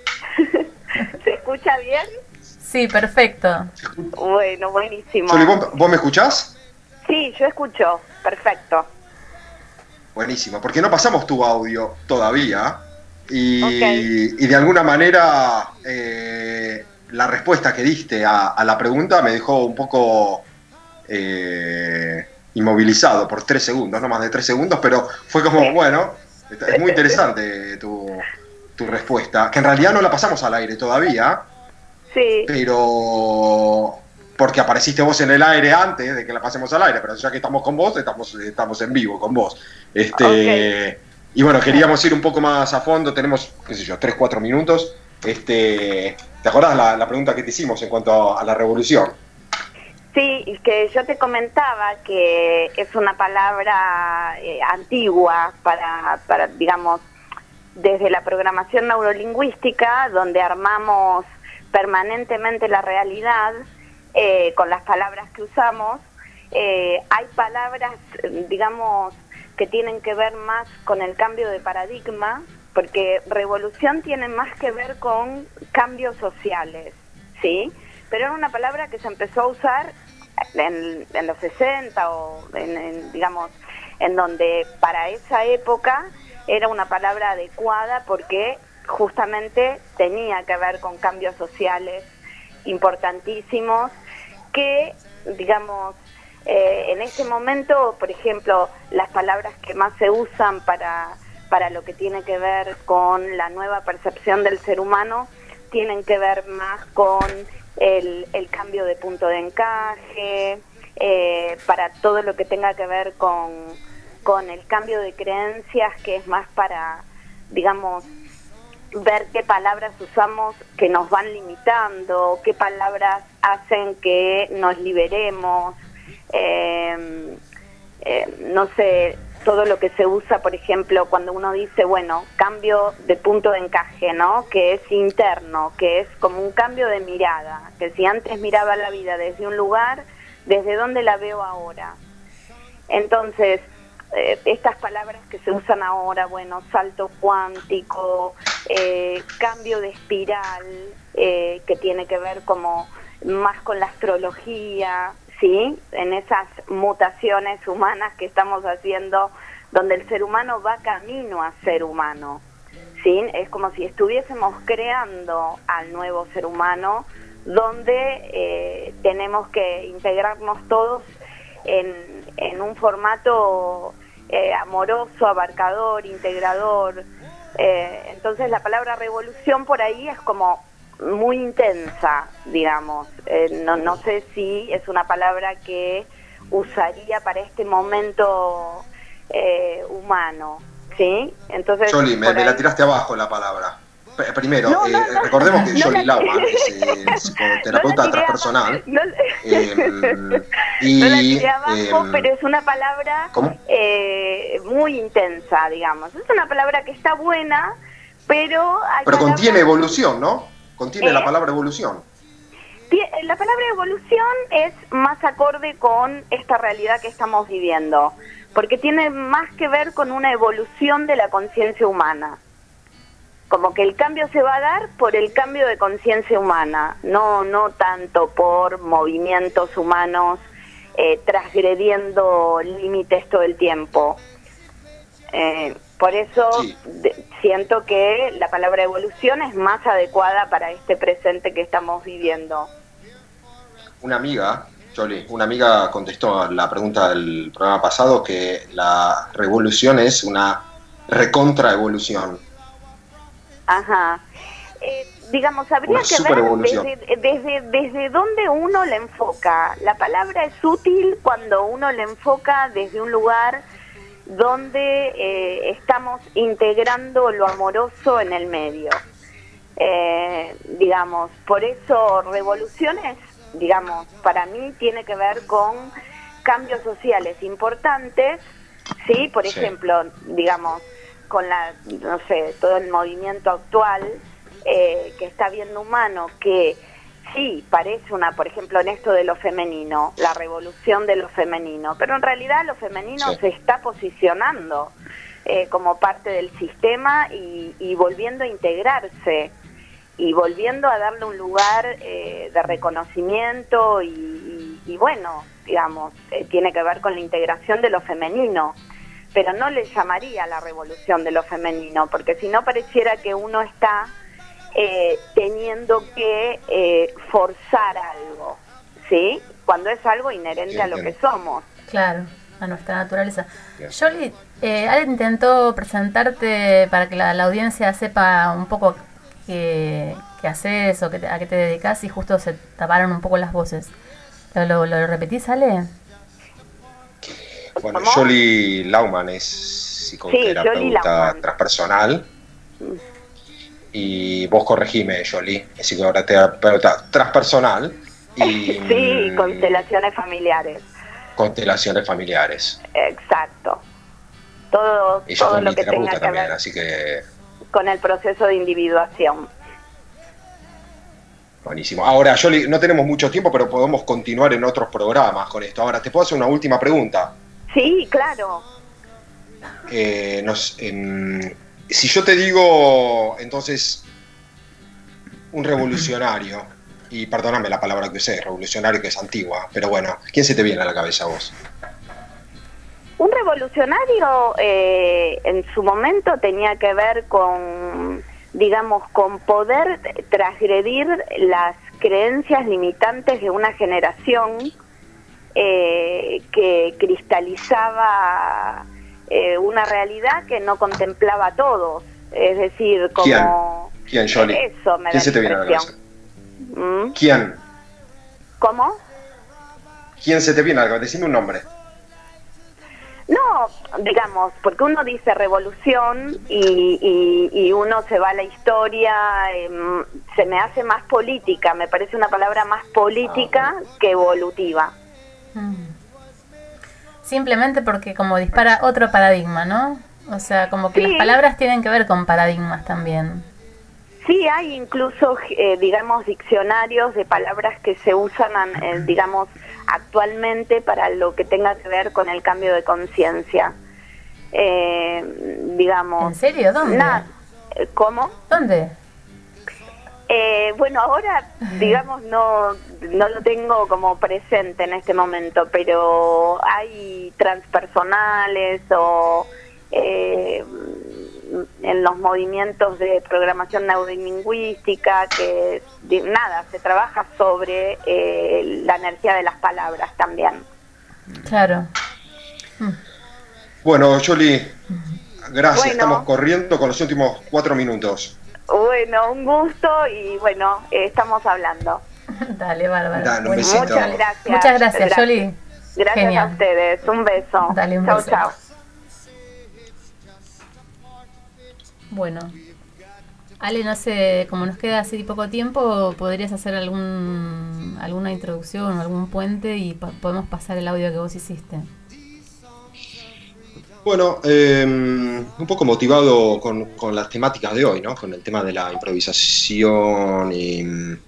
Speaker 9: ¿Se escucha bien?
Speaker 3: Sí, perfecto.
Speaker 9: Bueno, buenísimo.
Speaker 6: Yoli, ¿vos, vos me escuchás?
Speaker 9: Sí, yo escucho. Perfecto.
Speaker 6: Buenísimo, porque no pasamos tu audio todavía y,
Speaker 9: Ok.
Speaker 6: y de alguna manera eh, la respuesta que diste a, a la pregunta me dejó un poco eh, inmovilizado por tres segundos, no más de tres segundos, pero fue como, bueno, es muy interesante tu, tu respuesta, que en realidad no la pasamos al aire todavía,
Speaker 9: sí.
Speaker 6: pero porque apareciste vos en el aire antes de que la pasemos al aire, pero ya que estamos con vos, estamos, estamos en vivo con vos. Este,
Speaker 9: Ok.
Speaker 6: Y bueno, queríamos ir un poco más a fondo, tenemos, qué sé yo, tres, cuatro minutos. Este, ¿te acordás la, la pregunta que te hicimos en cuanto a, a la revolución?
Speaker 9: Sí, y que yo te comentaba que es una palabra eh, antigua para, para, digamos, desde la programación neurolingüística, donde armamos permanentemente la realidad eh, con las palabras que usamos. Eh, hay palabras, digamos, que tienen que ver más con el cambio de paradigma, porque revolución tiene más que ver con cambios sociales, ¿sí? Pero era una palabra que se empezó a usar en, en los sesenta o en, en, digamos, en donde para esa época era una palabra adecuada porque justamente tenía que ver con cambios sociales importantísimos que, digamos, eh, en este momento, por ejemplo, las palabras que más se usan para, para lo que tiene que ver con la nueva percepción del ser humano tienen que ver más con el, el cambio de punto de encaje, eh, para todo lo que tenga que ver con, con el cambio de creencias, que es más para, digamos, ver qué palabras usamos que nos van limitando, qué palabras hacen que nos liberemos, eh, eh, no sé, todo lo que se usa, por ejemplo, cuando uno dice, bueno, cambio de punto de encaje, ¿no? Que es interno, que es como un cambio de mirada, que si antes miraba la vida desde un lugar, ¿desde dónde la veo ahora? Entonces, eh, estas palabras que se usan ahora, bueno, salto cuántico, eh, cambio de espiral, eh, que tiene que ver como más con la astrología, ¿sí? En esas mutaciones humanas que estamos haciendo, donde el ser humano va camino a ser humano, ¿sí? Es como si estuviésemos creando al nuevo ser humano, donde eh, tenemos que integrarnos todos en, en un formato eh, amoroso, abarcador, integrador. Eh, entonces la palabra revolución por ahí es como muy intensa, digamos. Eh, no, no sé si es una palabra que usaría para este momento eh, humano, ¿sí? Entonces,
Speaker 6: Yoli, me,
Speaker 9: por
Speaker 6: me
Speaker 9: ahí-
Speaker 6: la tiraste abajo la palabra. P- Primero,
Speaker 9: No,
Speaker 6: eh,
Speaker 9: no, no,
Speaker 6: recordemos que
Speaker 9: no
Speaker 6: Yoli
Speaker 9: la-
Speaker 6: Lauman es eh, psicoterapeuta
Speaker 9: no la tiré
Speaker 6: transpersonal.
Speaker 9: No,
Speaker 6: eh,
Speaker 9: no la
Speaker 6: y,
Speaker 9: tiré abajo,
Speaker 6: eh,
Speaker 9: pero es una palabra
Speaker 6: ¿cómo?
Speaker 9: eh, muy intensa, digamos. Es una palabra que está buena, pero hay
Speaker 6: Pero
Speaker 9: palabras-
Speaker 6: contiene evolución, ¿no? Contiene
Speaker 9: ¿Eh?
Speaker 6: la palabra evolución.
Speaker 9: Tie- La palabra evolución es más acorde con esta realidad que estamos viviendo, porque tiene más que ver con una evolución de la conciencia humana. Como que el cambio se va a dar por el cambio de conciencia humana, no no tanto por movimientos humanos eh, transgrediendo límites todo el tiempo. Eh, por eso de- siento que la palabra evolución es más adecuada para este presente que estamos viviendo.
Speaker 6: Una amiga, Yoli, una amiga contestó a la pregunta del programa pasado que la revolución es una recontraevolución.
Speaker 9: Ajá. Eh, digamos, habría
Speaker 6: Una
Speaker 9: que ver
Speaker 6: superevolución.
Speaker 9: desde, desde, desde dónde uno le enfoca. La palabra es útil cuando uno le enfoca desde un lugar donde eh, estamos integrando lo amoroso en el medio. Eh, digamos, por eso revoluciones, digamos, para mí tiene que ver con cambios sociales importantes, ¿sí? Por
Speaker 12: Sí.
Speaker 9: ejemplo, digamos, con la, no sé, todo el movimiento actual, eh, que está viendo humano, que sí, parece una, por ejemplo, en esto de lo femenino, la revolución de lo femenino, pero en realidad lo femenino
Speaker 6: Sí.
Speaker 9: se está posicionando eh, como parte del sistema y, y volviendo a integrarse y volviendo a darle un lugar eh, de reconocimiento y, y, y bueno, digamos, eh, tiene que ver con la integración de lo femenino, pero no le llamaría la revolución de lo femenino, porque si no pareciera que uno está eh, teniendo que eh, forzar algo, ¿sí? Cuando es algo inherente a lo que somos.
Speaker 3: Claro, a nuestra naturaleza. Yoli, eh, Ale intentó presentarte para que la, la audiencia sepa un poco qué, qué haces o qué te- a qué te dedicas y justo se taparon un poco las voces. ¿Lo, lo, lo repetís, Ale?
Speaker 6: Bueno, Yoli Lauman es
Speaker 9: Sí, Yoli
Speaker 6: psicoterapeuta
Speaker 9: Lauman.
Speaker 6: transpersonal. Y vos corregime, Yoli, es psicoterapeuta transpersonal y
Speaker 9: Sí,
Speaker 6: mm,
Speaker 9: constelaciones familiares,
Speaker 6: constelaciones familiares.
Speaker 9: exacto. Todo,
Speaker 6: Ella
Speaker 9: todo
Speaker 6: es
Speaker 9: lo que tenga
Speaker 6: terapeuta
Speaker 9: que
Speaker 6: también,
Speaker 9: ver
Speaker 6: así que
Speaker 9: con el proceso de individuación.
Speaker 6: buenísimo. Ahora, Yoli, no tenemos mucho tiempo, pero podemos continuar en otros programas con esto. Ahora, ¿te puedo hacer una última pregunta?
Speaker 9: Sí, claro.
Speaker 6: Eh, nos, em, si yo te digo, entonces, un revolucionario, y perdóname la palabra que usé, revolucionario, que es antigua, pero bueno, ¿quién se te viene a la cabeza a vos?
Speaker 9: Un revolucionario eh, en su momento tenía que ver con, digamos, con poder transgredir las creencias limitantes de una generación eh, que cristalizaba eh, una realidad que no contemplaba a todos. Es decir, como...
Speaker 6: ¿Quién, Yoli?
Speaker 9: Eso me
Speaker 6: ¿Quién
Speaker 9: da
Speaker 6: se te viene a la
Speaker 9: impresión.
Speaker 6: cabeza?
Speaker 9: ¿Mm?
Speaker 6: ¿Quién?
Speaker 9: ¿Cómo?
Speaker 6: ¿Quién se te viene a la cabeza? Decime un nombre.
Speaker 9: No, digamos, porque uno dice revolución y, y, y uno se va a la historia, eh, se me hace más política, me parece una palabra más política que evolutiva.
Speaker 3: Simplemente porque como dispara otro paradigma, ¿no? O sea, como que
Speaker 9: Sí.
Speaker 3: las palabras tienen que ver con paradigmas también.
Speaker 9: Sí, hay incluso, eh, digamos, diccionarios de palabras que se usan, eh, digamos, actualmente para lo que tenga que ver con el cambio de conciencia. Eh, digamos...
Speaker 3: ¿En serio? ¿Dónde?
Speaker 9: na- ¿Cómo?
Speaker 3: ¿Dónde?
Speaker 9: Eh, bueno, ahora, digamos, no, no lo tengo como presente en este momento, pero hay transpersonales o eh, en los movimientos de programación neurolingüística que, de- nada, se trabaja sobre eh, la energía de las palabras también.
Speaker 3: Claro.
Speaker 6: Bueno, Yoli, gracias.
Speaker 9: Bueno.
Speaker 6: Estamos corriendo con los últimos cuatro minutos.
Speaker 9: Bueno, un gusto y bueno, eh, estamos hablando.
Speaker 3: Dale, Bárbara.
Speaker 6: Dale, un
Speaker 3: Bueno,
Speaker 6: besito.
Speaker 9: Muchas gracias.
Speaker 3: Muchas gracias, Yoli.
Speaker 9: Gracias
Speaker 3: Genial.
Speaker 9: a ustedes. Un beso.
Speaker 3: Dale un
Speaker 9: chau,
Speaker 3: beso.
Speaker 9: chau.
Speaker 3: Bueno. Ale, no sé, como nos queda así poco tiempo, ¿podrías hacer algún alguna introducción, algún puente y pa- podemos pasar el audio que vos hiciste?
Speaker 6: Bueno, eh, un poco motivado con, con las temáticas de hoy, ¿no? Con el tema de la improvisación y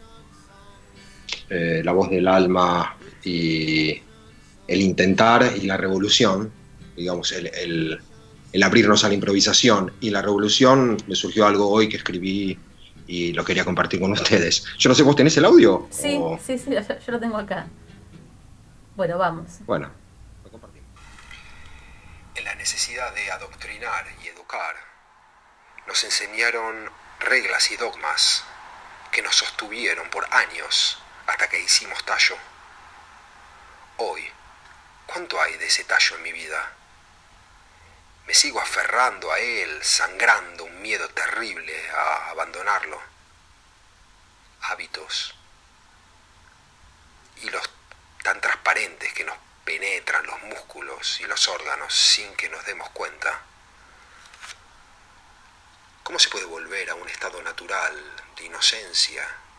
Speaker 6: eh, la voz del alma y el intentar y la revolución, digamos, el, el, el abrirnos a la improvisación y la revolución, me surgió algo hoy que escribí y lo quería compartir con ustedes. Yo no sé, ¿vos tenés el audio?
Speaker 3: Sí,
Speaker 6: O-
Speaker 3: sí, sí, yo, yo lo tengo acá. Bueno, vamos.
Speaker 6: Bueno, lo compartimos. En la necesidad de adoctrinar y educar, nos enseñaron reglas y dogmas que nos sostuvieron por años hasta que hicimos tallo. Hoy, ¿cuánto hay de ese tallo en mi vida? Me sigo aferrando a él, sangrando un miedo terrible a abandonarlo. Hábitos y los tan transparentes que nos penetran los músculos y los órganos sin que nos demos cuenta. ¿Cómo se puede volver a un estado natural de inocencia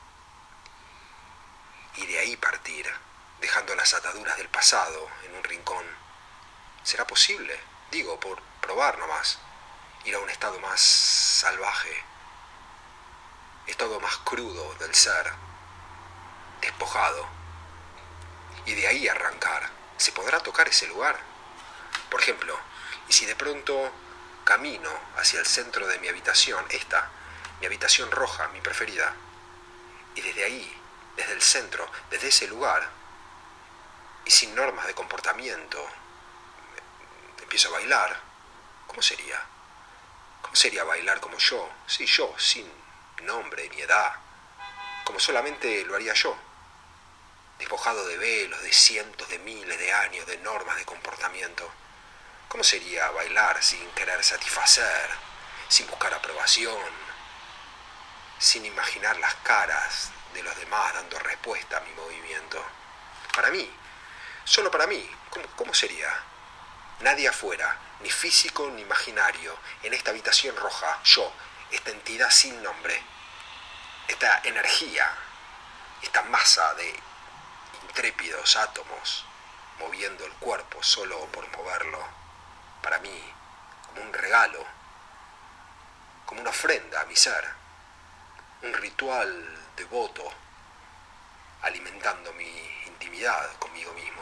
Speaker 6: y de ahí partir, dejando las ataduras del pasado en un rincón? ¿Será posible? Digo, por probar nomás, ir a un estado más salvaje.
Speaker 12: estado más crudo del ser, despojado. Y de ahí arrancar. ¿Se podrá tocar ese lugar? Por ejemplo, y si de pronto camino hacia el centro de mi habitación, esta, mi habitación roja, mi preferida, y desde ahí, desde el centro, desde ese lugar, y sin normas de comportamiento, empiezo a bailar, ¿cómo sería? ¿Cómo sería bailar como yo? Sí, yo, sin nombre ni edad, como solamente lo haría yo, despojado de velos, de cientos de miles de años, de normas de comportamiento. ¿Cómo sería bailar sin querer satisfacer, sin buscar aprobación, sin imaginar las caras de los demás dando respuesta a mi movimiento? Para mí, solo para mí, ¿cómo, cómo sería? Nadie afuera, ni físico ni imaginario, en esta habitación roja, yo, esta entidad sin nombre, esta energía, esta masa de intrépidos átomos moviendo el cuerpo solo por moverlo, para mí, como un regalo, como una ofrenda a mi ser, un ritual devoto, alimentando mi intimidad conmigo mismo.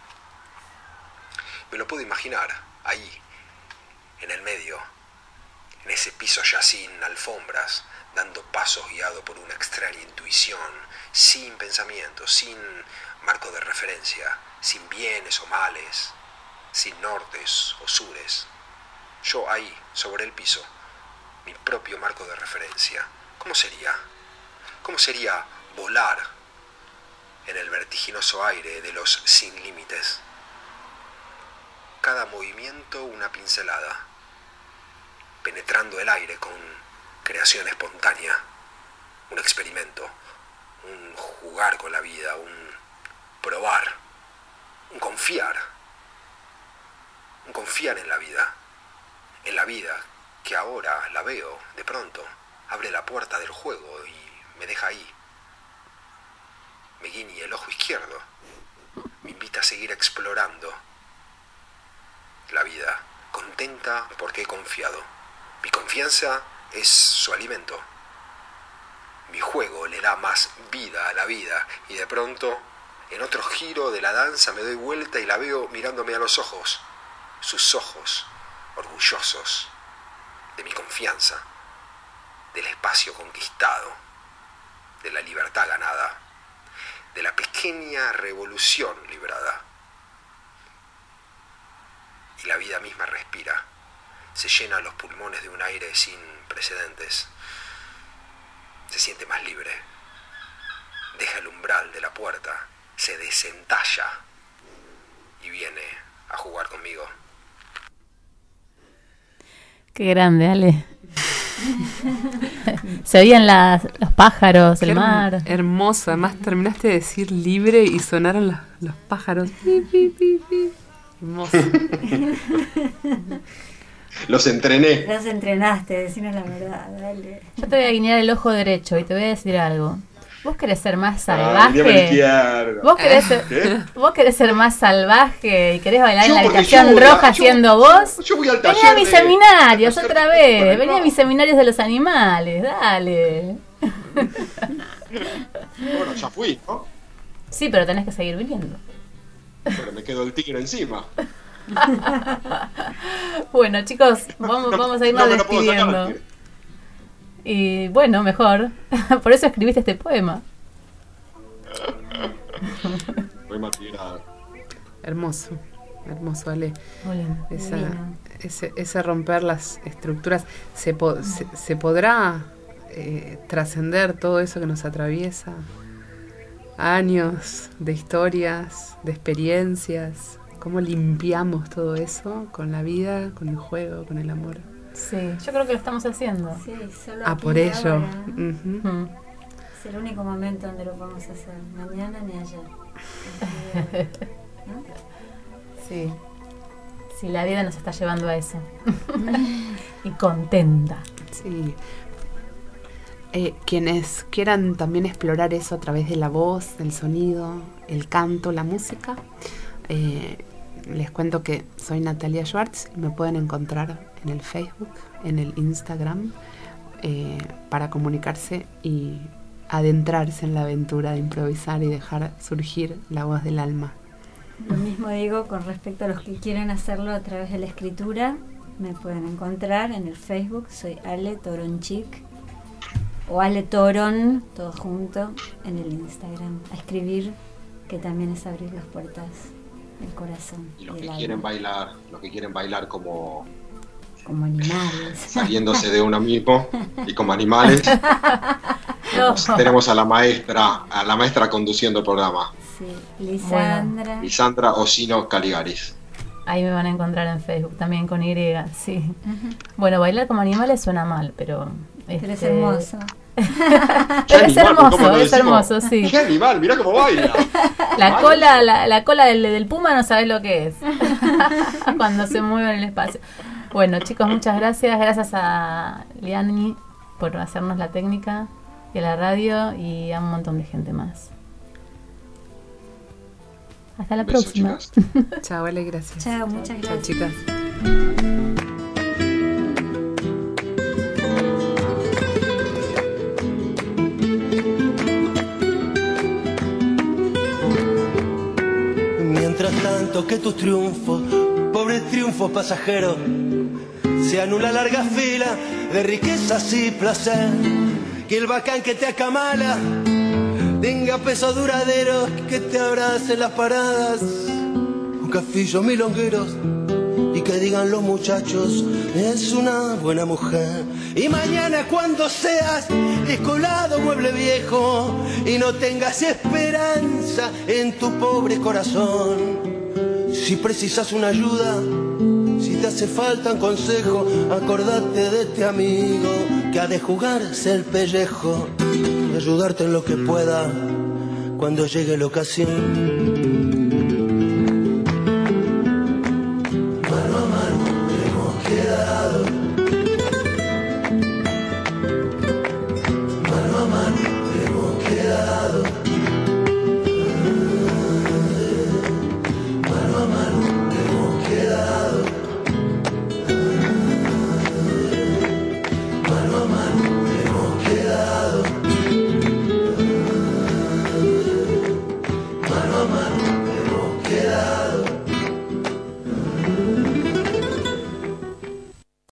Speaker 12: Me lo puedo imaginar, ahí, en el medio, en ese piso ya sin alfombras, dando pasos guiado por una extraña intuición, sin pensamiento, sin marco de referencia, sin bienes o males, sin nortes o sures. Yo ahí, sobre el piso, mi propio marco de referencia. ¿Cómo sería? ¿Cómo sería volar en el vertiginoso aire de los sin límites? Cada movimiento una pincelada, penetrando el aire con creación espontánea, un experimento, un jugar con la vida, un probar, un confiar, un confiar en la vida, en la vida que ahora la veo de pronto, abre la puerta del juego y me deja ahí, me guiña el ojo izquierdo, me invita a seguir explorando la vida, contenta porque he confiado. Mi confianza es su alimento. Mi juego le da más vida a la vida y de pronto, en otro giro de la danza, me doy vuelta y la veo mirándome a los ojos, sus ojos orgullosos de mi confianza, del espacio conquistado, de la libertad ganada, de la pequeña revolución librada. Y la vida misma respira, se llena los pulmones de un aire sin precedentes, se siente más libre, deja el umbral de la puerta, se desentalla y viene a jugar conmigo.
Speaker 3: Qué grande, Ale. Se oían las, los pájaros,
Speaker 5: Qué
Speaker 3: el mar.
Speaker 5: herm- Hermoso, además terminaste de decir libre y sonaron los, los pájaros. Pi, pi, pi, pi. Hermoso.
Speaker 6: Los entrené.
Speaker 4: Los entrenaste, decinos la verdad, dale.
Speaker 3: Yo te voy a guiñar el ojo derecho y te voy a decir algo. ¿Vos querés ser más
Speaker 6: Ay,
Speaker 3: salvaje?
Speaker 6: dígame el izquierdo.
Speaker 3: ¿Vos querés, ser,
Speaker 6: ¿Qué?
Speaker 3: ¿Vos querés ser más salvaje y querés bailar
Speaker 6: Yo,
Speaker 3: en la
Speaker 6: porque
Speaker 3: habitación
Speaker 6: yo voy a-
Speaker 3: roja
Speaker 6: yo-
Speaker 3: siendo vos?
Speaker 6: Yo voy al
Speaker 3: Vení a
Speaker 6: taller
Speaker 3: mis
Speaker 6: de-
Speaker 3: seminarios
Speaker 6: de-
Speaker 3: otra
Speaker 6: de-
Speaker 3: vez.
Speaker 6: de-
Speaker 3: Vení a mis seminarios de los animales. Dale.
Speaker 6: Bueno, ya fui, ¿no?
Speaker 3: Sí, pero tenés que seguir viniendo.
Speaker 6: Pero me quedó el tigre encima.
Speaker 3: Bueno, chicos, vamos, vamos a irnos
Speaker 6: No me lo puedo sacar al
Speaker 3: despidiendo.
Speaker 6: tigre.
Speaker 3: Y bueno, mejor. Por eso escribiste este poema.
Speaker 6: Muy matirado.
Speaker 5: Hermoso, hermoso, Ale.
Speaker 3: Muy lindo.
Speaker 5: Esa,
Speaker 3: Divino.
Speaker 5: ese, ese romper las estructuras, ¿se, po- se, se podrá eh, trascender todo eso que nos atraviesa? Años de historias, de experiencias. ¿Cómo limpiamos todo eso con la vida, con el juego, con el amor?
Speaker 3: Sí, yo creo que lo estamos haciendo.
Speaker 4: Sí, solo
Speaker 5: Ah,
Speaker 4: aquí
Speaker 5: por
Speaker 4: y
Speaker 5: ello.
Speaker 4: ahora.
Speaker 5: Ujú.
Speaker 3: Mm.
Speaker 4: Es el único momento donde lo podemos hacer, mañana ni ayer. ¿No?
Speaker 3: Sí. Sí, la vida nos está llevando a eso. Y contenta.
Speaker 5: Sí. Eh, quienes quieran también explorar eso a través de la voz, del sonido, el canto, la música, eh, les cuento que soy Natalia Schwartz y me pueden encontrar en el Facebook, en el Instagram, eh, para comunicarse y adentrarse en la aventura de improvisar y dejar surgir la voz del alma.
Speaker 4: Lo mismo digo con respecto a los que quieren hacerlo a través de la escritura. Me pueden encontrar en el Facebook, soy Ale Toronchic, o Ale Toron, todo junto, en el Instagram. A escribir, que también es abrir las puertas del corazón.
Speaker 6: Y los
Speaker 4: y
Speaker 6: que
Speaker 4: del
Speaker 6: quieren
Speaker 4: alma.
Speaker 6: bailar, los que quieren bailar como
Speaker 4: Como animales.
Speaker 6: saliéndose de uno mismo y como animales,
Speaker 4: No.
Speaker 6: tenemos a la maestra, a la maestra conduciendo el programa,
Speaker 4: Sí, Lisandra.
Speaker 6: Lisandra Osino Caligaris.
Speaker 3: Ahí me van a encontrar en Facebook, también con Y, sí. Bueno, bailar como animales suena mal, pero...
Speaker 4: Pero es
Speaker 3: este,
Speaker 4: hermoso.
Speaker 3: Pero es
Speaker 6: animal, ¿cómo
Speaker 3: hermoso,
Speaker 6: lo
Speaker 3: es
Speaker 6: decimos?
Speaker 3: hermoso, sí.
Speaker 6: ¡Qué animal! ¡Mirá cómo baila!
Speaker 3: La cola, la, la cola del, del puma no sabes lo que es cuando se mueve en el espacio. Bueno, chicos, muchas gracias. Gracias a Liani por hacernos la técnica y a la radio y a un montón de gente más. Hasta la
Speaker 6: Beso,
Speaker 3: próxima.
Speaker 5: Chao, Ale, gracias.
Speaker 4: Chao, muchas
Speaker 5: Chao,
Speaker 4: gracias.
Speaker 5: chicas.
Speaker 2: Mientras tanto que tus triunfos, pobres triunfos pasajeros, se anula larga fila de riquezas y placer. Que el bacán que te acamala tenga peso duradero, que te abrace en las paradas, un cafillo milongueros, y que digan los muchachos, es una buena mujer. Y mañana cuando seas descolado mueble viejo y no tengas esperanza en tu pobre corazón, si precisas una ayuda, si te hace falta un consejo, acordate de este amigo que ha de jugarse el pellejo y ayudarte en lo que pueda cuando llegue la ocasión.